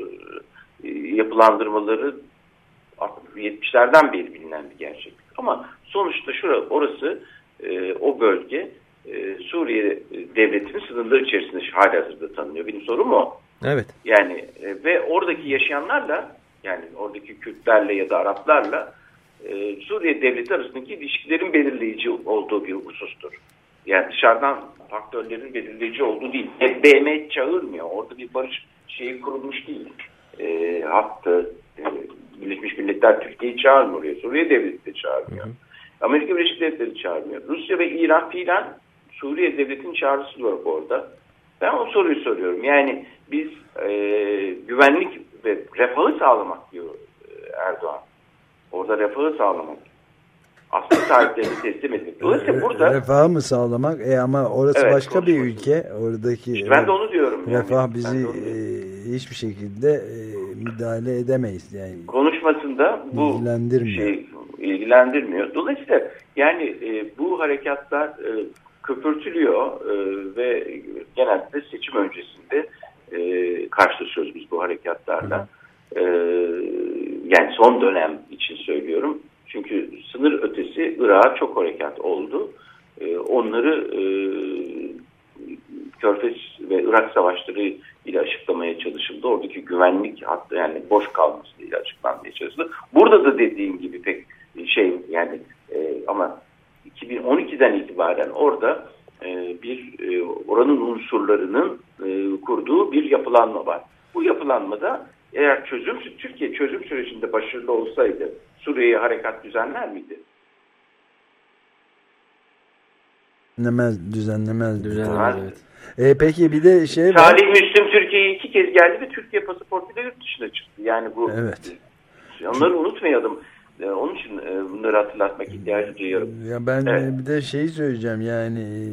yapılandırmaları 70'lerden beri bilinen bir gerçek. Ama sonuçta orası o bölge Suriye devletinin sınırları içerisinde halihazırda tanınıyor. Benim sorum o. Evet. Yani ve oradaki yaşayanlarla yani oradaki Kürtlerle ya da Araplarla Suriye devleti arasındaki ilişkilerin belirleyici olduğu bir husustur. Yani dışarıdan faktörlerin belirleyici olduğu değil. BM çağırmıyor. Orada bir barış şeyi kurulmuş değil. Hattı Birleşmiş Milletler Türkiye'yi çağırmıyor oraya. Suriye devleti de çağırmıyor. Amerika Birleşik Devletleri çağırmıyor. Rusya ve İran fiilen Suriye devletinin çağrısı var orada. Ben o soruyu soruyorum. Yani biz güvenlik ve refahı sağlamak diyor Erdoğan. Orada refahı sağlamak. Aslı sahiplerini teslim etmek. Dolayısıyla burada... Refahı mı sağlamak? Ama orası evet, başka bir ülke. Oradaki işte ben de onu diyorum. Refah yani. Bizi hiçbir şekilde müdahale edemeyiz. Yani konuşmasında bu ilgilendirmiyor. Dolayısıyla yani bu harekatlar köpürtülüyor ve genelde seçim öncesinde karşılaşıyoruz biz bu harekatlarla. Yani son dönem için söylüyorum. Çünkü sınır ötesi Irak'a çok harekat oldu. Onları Körfez ve Irak savaşları ile açıklamaya çalışıldı. Oradaki güvenlik hattı yani boş kalması ile açıklanmaya çalışıldı. Burada da dediğim gibi pek yani ama 2012'den itibaren orada oranın unsurlarının kurduğu bir yapılanma var. Bu yapılanmada eğer Türkiye çözüm sürecinde başarılı olsaydı Suriye'ye harekat düzenler miydi? Düzenlemez. Evet. Peki bir de Salih Müslim Türkiye'ye 2 kez geldi ve Türkiye pasaportuyla yurt dışına çıktı. Yani bu onları unutmayalım. Onun için bunları hatırlatmak ihtiyacı duyuyorum. Ya ben bir de söyleyeceğim yani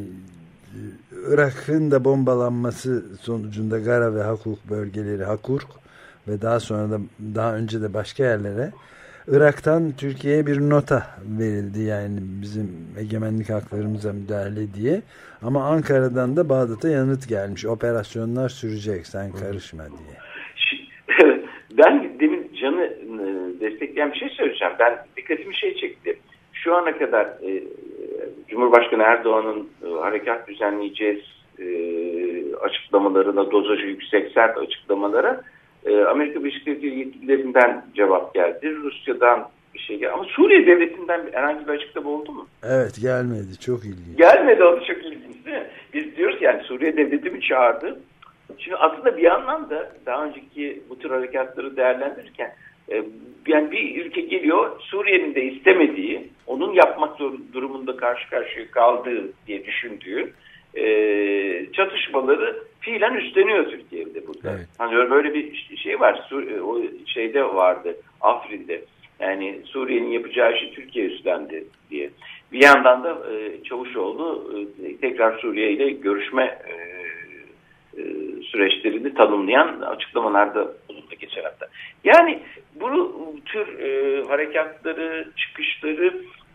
Irak'ın da bombalanması sonucunda Gara ve Hakurk bölgeleri ve daha önce de başka yerlere Irak'tan Türkiye'ye bir nota verildi, yani bizim egemenlik haklarımıza müdahale diye, ama Ankara'dan da Bağdat'a yanıt gelmiş, operasyonlar sürecek, sen karışma diye. Ben demin Can'ı destekleyen bir şey söyleyeceğim. Ben dikkatimi çekti. Şu ana kadar Cumhurbaşkanı Erdoğan'ın harekat düzenleyeceğiz açıklamalarına, dozajı yüksek, sert açıklamalara Amerika Birleşik Devletleri yetkililerinden cevap geldi. Rusya'dan bir şey geldi. Ama Suriye Devleti'nden herhangi bir açıklama oldu mu? Evet, gelmedi. Çok ilginç. Gelmedi, o da çok ilginç değil mi? Biz diyoruz yani Suriye Devleti mi çağırdı? Şimdi aslında bir yandan da daha önceki bu tür harekatları değerlendirirken yani bir ülke geliyor, Suriye'nin de istemediği, onun yapmak durumunda karşı karşıya kaldığı diye düşündüğü çatışmaları fiilen üstleniyor Türkiye'de burada. Evet. Hani böyle bir şey var, o şeyde vardı, Afrin'de. Yani Suriye'nin yapacağı işi Türkiye üstlendi diye. Bir yandan da Çavuşoğlu tekrar Suriye ile görüşme süreçlerini tanımlayan açıklamalarda bulundu geçen hafta. Yani bu tür harekatları, çıkışları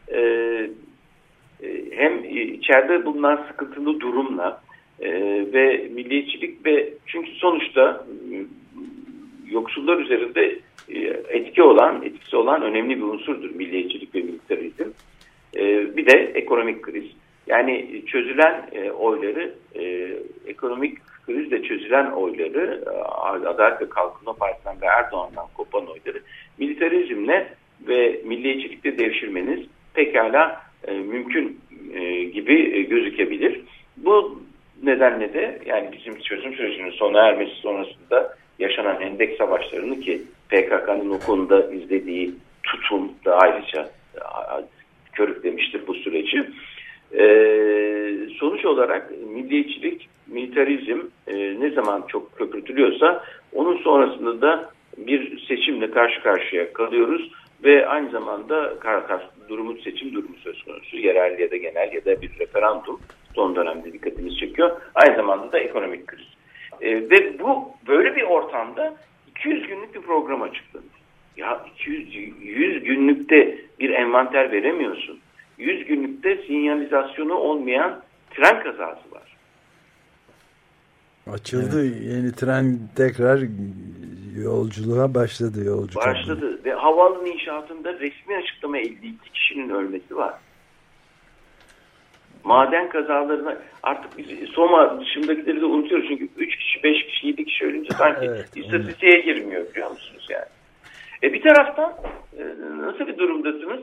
hem içeride bulunan sıkıntılı durumla ve milliyetçilik ve çünkü sonuçta yoksullar üzerinde etkisi olan önemli bir unsurdur milliyetçilik ve militarizm. Bir de ekonomik kriz. Yani çözülen oyları, ekonomik krizle çözülen oyları, Adalet ve Kalkınma Partisi'nden ve Erdoğan'dan kopan oyları militarizmle ve milliyetçilikle devşirmeniz pekala mümkün gibi gözükebilir. Bu nedenle de yani bizim çözüm sürecinin sona ermesi sonrasında yaşanan Hendek Savaşlarını, ki PKK'nın o konuda izlediği tutum da ayrıca körüklemiştir bu süreci. Sonuç olarak milliyetçilik, militarizm ne zaman çok köpürtülüyorsa onun sonrasında da bir seçimle karşı karşıya kalıyoruz ve aynı zamanda seçim durumu söz konusu. Yerel ya da genel ya da bir referandum son dönemde dikkatimizi çekiyor. Aynı zamanda da ekonomik kriz. Ve bu böyle bir ortamda 200 günlük bir program açıklanıyor. Ya 100 günlükte bir envanter veremiyorsun. 100 günlükte sinyalizasyonu olmayan tren kazası var. Açıldı, evet. Yeni tren tekrar yolculuğa başladı. Başladı ve havaalanı inşaatında resmi açıklama 52 kişinin ölmesi var. Maden kazalarına artık biz Soma dışındakileri de unutuyoruz çünkü 3 kişi, 5 kişi, 7 kişi ölünce sanki istatistiğe girmiyor, biliyor musunuz yani? Bir taraftan nasıl bir durumdasınız?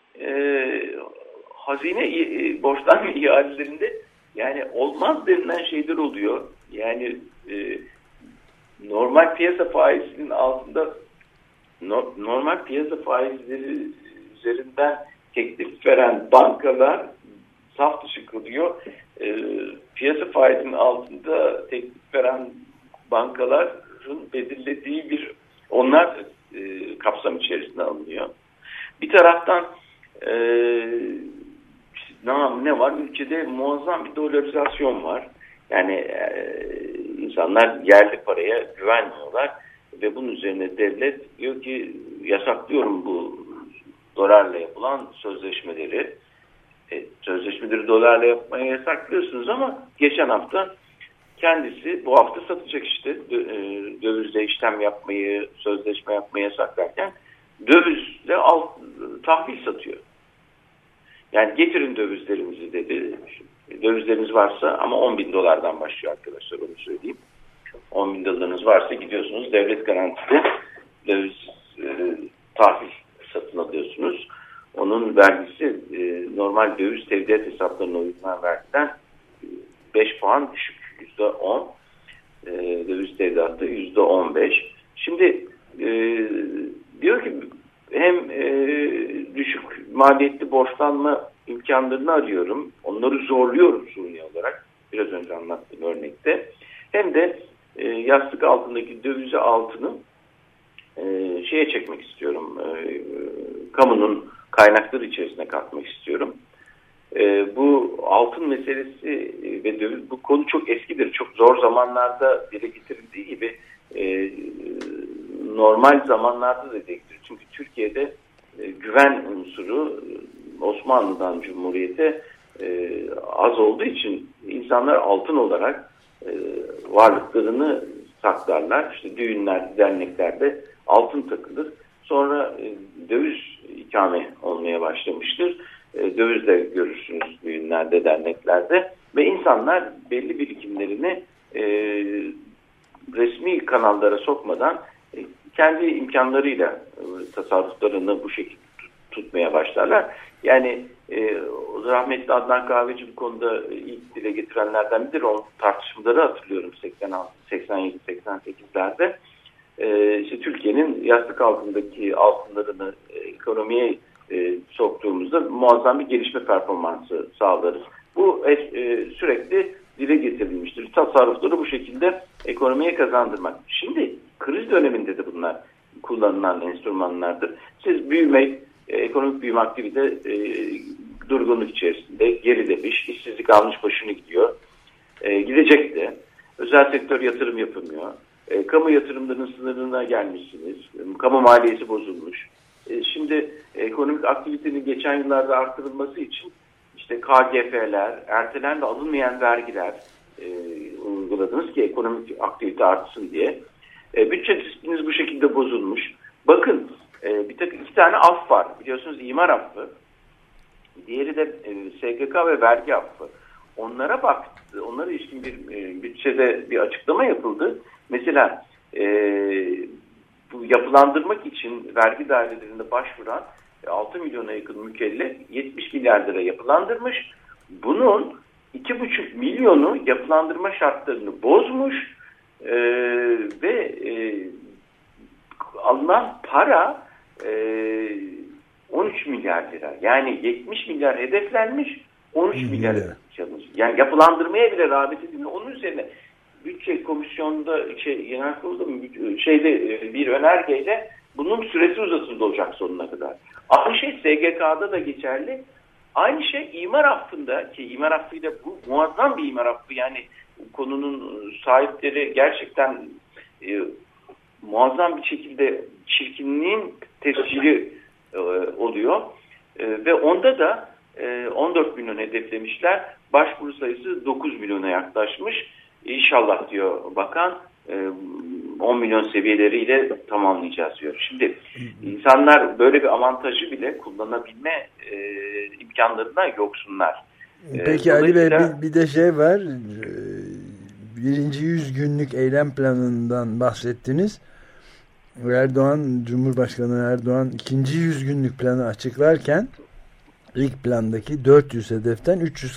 Hazine borçlanma ihalelerinde yani olmaz denilen şeyler oluyor. Yani normal piyasa faizinin altında normal piyasa faizleri üzerinden teklif veren bankalar saf dışı kalıyor. Piyasa faizinin altında teklif veren bankaların belirlediği onlar kapsam içerisine alınıyor. Bir taraftan ne var? Ülkede muazzam bir dolarizasyon var. Yani insanlar yerli paraya güvenmiyorlar ve bunun üzerine devlet diyor ki yasaklıyorum bu dolarla yapılan sözleşmeleri. Sözleşmeleri dolarla yapmaya yasaklıyorsunuz ama geçen hafta kendisi bu hafta satacak işte dövizle işlem yapmayı, sözleşme yapmayı yasaklarken dövizle tahvil satıyor. Yani getirin dövizlerimizi dedi. Dövizleriniz varsa ama 10.000 dolardan başlıyor arkadaşlar, onu söyleyeyim. 10.000 dolarınız varsa gidiyorsunuz devlet garantili döviz tahvil satın alıyorsunuz. Onun vergisi normal döviz tevdiat hesaplarına uygulan vergiden 5 puan düşük. %10. Döviz tevdiatta %15. Şimdi diyor ki hem düşük maliyetli borçlanma imkanlarını arıyorum. Onları zorluyorum suni olarak. Biraz önce anlattığım örnekte. Hem de yastık altındaki dövize altını şeye çekmek istiyorum. Kamunun kaynakları içerisine katmak istiyorum. Bu altın meselesi ve döviz, bu konu çok eskidir. Çok zor zamanlarda dile getirildiği gibi normal zamanlarda da değildir. Çünkü Türkiye'de güven unsuru Osmanlı'dan Cumhuriyet'e az olduğu için insanlar altın olarak varlıklarını saklarlar. İşte düğünler, derneklerde altın takılır. Sonra döviz ikame olmaya başlamıştır. Döviz de görürsünüz düğünlerde, derneklerde ve insanlar belli birikimlerini resmi kanallara sokmadan kendi imkanlarıyla tasarruflarını bu şekilde tutmaya başlarlar. Yani rahmetli Adnan Kahveci bu konuda ilk dile getirenlerden biridir. O tartışmaları hatırlıyorum 87-88'lerde. İşte Türkiye'nin yastık altındaki altınlarını ekonomiye soktuğumuzda muazzam bir gelişme performansı sağlarız. Bu sürekli dile getirilmiştir. Tasarrufları bu şekilde ekonomiye kazandırmak. Şimdi kriz döneminde de bunlar kullanılan enstrümanlardır. Siz büyümek, ekonomik büyüme aktivite durgunluk içerisinde gerilemiş, işsizlik almış başını gidiyor. Gidecek de. Özel sektör yatırım yapamıyor. Kamu yatırımlarının sınırına gelmişsiniz. Kamu maliyesi bozulmuş. Şimdi ekonomik aktivitenin geçen yıllarda artırılması için işte KGF'ler, ertelen ve alınmayan vergiler uyguladınız ki ekonomik aktivite artsın diye. Bütçe disipliniz bu şekilde bozulmuş. Bakın iki tane af var. Biliyorsunuz imar affı. Diğeri de SGK ve vergi affı. Onlara ilişkin bir bütçede bir açıklama yapıldı. Mesela bu yapılandırmak için vergi dairelerinde başvuran 6 milyona yakın mükellef 70 milyar lira yapılandırmış. Bunun 2,5 milyonu yapılandırma şartlarını bozmuş ve alınan para 13 milyar lira. Yani 70 milyar hedeflenmiş, 13 milyar çalınmış. Yani yapılandırmaya bile rağbet edilmiyor. Onun üzerine bütçe komisyonunda genel kurulda bir önergeyle bunun süresi uzatıldı olacak sonuna kadar. Aynı şey SGK'da da geçerli. Aynı şey imar affında ki imar affıyla bu muazzam bir imar affı, yani konunun sahipleri gerçekten muazzam bir şekilde çirkinliğin tescili oluyor. Ve onda da 14 milyon hedeflemişler. Başvuru sayısı 9 milyona yaklaşmış. İnşallah diyor bakan 10 milyon seviyeleriyle tamamlayacağız diyor. Şimdi insanlar böyle bir avantajı bile kullanabilme imkanlarından yoksunlar. Peki Ali Bey, bir de şey var. Birinci 100 günlük eylem planından bahsettiniz. Cumhurbaşkanı Erdoğan ikinci 100 günlük planı açıklarken ilk plandaki 400 hedeften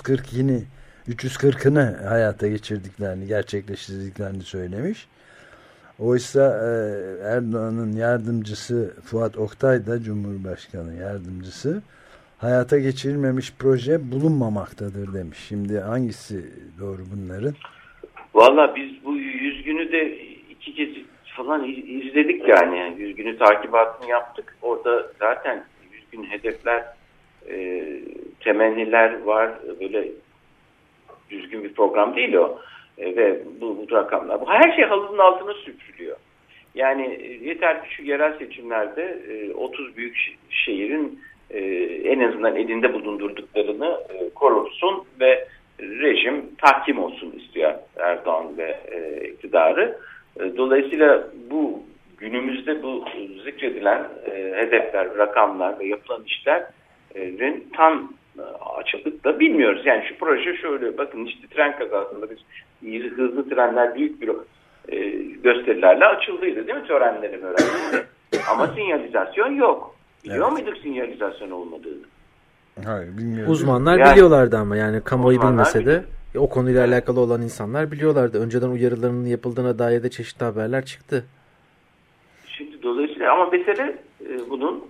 340'ını hayata gerçekleştirdiklerini söylemiş. Oysa Erdoğan'ın yardımcısı Fuat Oktay da Cumhurbaşkanı yardımcısı hayata geçirilmemiş proje bulunmamaktadır demiş. Şimdi hangisi doğru bunların? Valla biz bu 100 günü de 2 kez falan izledik yani. 100 günü takibatını yaptık. Orada zaten 100 gün hedefler, temenniler var. Böyle düzgün bir program değil o. Ve bu rakamlar. Bu her şey halının altına süpürülüyor. Yani yeter ki şu yerel seçimlerde 30 büyük şehrin en azından elinde bulundurduklarını korursun ve rejim tahkim olsun istiyor Erdoğan ve iktidarı. Dolayısıyla bu günümüzde bu zikredilen hedefler, rakamlar ve yapılan işlerin tam açıklıkla bilmiyoruz. Yani şu proje şöyle, bakın işte tren kazasında biz hızlı trenler büyük bir gösterilerle açıldıydı değil mi, törenleri böyle. Ama sinyalizasyon yok. Biliyor muyduk sinyalizasyon olmadığını? Hayır, bilmiyorum. Uzmanlar biliyorlardı ama yani kamuoyu bilmese de o konuyla alakalı olan insanlar biliyorlardı. Önceden uyarılarının yapıldığına dair de çeşitli haberler çıktı. Şimdi dolayısıyla ama mesele bunun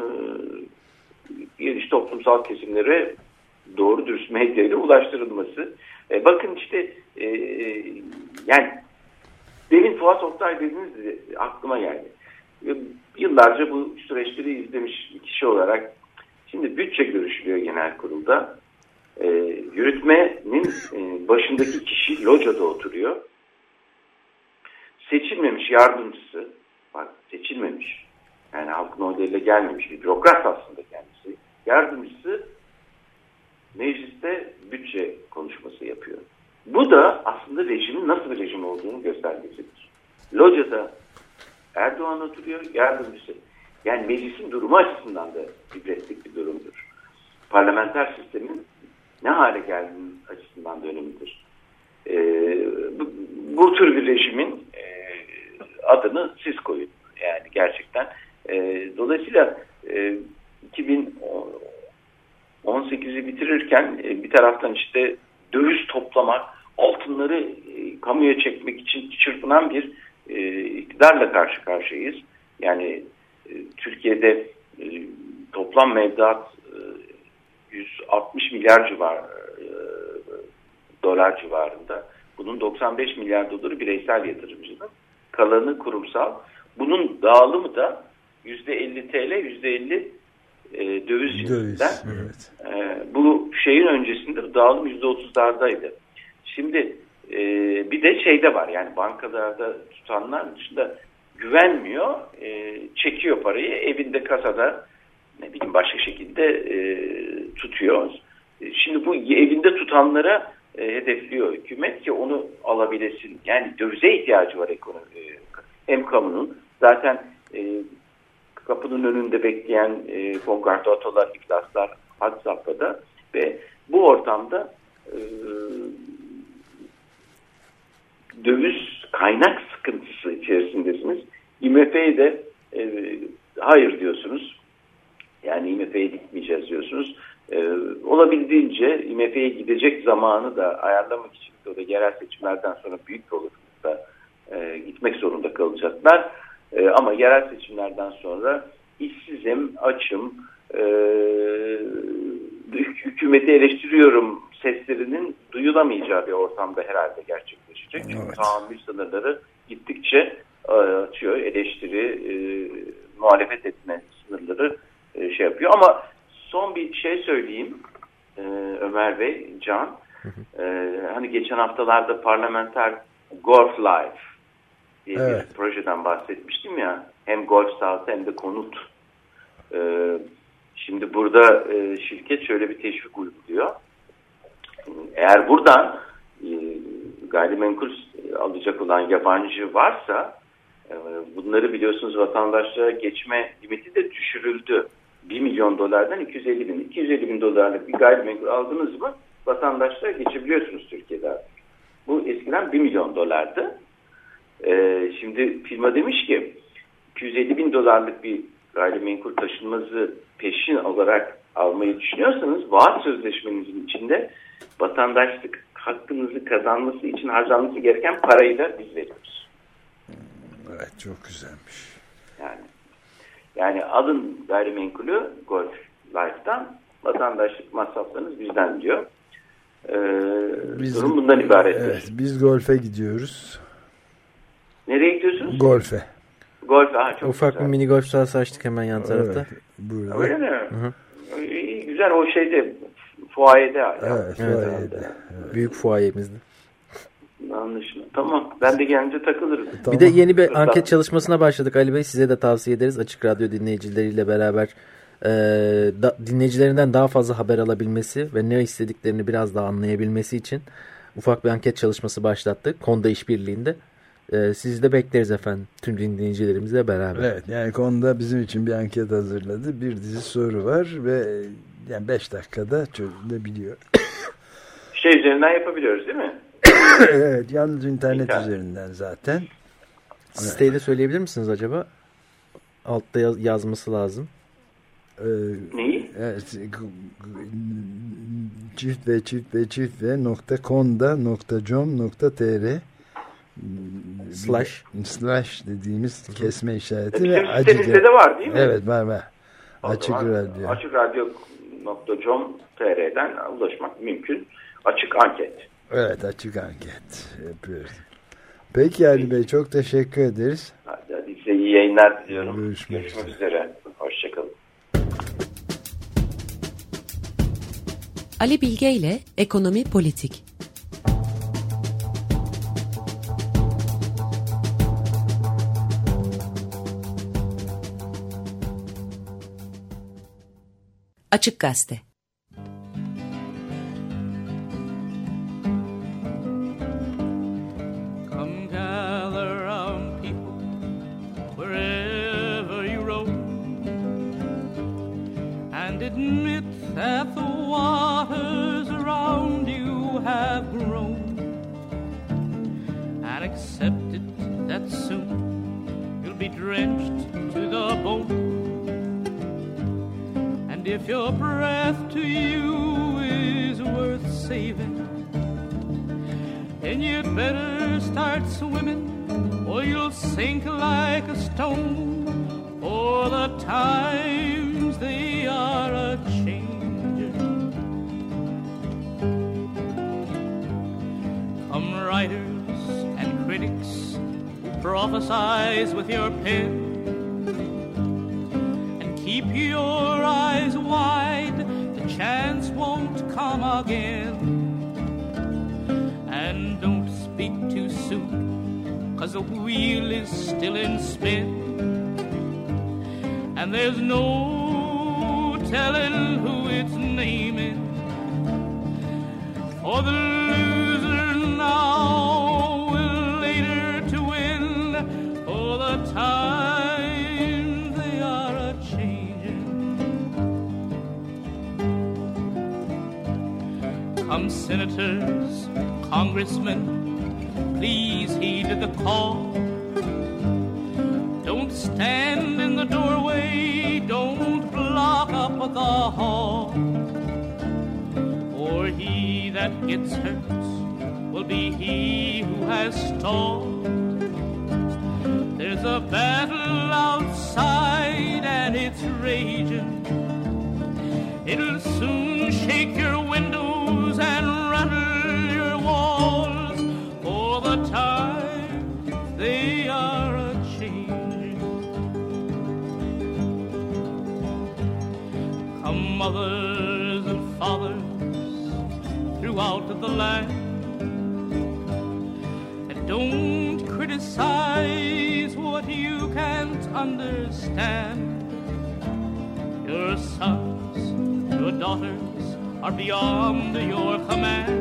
geniş toplumsal kesimlere doğru dürüst medyayla ulaştırılması. Bakın işte yani demin Fuat Oktay dediğiniz aklıma geldi. Yıllarca bu süreçleri izlemiş bir kişi olarak şimdi bütçe görüşülüyor genel kurulda. Yürütmenin başındaki kişi locada oturuyor. Seçilmemiş yardımcısı, bak seçilmemiş. Yani halkın oylarıyla gelmemiş bir bürokrat aslında kendisi. Yardımcısı mecliste bütçe konuşması yapıyor. Bu da aslında rejimin nasıl bir rejim olduğunu göstergesidir. Locada Erdoğan oturuyor, yardımcısı. Yani meclisin durumu açısından da ibretlik bir durumdur. Parlamenter sistemin ne hale geldiğinin açısından da önemlidir. Bu tür bir rejimin adını siz koyun. Yani gerçekten. Dolayısıyla 2018'i bitirirken bir taraftan işte döviz toplamak, altınları kamuya çekmek için çırpınan bir iktidarla karşı karşıyayız. Yani Türkiye'de toplam mevduat 160 milyar dolar civarında. Bunun 95 milyar doları bireysel yatırımcının, kalanı kurumsal. Bunun dağılımı da %50 TL, %50 döviz cinsinden. Evet. Bu şeyin öncesinde dağılım %30'lardaydı. Şimdi bir de şeyde var, yani bankalarda tutanlar dışında güvenmiyor, çekiyor parayı, evinde kasada ne bileyim başka şekilde tutuyor. Şimdi bu evinde tutanlara hedefliyor hükümet ki onu alabilesin. Yani dövize ihtiyacı var ekonomi. Hem kamunun zaten kapının önünde bekleyen kongratatolar, iflaslar had safhada ve bu ortamda döviz kaynak sıkıntısı içerisindesiniz. IMF'ye de hayır diyorsunuz. Yani IMF'ye gitmeyeceğiz diyorsunuz. Olabildiğince IMF'ye gidecek zamanı da ayarlamak için o da yerel seçimlerden sonra büyük bir olasılıkla gitmek zorunda kalacaklar. Ama yerel seçimlerden sonra işsizim, açım, hükümeti eleştiriyorum seslerinin duyulamayacağı bir ortamda herhalde gerçekleşecek. Çünkü tahammül sınırları gittikçe açıyor, eleştiri, muhalefet etme sınırları şey yapıyor. Ama son bir şey söyleyeyim Ömer Bey, Can. Hani geçen haftalarda parlamenter Golf Life diye bir projeden bahsetmiştim ya. Hem golf sahası hem de konut. Şimdi burada şirket şöyle bir teşvik uyguluyor. Eğer buradan gayrimenkul alacak olan yabancı varsa bunları biliyorsunuz vatandaşlara geçme limiti de düşürüldü. 1 milyon dolardan 250 bin. 250 bin dolarlık bir gayrimenkul aldınız mı vatandaşlara geçebiliyorsunuz Türkiye'de artık. Bu eskiden 1 milyon dolardı. Şimdi firma demiş ki 250 bin dolarlık bir gayrimenkul taşınmazı peşin olarak almayı düşünüyorsanız vaat sözleşmenizin içinde vatandaşlık hakkınızı kazanması için harcanması gereken parayı da biz veriyoruz. Evet, çok güzelmiş. Yani alın gayrimenkulü Golf Life'dan, vatandaşlık masraflarınız bizden diyor. Durum bundan ibarettir. Evet, biz golfe gidiyoruz. Nereye gidiyorsunuz? Golfe. Golfe, çok ufak güzel. Bir mini golf sahası açtık hemen yan tarafta. Evet, öyle mi? İyi, güzel o şeyde, fuayede. Evet, fuayede. Evet. Büyük fuayemizde. Anlaşıldı. Tamam. Ben de gelince takılırım. Bir de yeni bir anket çalışmasına başladık Ali Bey. Size de tavsiye ederiz. Açık Radyo dinleyicileriyle beraber dinleyicilerinden daha fazla haber alabilmesi ve ne istediklerini biraz daha anlayabilmesi için ufak bir anket çalışması başlattık. Konda işbirliğinde. Sizi de bekleriz efendim. Tüm dinleyicilerimizle beraber. Evet, yani konuda bizim için bir anket hazırladı. Bir dizi soru var ve yani 5 dakikada çözülebiliyor. Şey üzerinden yapabiliyoruz değil mi? Evet, yalnız internet üzerinden zaten. Siteyi de söyleyebilir misiniz acaba? Altta yazması lazım. Neyi? Evet, çift.com.tr slash dediğimiz kesme işareti ve sitemizde de var değil mi? Evet, var. Açık Radyo. Açıkradyo.com.tr'den ulaşmak mümkün. Açık anket. Evet, açık anket yapıyoruz. Peki Ali Bey, çok teşekkür ederiz. Hadi size iyi yayınlar diliyorum. Görüşmek üzere. Hoşçakalın. Ali Bilge ile Ekonomi Politik. Açık Gazete. Come gather round people wherever you roam, and admit that the waters around you have grown, and accept it that soon you'll be drenched to the bone. And if your breath to you is worth saving, then you'd better start swimming, or you'll sink like a stone. For the times they are a-changin'. Come writers and critics who prophesize with your pen, and keep your eyes wide, the chance won't come again. And don't speak too soon, 'cause the wheel is still in spin, and there's no telling who it's naming. For the loser now will later to win, for the time they are a-changin'. Come senators, congressmen, please heed the call. Don't stand in the doorway, don't block up the hall. For he that gets hurt will be he who has stalled. There's a battle outside and it's raging. It'll soon shake your windows and rattle your walls. For the times they are a-changing. Come mothers and fathers throughout the land, and don't criticize what you can't understand. Your sons, your daughters are beyond your command.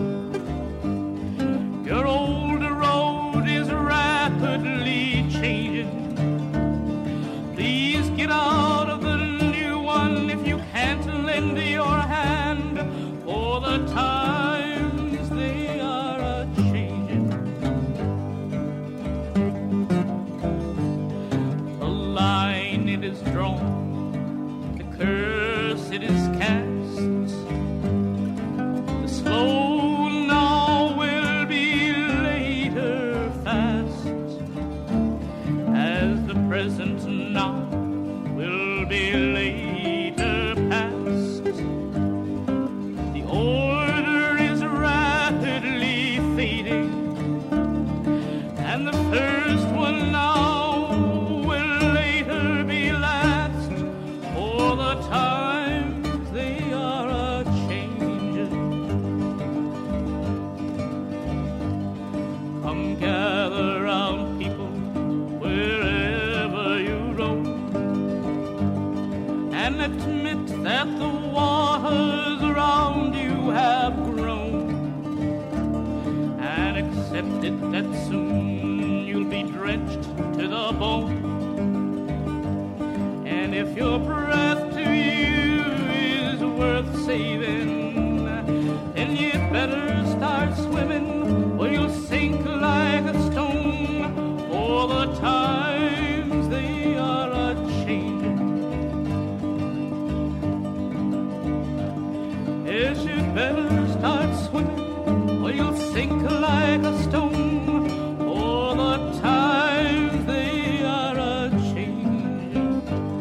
Your old road is rapidly changing. Please get out of the new one if you can't lend your hand, for the times they are a-changing. The line it is drawn, the curse it is cast. The slow now will be later fast, as the present now will be later past. The order is rapidly fading, and the first one now will later be last. For the times they are a-changin'. Come gather round people wherever you roam, and admit that the waters around you have grown, and accept it that soon you'll be drenched to the bone. And if your breath to you is worth saving, then you'd better start swimming, or you'll sink like a stone. For the times they are a-changin'. Yes, you'd better start swimming, or you'll sink like a stone. For the times they are a-changin'.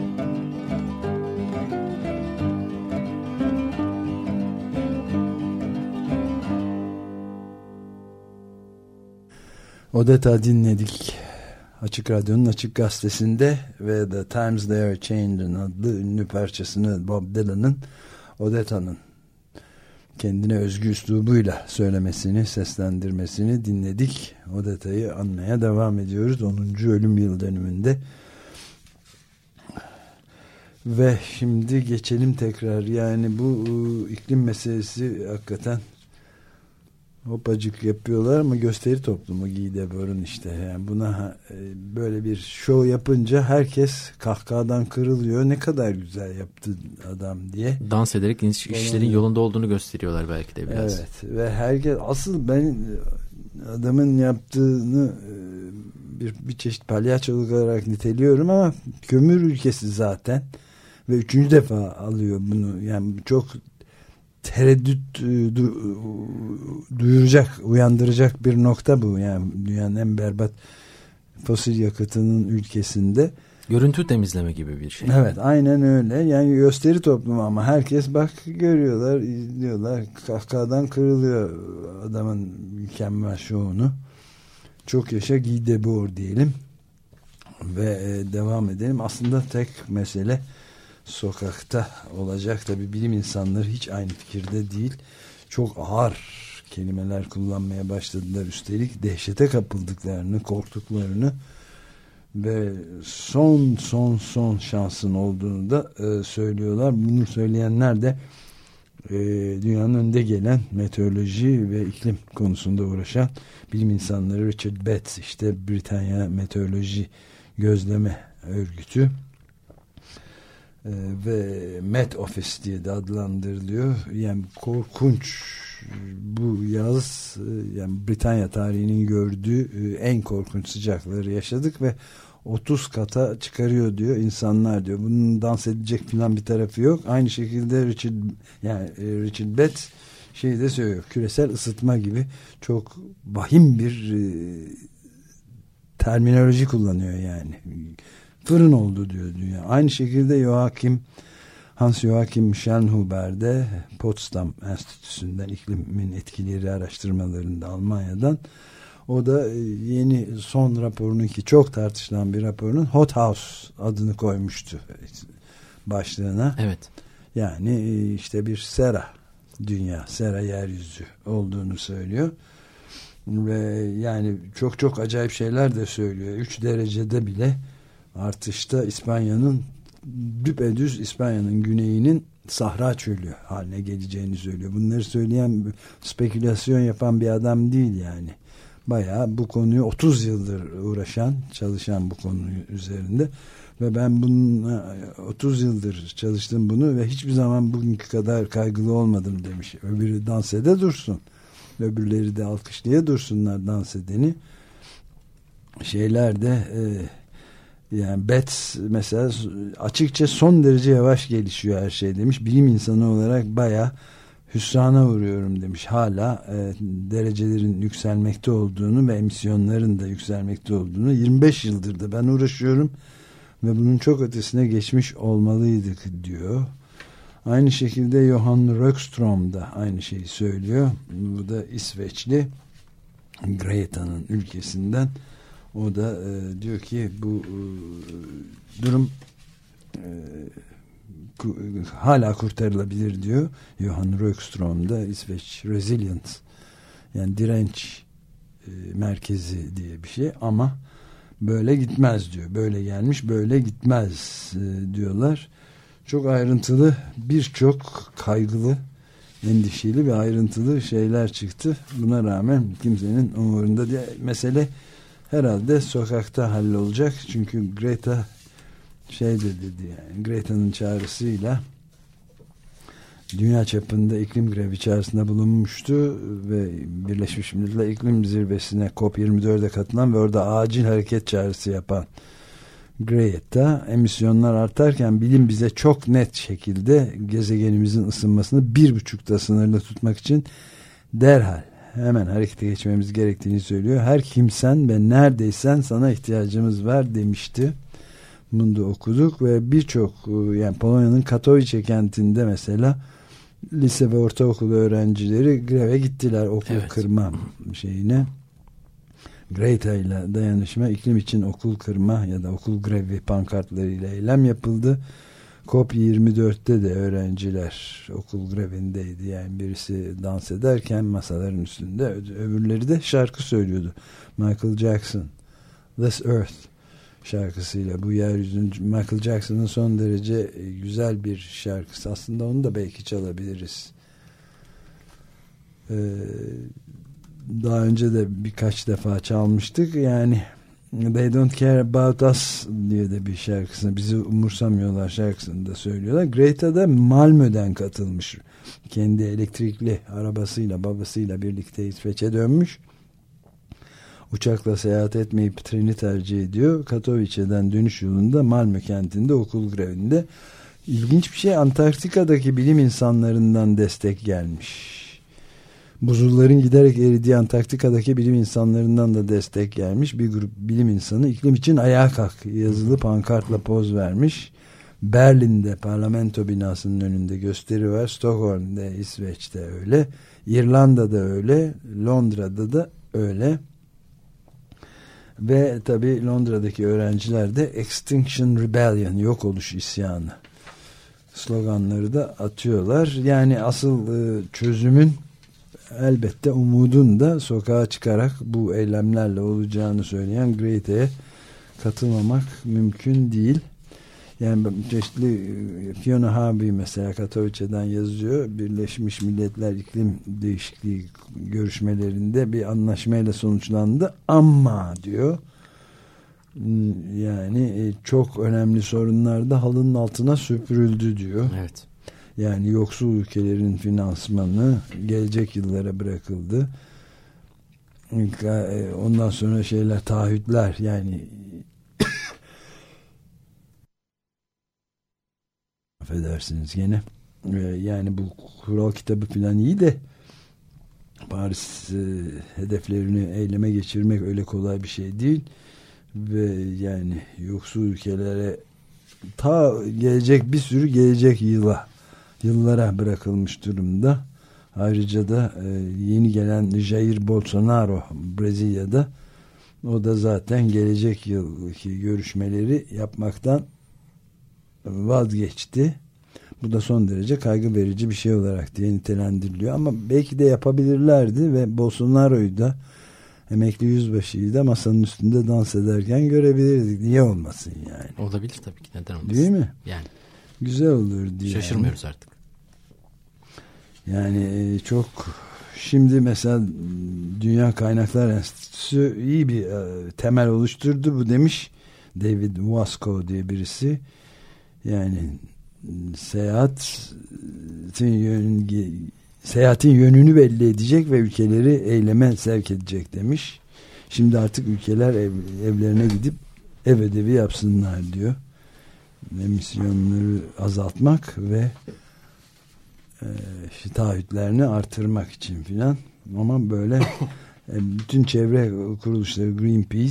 Odetta dinledik. Açık Radyo'nun Açık Gazetesi'nde ve The Times They Are Changing adlı ünlü parçasını Bob Dylan'ın Odetta'nın kendine özgü üslubuyla söylemesini, seslendirmesini dinledik. Odetta'yı anmaya devam ediyoruz. 10. ölüm yıl dönümünde. Ve şimdi geçelim tekrar. Yani bu iklim meselesi hakikaten hopacık yapıyorlar ama gösteri toplumu Guy Debord'un işte. Yani buna böyle bir show yapınca herkes kahkahadan kırılıyor. Ne kadar güzel yaptı adam diye. Dans ederek işlerin yolunda olduğunu gösteriyorlar belki de biraz. Evet ve herkes, asıl ben adamın yaptığını bir çeşit palyaçoluk olarak niteliyorum ama kömür ülkesi zaten ve 3. defa alıyor bunu. Yani çok tereddüt duyuracak, uyandıracak bir nokta bu. Yani dünyanın en berbat fosil yakıtının ülkesinde. Görüntü temizleme gibi bir şey. Evet, aynen öyle. Yani gösteri toplumu ama herkes bak görüyorlar, izliyorlar. Kahkahadan kırılıyor adamın mükemmel şovunu. Çok yaşa Guy Debord diyelim. Ve devam edelim. Aslında tek mesele sokakta olacak. Tabii bilim insanları hiç aynı fikirde değil. Çok ağır kelimeler kullanmaya başladılar. Üstelik dehşete kapıldıklarını, korktuklarını ve son şansın olduğunu da söylüyorlar. Bunu söyleyenler de dünyanın önde gelen meteoroloji ve iklim konusunda uğraşan bilim insanları. Richard Betts, işte Britanya Meteoroloji Gözleme Örgütü ve Met Office diye de adlandırılıyor. Yani korkunç, bu yaz yani Britanya tarihinin gördüğü en korkunç sıcakları yaşadık ve 30 kata çıkarıyor diyor insanlar diyor. Bunun dans edecek falan bir tarafı yok. Aynı şekilde Richard Betts şeyi de söylüyor. Küresel ısıtma gibi çok vahim bir terminoloji kullanıyor yani. Fırın oldu diyor dünya. Aynı şekilde Hans Joachim Schellnhuber de Potsdam Enstitüsü'nden, iklimin etkileri araştırmalarında Almanya'dan, o da yeni son raporunun, ki çok tartışılan bir raporunun, Hot House adını koymuştu başlığına. Evet. Yani işte bir sera dünya, sera yeryüzü olduğunu söylüyor. Ve yani çok acayip şeyler de söylüyor. 3 derecede bile artışta düpedüz İspanya'nın güneyinin Sahra çölü haline geleceğini söylüyor. Bunları söyleyen, spekülasyon yapan bir adam değil yani. Bayağı bu konuyu 30 yıldır çalışan bu konu üzerinde ve ben bunun 30 yıldır çalıştım bunu ve hiçbir zaman bugünkü kadar kaygılı olmadım demiş. Öbürü dans ede dursun. Öbürleri de alkışlaya dursunlar dans edeni. Şeyler de yani Betts mesela açıkça son derece yavaş gelişiyor her şey demiş. Bilim insanı olarak bayağı hüsrana uğruyorum demiş. Hala derecelerin yükselmekte olduğunu ve emisyonların da yükselmekte olduğunu, 25 yıldır da ben uğraşıyorum ve bunun çok ötesine geçmiş olmalıydık diyor. Aynı şekilde Johan Rökström da aynı şeyi söylüyor. Bu da İsveçli, Greta'nın ülkesinden. O da diyor ki bu durum hala kurtarılabilir diyor. Johan Rökström da İsveç Resilience, yani direnç merkezi diye bir şey, ama böyle gitmez diyor. Böyle gelmiş, böyle gitmez diyorlar. Çok ayrıntılı, birçok kaygılı, endişeli ve ayrıntılı şeyler çıktı. Buna rağmen kimsenin umurunda değil. Mesele herhalde sokakta hallolacak. Çünkü Greta dedi yani, Greta'nın çağrısıyla dünya çapında iklim grevi çağrısında bulunmuştu ve Birleşmiş Milletler İklim Zirvesi'ne COP24'e katılan ve orada acil hareket çağrısı yapan Greta, emisyonlar artarken bilim bize çok net şekilde gezegenimizin ısınmasını 1,5'ta sınırlı tutmak için derhal hemen harekete geçmemiz gerektiğini söylüyor. Her kimsen ve neredeysen sana ihtiyacımız var demişti. Bunu da okuduk ve birçok, yani Polonya'nın Katowice kentinde mesela lise ve ortaokul öğrencileri greve gittiler, okul kırma şeyine. Greta ile dayanışma, iklim için okul kırma ya da okul grevi pankartlarıyla eylem yapıldı. COP24'te de öğrenciler okul grevindeydi. Yani birisi dans ederken masaların üstünde, öbürleri de şarkı söylüyordu. Michael Jackson, This Earth şarkısıyla bu yeryüzünün, Michael Jackson'ın son derece güzel bir şarkısı. Aslında onu da belki çalabiliriz. Daha önce de birkaç defa çalmıştık. Yani They Don't Care About Us diye de bir şarkısını, bizi umursamıyorlar şarkısını da söylüyorlar. Greta da Malmö'den katılmış. Kendi elektrikli arabasıyla babasıyla birlikte İsveç'e dönmüş. Uçakla seyahat etmeyip treni tercih ediyor. Katowice'den dönüş yolunda Malmö kentinde okul grevinde. İlginç bir şey, Antarktika'daki bilim insanlarından destek gelmiş. Buzulların giderek eridiği Antarktika'daki bilim insanlarından da destek gelmiş. Bir grup bilim insanı iklim için ayağa kalk yazılı pankartla poz vermiş. Berlin'de parlamento binasının önünde gösteri var. Stockholm'de, İsveç'te öyle. İrlanda'da öyle. Londra'da da öyle. Ve tabii Londra'daki öğrenciler de Extinction Rebellion, yok oluş isyanı sloganları da atıyorlar. Yani asıl çözümün, elbette umudun da sokağa çıkarak bu eylemlerle olacağını söyleyen Greta'ya katılmamak mümkün değil. Yani çeşitli Fiona Harvey mesela Katowice'den yazıyor. Birleşmiş Milletler İklim Değişikliği görüşmelerinde bir anlaşmayla sonuçlandı ama diyor, yani çok önemli sorunlar da halının altına süpürüldü diyor. Evet. Yani yoksul ülkelerin finansmanı gelecek yıllara bırakıldı. Ondan sonra şeyler, taahhütler, yani affedersiniz gene. Yani bu kural kitabı falan iyi de Paris hedeflerini eyleme geçirmek öyle kolay bir şey değil. Ve yani yoksul ülkelere bir sürü gelecek yıllara bırakılmış durumda. Ayrıca da yeni gelen Jair Bolsonaro Brezilya'da, o da zaten gelecek yılki görüşmeleri yapmaktan vazgeçti. Bu da son derece kaygı verici bir şey olarak diye nitelendiriliyor. Ama belki de yapabilirlerdi ve Bolsonaro'yu da, emekli yüzbaşıyı da masanın üstünde dans ederken görebilirdik. Niye olmasın yani? Olabilir tabii ki. Neden olmasın? Değil mi? Yani. Güzel olur diye. Şaşırmıyoruz artık. Yani çok, şimdi mesela Dünya Kaynaklar Enstitüsü iyi bir temel oluşturdu. Bu demiş David Wasco diye birisi. Yani seyahatin yönünü belli edecek ve ülkeleri eyleme sevk edecek demiş. Şimdi artık ülkeler evlerine gidip ev ödevi yapsınlar diyor. Emisyonları azaltmak ve taahhütlerini artırmak için filan. Ama böyle bütün çevre kuruluşları, Greenpeace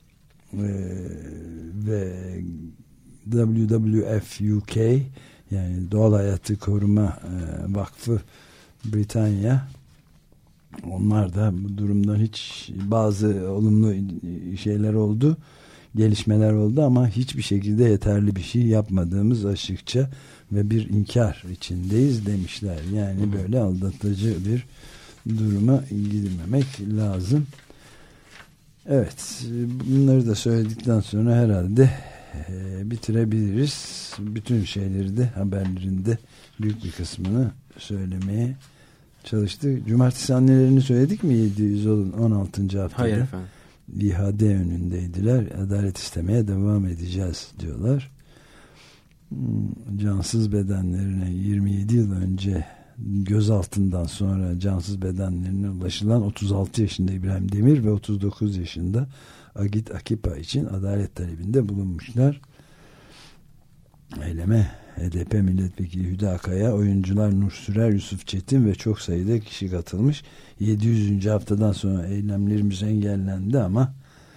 ve WWF UK, yani Doğal Hayatı Koruma Vakfı Britanya, onlar da bu durumdan hiç, bazı olumlu şeyler oldu, gelişmeler oldu ama hiçbir şekilde yeterli bir şey yapmadığımız açıkça ve bir inkar içindeyiz demişler. Yani böyle aldatıcı bir duruma girmemek lazım. Evet, bunları da söyledikten sonra herhalde bitirebiliriz. Bütün şeyleri de, haberlerinde büyük bir kısmını söylemeye çalıştık. Cumartesi annelerini söyledik mi? 716. haftada. Hayır efendim. İHAD önündeydiler. Adalet istemeye devam edeceğiz diyorlar. Cansız bedenlerine 27 yıl önce gözaltından sonra cansız bedenlerine ulaşılan 36 yaşında İbrahim Demir ve 39 yaşında Agit Akipa için adalet talebinde bulunmuşlar. Eyleme HDP milletvekili Hüda Akay'a oyuncular Nur Sürer, Yusuf Çetin ve çok sayıda kişi katılmış. 700. haftadan sonra eylemlerimiz engellendi ama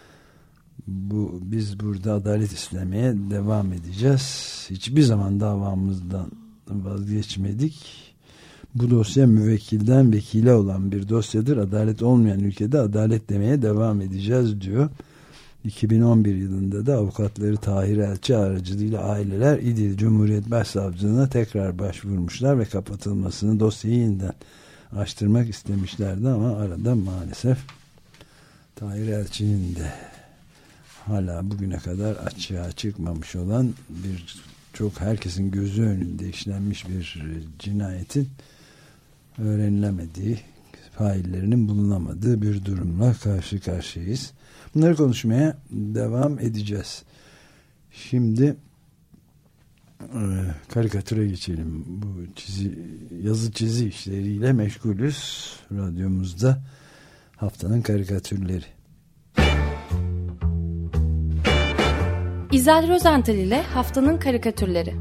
biz burada adalet istemeye devam edeceğiz. Hiçbir zaman davamızdan vazgeçmedik. Bu dosya müvekkilden vekile olan bir dosyadır. Adalet olmayan ülkede adalet demeye devam edeceğiz diyor. 2011 yılında da avukatları Tahir Elçi aracılığıyla aileler İdil Cumhuriyet Başsavcılığına tekrar başvurmuşlar ve kapatılmasını, dosyayı yeniden açtırmak istemişlerdi ama arada maalesef Tahir Elçi'nin de hala bugüne kadar açığa çıkmamış olan çok herkesin gözü önünde işlenmiş bir cinayetin öğrenilemediği, faillerinin bulunamadığı bir durumla karşı karşıyayız. Bunları konuşmaya devam edeceğiz. Şimdi karikatüre geçelim. Bu yazı çizi işleriyle meşgulüz. Radyomuzda haftanın karikatürleri. İzel Rozental ile haftanın karikatürleri.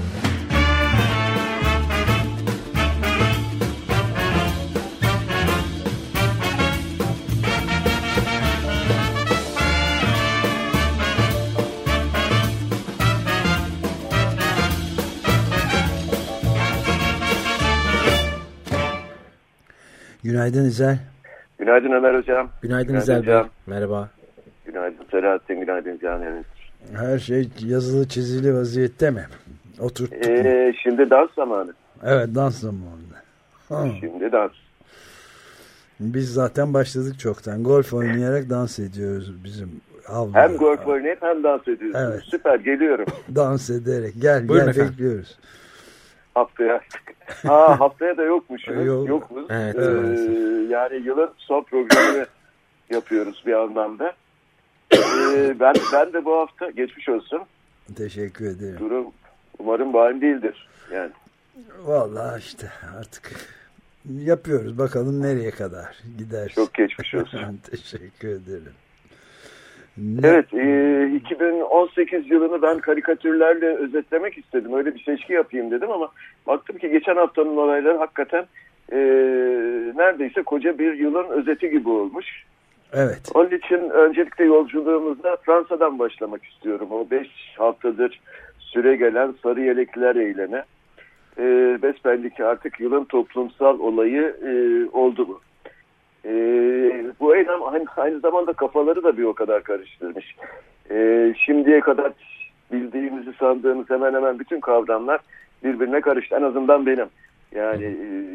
Günaydın İzel. Günaydın Ömer Hocam. Günaydın İzel Bey. Merhaba. Günaydın Selahattin, günaydın Can. Evet. Her şey yazılı çizili vaziyette mi? Oturttuk. Şimdi dans zamanı. Evet, dans zamanı. Şimdi dans. Biz zaten başladık çoktan. Golf oynayarak dans ediyoruz bizim avluda. Hem golf oynayıp hem dans ediyoruz. Evet. Süper, geliyorum. Dans ederek. Gel bekliyoruz. Haftaya. Haftaya da yokmuşuz. Yokuz. Evet. Yani yılın son programını yapıyoruz bir anlamda. Ben de bu hafta geçmiş olsun. Teşekkür ederim. Durum umarım vahim değildir. Yani. Vallahi işte artık yapıyoruz. Bakalım nereye kadar gider. Çok geçmiş olsun. Teşekkür ederim. Evet, 2018 yılını ben karikatürlerle özetlemek istedim. Öyle bir seçki yapayım dedim ama baktım ki geçen haftanın olayları hakikaten neredeyse koca bir yılın özeti gibi olmuş. Evet. Onun için öncelikle yolculuğumuzda Fransa'dan başlamak istiyorum. O 5 haftadır süre gelen sarı yelekliler eylemi. Besbelli ki artık yılın toplumsal olayı oldu bu. Bu eylem aynı zamanda kafaları da bir o kadar karıştırmış. Şimdiye kadar bildiğimizi sandığımız hemen hemen bütün kavramlar birbirine karıştı. En azından benim. Yani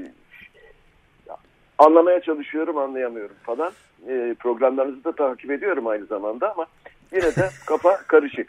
anlamaya çalışıyorum, anlayamıyorum falan. Programlarınızı da takip ediyorum aynı zamanda ama yine de kafa karışık.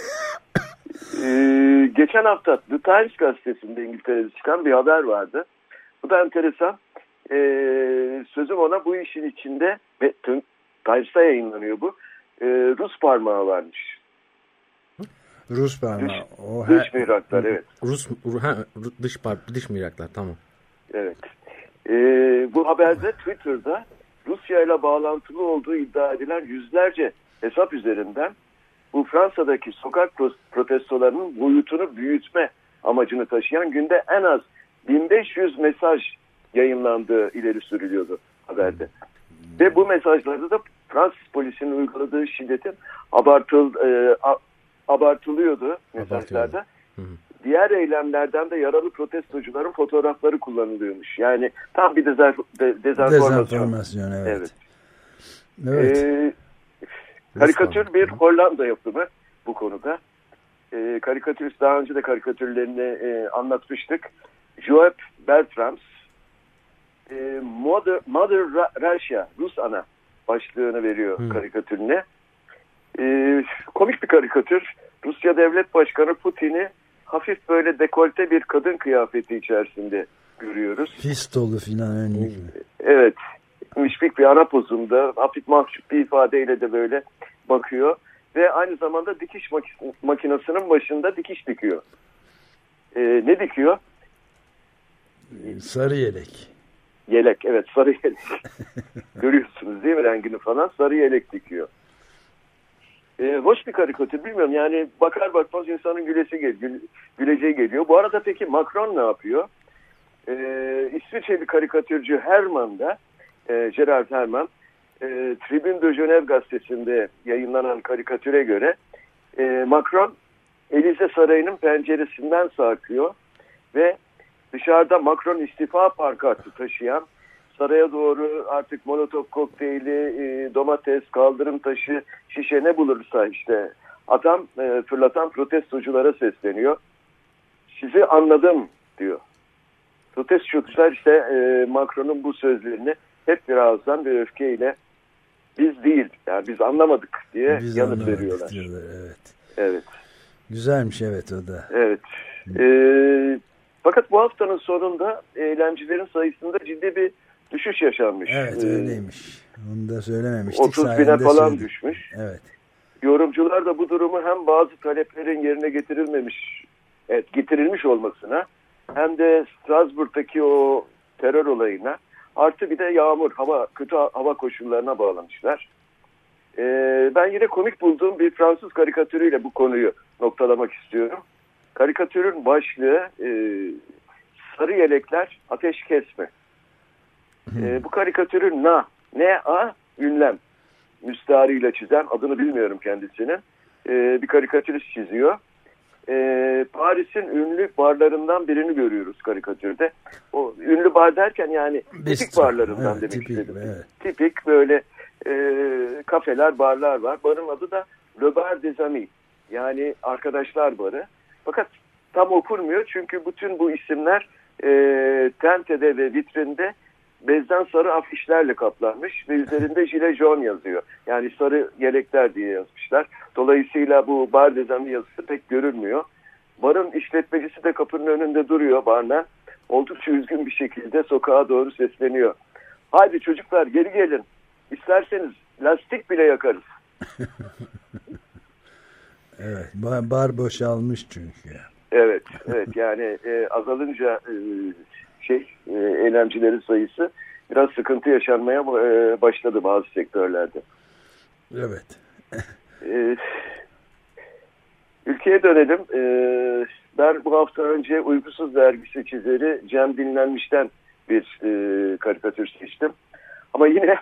Geçen hafta The Times gazetesinde İngiltere'de çıkan bir haber vardı. Bu da enteresan. Sözüm ona bu işin içinde ve Times'ta yayınlanıyor bu. Rus parmağı varmış. Rus parmağı. Dış mihraklar, evet. Dış mihraklar, tamam. Evet. Bu haberde Twitter'da Rusya ile bağlantılı olduğu iddia edilen yüzlerce hesap üzerinden bu Fransa'daki sokak protestolarının boyutunu büyütme amacını taşıyan günde en az 1500 mesaj yayınlandığı ileri sürülüyordu haberde. Ve bu mesajlarda da Fransız polisinin uyguladığı şiddetin abartılıyordu mesajlarda. Diğer eylemlerden de yaralı protestocuların fotoğrafları kullanılıyormuş. Yani tam bir dezenformasyon. Evet. Karikatür bir Hollanda yapımı bu konuda. Karikatürist daha önce de karikatürlerini anlatmıştık. Joep Beltrams Mother Russia, Rus Ana başlığını veriyor karikatürüne. Komik bir karikatür. Rusya Devlet Başkanı Putin'i hafif böyle dekolte bir kadın kıyafeti içerisinde görüyoruz. Fistolu filan önlük. Evet. Müşfik bir ana pozunda hafif mahcup bir ifadeyle de böyle bakıyor. Ve aynı zamanda dikiş makinesinin başında dikiş dikiyor. Ne dikiyor? Sarı yelek. Yelek, evet, sarı yelek. Görüyorsunuz değil mi rengini falan? Sarı yelek dikiyor. Hoş bir karikatür, bilmiyorum yani bakar bakmaz insanın güleceği geliyor. Bu arada peki Macron ne yapıyor? İsviçreli karikatürcü Herman da Gerard Herman Tribune de Genève gazetesinde yayınlanan karikatüre göre Macron Elize Sarayı'nın penceresinden sarkıyor ve dışarıda Macron istifa pankartı taşıyan, saraya doğru artık molotof kokteyli, domates, kaldırım taşı, şişe ne bulursa işte fırlatan protestoculara sesleniyor. Sizi anladım diyor. Protestocular işte Macron'un bu sözlerini hep bir ağızdan bir öfkeyle biz değil, yani biz anlamadık diye biz yanıt veriyorlar. Diyorlar, evet. Evet. Güzelmiş, evet, o da. Evet. Fakat bu haftanın sonunda eylemcilerin sayısında ciddi bir düşüş yaşanmış. Evet, öyleymiş. Onu da söylememiştik. 30 bine falan düşmüş. Evet. Yorumcular da bu durumu hem bazı taleplerin yerine getirilmiş olmasına, hem de Strasbourg'daki o terör olayına, artı bir de kötü hava koşullarına bağlamışlar. Ben yine komik bulduğum bir Fransız karikatürüyle bu konuyu noktalamak istiyorum. Karikatürün başlığı sarı yelekler ateş kesme. Bu karikatürün N-A ünlem müstariyle çizen, adını bilmiyorum kendisinin, bir karikatürist çiziyor. Paris'in ünlü barlarından birini görüyoruz karikatürde. O ünlü bar derken yani tipik barlarından demek istedim. Evet. Tipik böyle kafeler, barlar var. Barın adı da Le Bar des Amis, yani arkadaşlar barı. Fakat tam okunmuyor çünkü bütün bu isimler tentede ve vitrinde bezden sarı afişlerle kaplanmış ve üzerinde gilet jaune yazıyor. Yani sarı yelekler diye yazmışlar. Dolayısıyla bu Bar des Amis yazısı pek görülmüyor. Barın işletmecisi de kapının önünde duruyor barman. Oldukça üzgün bir şekilde sokağa doğru sesleniyor. Haydi çocuklar geri gelin. İsterseniz lastik bile yakarız. Evet, bar boşalmış çünkü. Evet yani azalınca eylemcilerin sayısı biraz sıkıntı yaşanmaya başladı bazı sektörlerde. Evet. Ülkeye dönelim. Ben bu hafta önce Uykusuz dergisi çizeri Cem Dinlenmiş'ten bir karikatür seçtim. Ama yine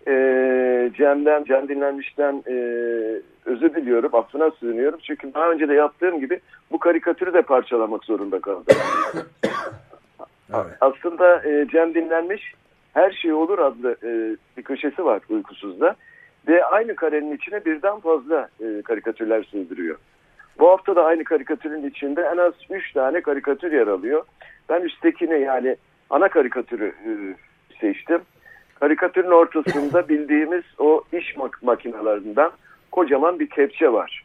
Cem Dinlenmiş'ten özür diliyorum, affına sığınıyorum. Çünkü daha önce de yaptığım gibi bu karikatürü de parçalamak zorunda kaldım. Evet. Aslında Cem Dinlenmiş Her Şey Olur adlı bir köşesi var Uykusuz'da. Ve aynı karenin içine birden fazla karikatürler sığdırıyor. Bu hafta da aynı karikatürün içinde en az 3 tane karikatür yer alıyor. Ben üsttekini, yani ana karikatürü seçtim. Karikatürün ortasında bildiğimiz o iş makinelerinden kocaman bir kepçe var.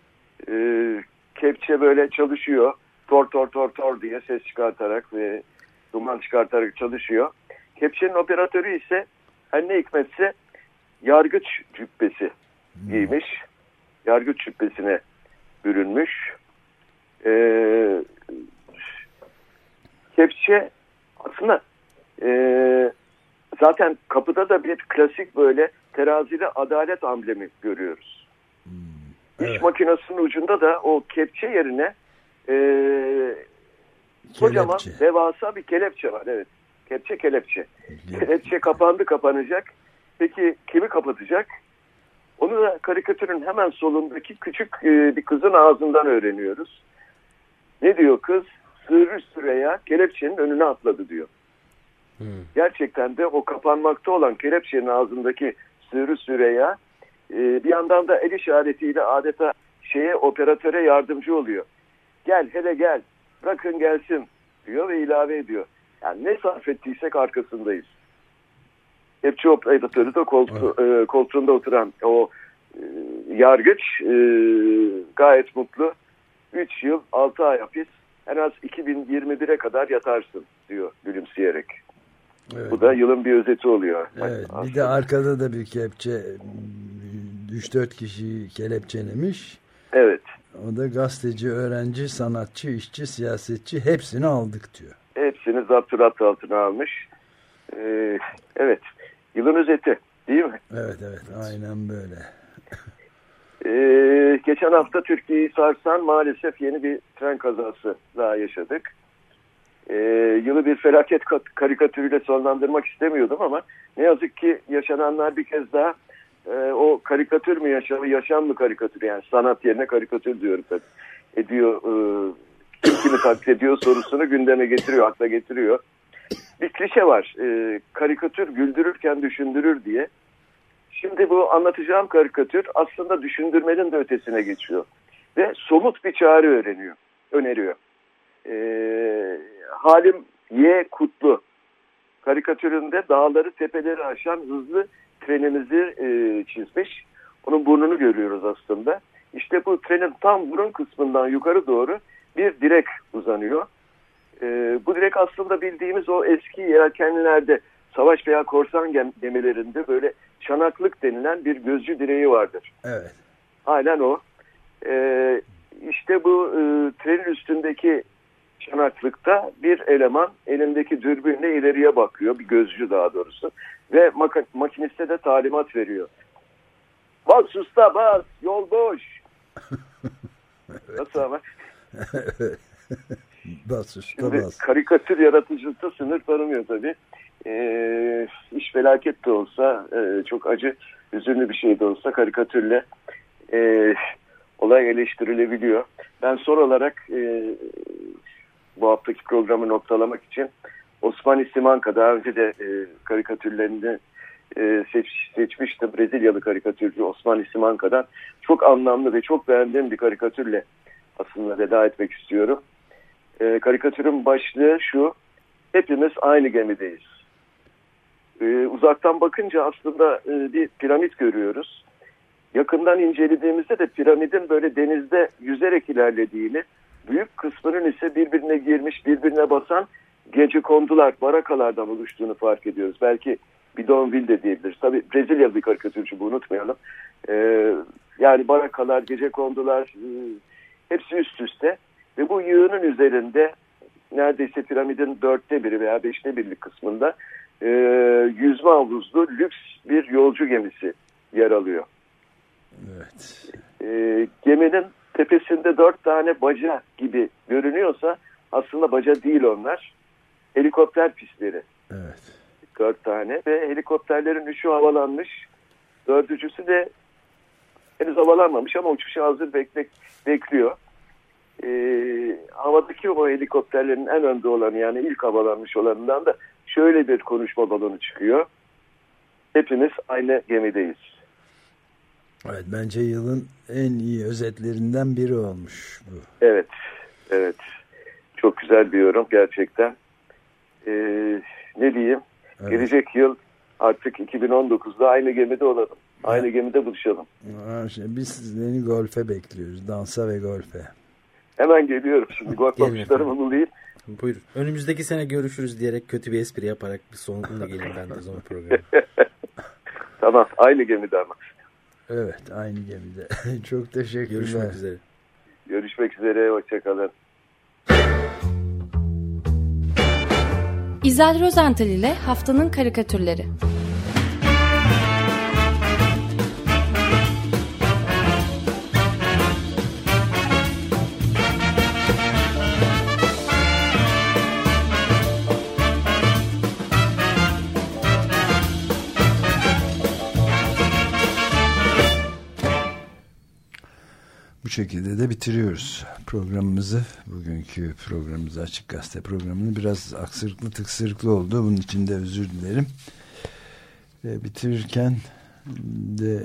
Kepçe böyle çalışıyor. Tor tor tor tor diye ses çıkartarak ve duman çıkartarak çalışıyor. Kepçenin operatörü ise her ne hikmetse yargıç cübbesi giymiş. Yargıç cübbesine bürünmüş. Kepçe aslında zaten kapıda da bir klasik böyle terazili adalet amblemi görüyoruz. Evet. İş makinesinin ucunda da o kepçe yerine kocaman devasa bir kelepçe var. Evet. Kepçe kelepçe. Kelepçe kapanacak. Peki kimi kapatacak? Onu da karikatürün hemen solundaki küçük bir kızın ağzından öğreniyoruz. Ne diyor kız? Sırrı Süreyya kelepçenin önüne atladı diyor. Gerçekten de o kapanmakta olan kelepçenin ağzındaki Sırrı Süreyya bir yandan da el işaretiyle adeta operatöre yardımcı oluyor. Gel hele gel, bırakın gelsin diyor ve ilave ediyor. Yani ne sarf ettiysek arkasındayız. Kepçe operatörü de koltuğunda oturan o yargıç gayet mutlu. 3 yıl 6 ay hapis, en az 2021'e kadar yatarsın diyor gülümseyerek. Evet. Bu da yılın bir özeti oluyor. Evet, bir de arkada da bir kepçe 3-4 kişiyi kelepçelemiş. Evet. O da gazeteci, öğrenci, sanatçı, işçi, siyasetçi hepsini aldık diyor. Hepsini zapturapt altına almış. Evet. Yılın özeti değil mi? Evet aynen böyle. Geçen hafta Türkiye'yi sarsan maalesef yeni bir tren kazası daha yaşadık. Yılı bir felaket karikatürüyle sonlandırmak istemiyordum ama ne yazık ki yaşananlar bir kez daha o karikatür mü yaşam mı karikatür, yani sanat yerine karikatür diyorum ediyor, kimi taklit ediyor sorusunu gündeme getiriyor, akla getiriyor. Bir klişe var, karikatür güldürürken düşündürür diye. Şimdi bu anlatacağım karikatür aslında düşündürmenin de ötesine geçiyor ve somut bir çare öneriyor. Halim Y. Kutlu karikatüründe dağları tepeleri aşan hızlı trenimizi çizmiş. Onun burnunu görüyoruz aslında. İşte bu trenin tam burun kısmından yukarı doğru bir direk uzanıyor. Bu direk aslında bildiğimiz o eski yelkenlilerde, savaş veya korsan gemilerinde böyle çanaklık denilen bir gözcü direği vardır. Evet. Aynen o. İşte bu trenin üstündeki çanaklıkta bir eleman elindeki dürbünle ileriye bakıyor. Bir gözcü daha doğrusu. Ve makiniste de talimat veriyor. Bas usta bas, yol boş. Nasıl ama? Bas usta Şimdi bas. karikatür yaratıcılıkta sınır tanımıyor tabii. İş felaket de olsa, çok acı, hüzünlü bir şey de olsa karikatürle olay eleştirilebiliyor. Ben son olarak bu haftaki programı noktalamak için Osman Simanka, daha önce de karikatürlerini seçmiştim. Brezilyalı karikatürcü Osman Simanka'dan çok anlamlı ve çok beğendiğim bir karikatürle aslında veda etmek istiyorum. Karikatürün başlığı şu: hepimiz aynı gemideyiz. Uzaktan bakınca aslında bir piramit görüyoruz. Yakından incelediğimizde de piramidin böyle denizde yüzerek ilerlediğini, büyük kısmının ise birbirine girmiş, birbirine basan gecekondular, barakalardan oluştuğunu fark ediyoruz. Belki bidonville de diyebiliriz. Tabii Brezilyalı bir karikatürcü, bu unutmayalım. Yani barakalar, gecekondular hepsi üst üste ve bu yığının üzerinde neredeyse piramidin 1/4 veya 1/5 kısmında yüzme havuzlu lüks bir yolcu gemisi yer alıyor. Evet. Geminin tepesinde 4 tane baca gibi görünüyorsa aslında baca değil onlar. Helikopter pistleri. Evet. 4 tane ve helikopterlerin 3'ü havalanmış. 4.'cüsü de henüz havalanmamış ama uçuşa hazır bekliyor. Havadaki o helikopterlerin en önde olanı, yani ilk havalanmış olanından da şöyle bir konuşma balonu çıkıyor: hepimiz aynı gemideyiz. Evet, bence yılın en iyi özetlerinden biri olmuş bu. Evet, evet. Çok güzel bir yorum gerçekten. Ne diyeyim? Evet. Gelecek yıl artık 2019'da aynı gemide olalım. Evet. Aynı gemide buluşalım. Biz sizleri golfe bekliyoruz. Dansa ve golfe. Hemen geliyorum şimdi. Golf bakışlarımı bulayım. Buyurun. Önümüzdeki sene görüşürüz diyerek kötü bir espri yaparak bir sonunda gelin ben de zaman programı. Tamam. Aynı gemide ama. Evet. Aynı gemide. Çok teşekkürler. Görüşmek üzere. Görüşmek üzere. Hoşçakalın. İzel Rozental ile Haftanın Karikatürleri. Bu şekilde de bitiriyoruz programımızı. Bugünkü programımızı, Açık Gazete programını biraz aksırıklı tıksırıklı oldu. Bunun için de özür dilerim. Bitirirken de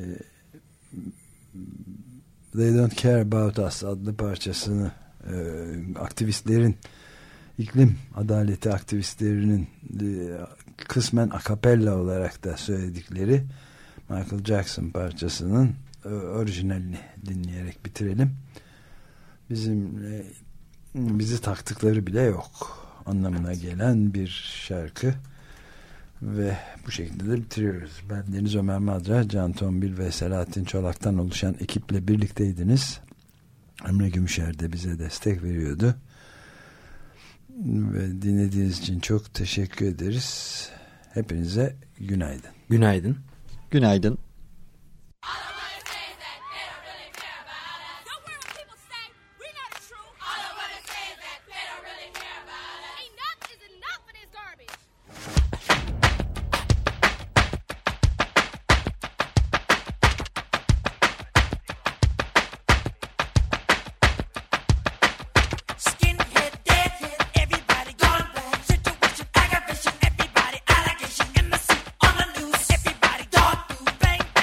They Don't Care About Us adlı parçasını aktivistlerin, iklim adaleti aktivistlerinin kısmen akapella olarak da söyledikleri Michael Jackson parçasının orijinalini dinleyerek bitirelim. Bizi taktıkları bile yok anlamına gelen bir şarkı ve bu şekilde de bitiriyoruz. Ben Deniz Ömer Madra, Can Tombil ve Selahattin Çolak'tan oluşan ekiple birlikteydiniz. Emre Gümüşer de bize destek veriyordu ve dinlediğiniz için çok teşekkür ederiz. Hepinize günaydın. Günaydın. Günaydın. Situation, everybody, allegation in the suit on the news. Everybody, dog, bang,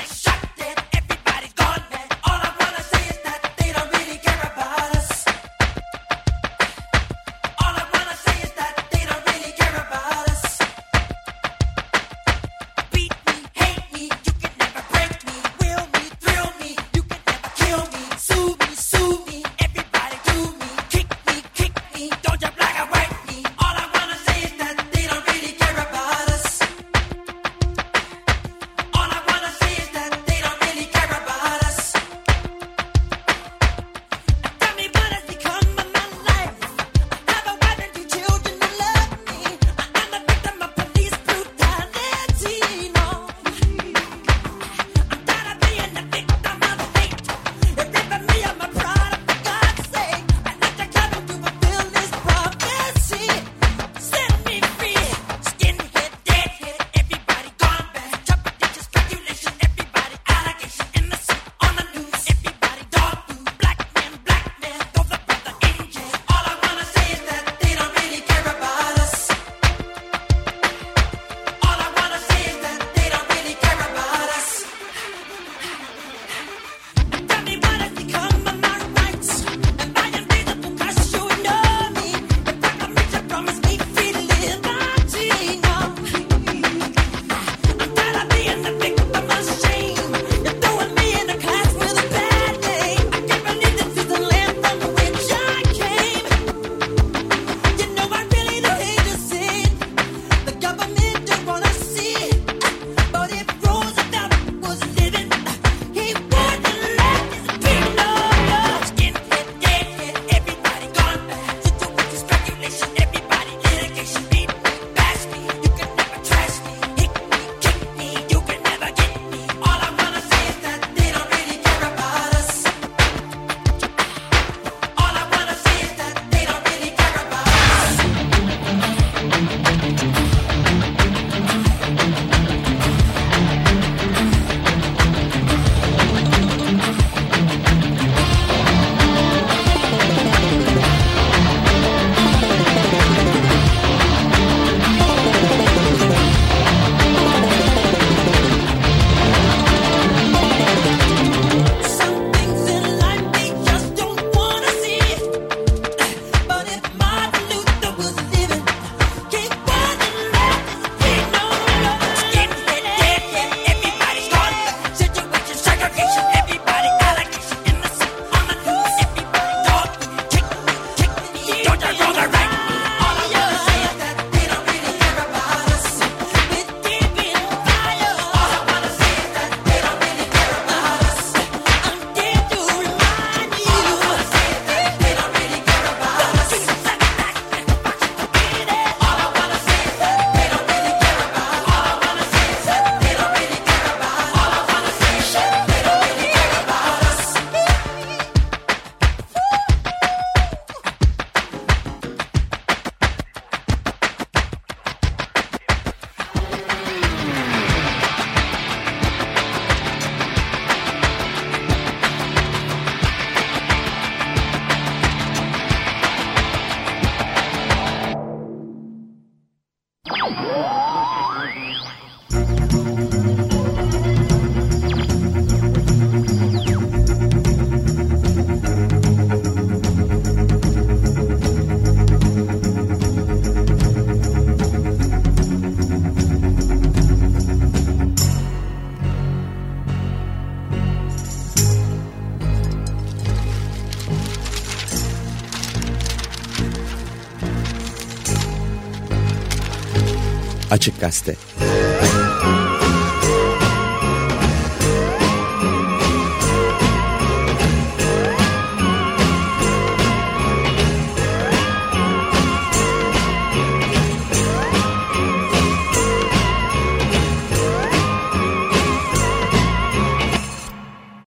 Açık Gazete.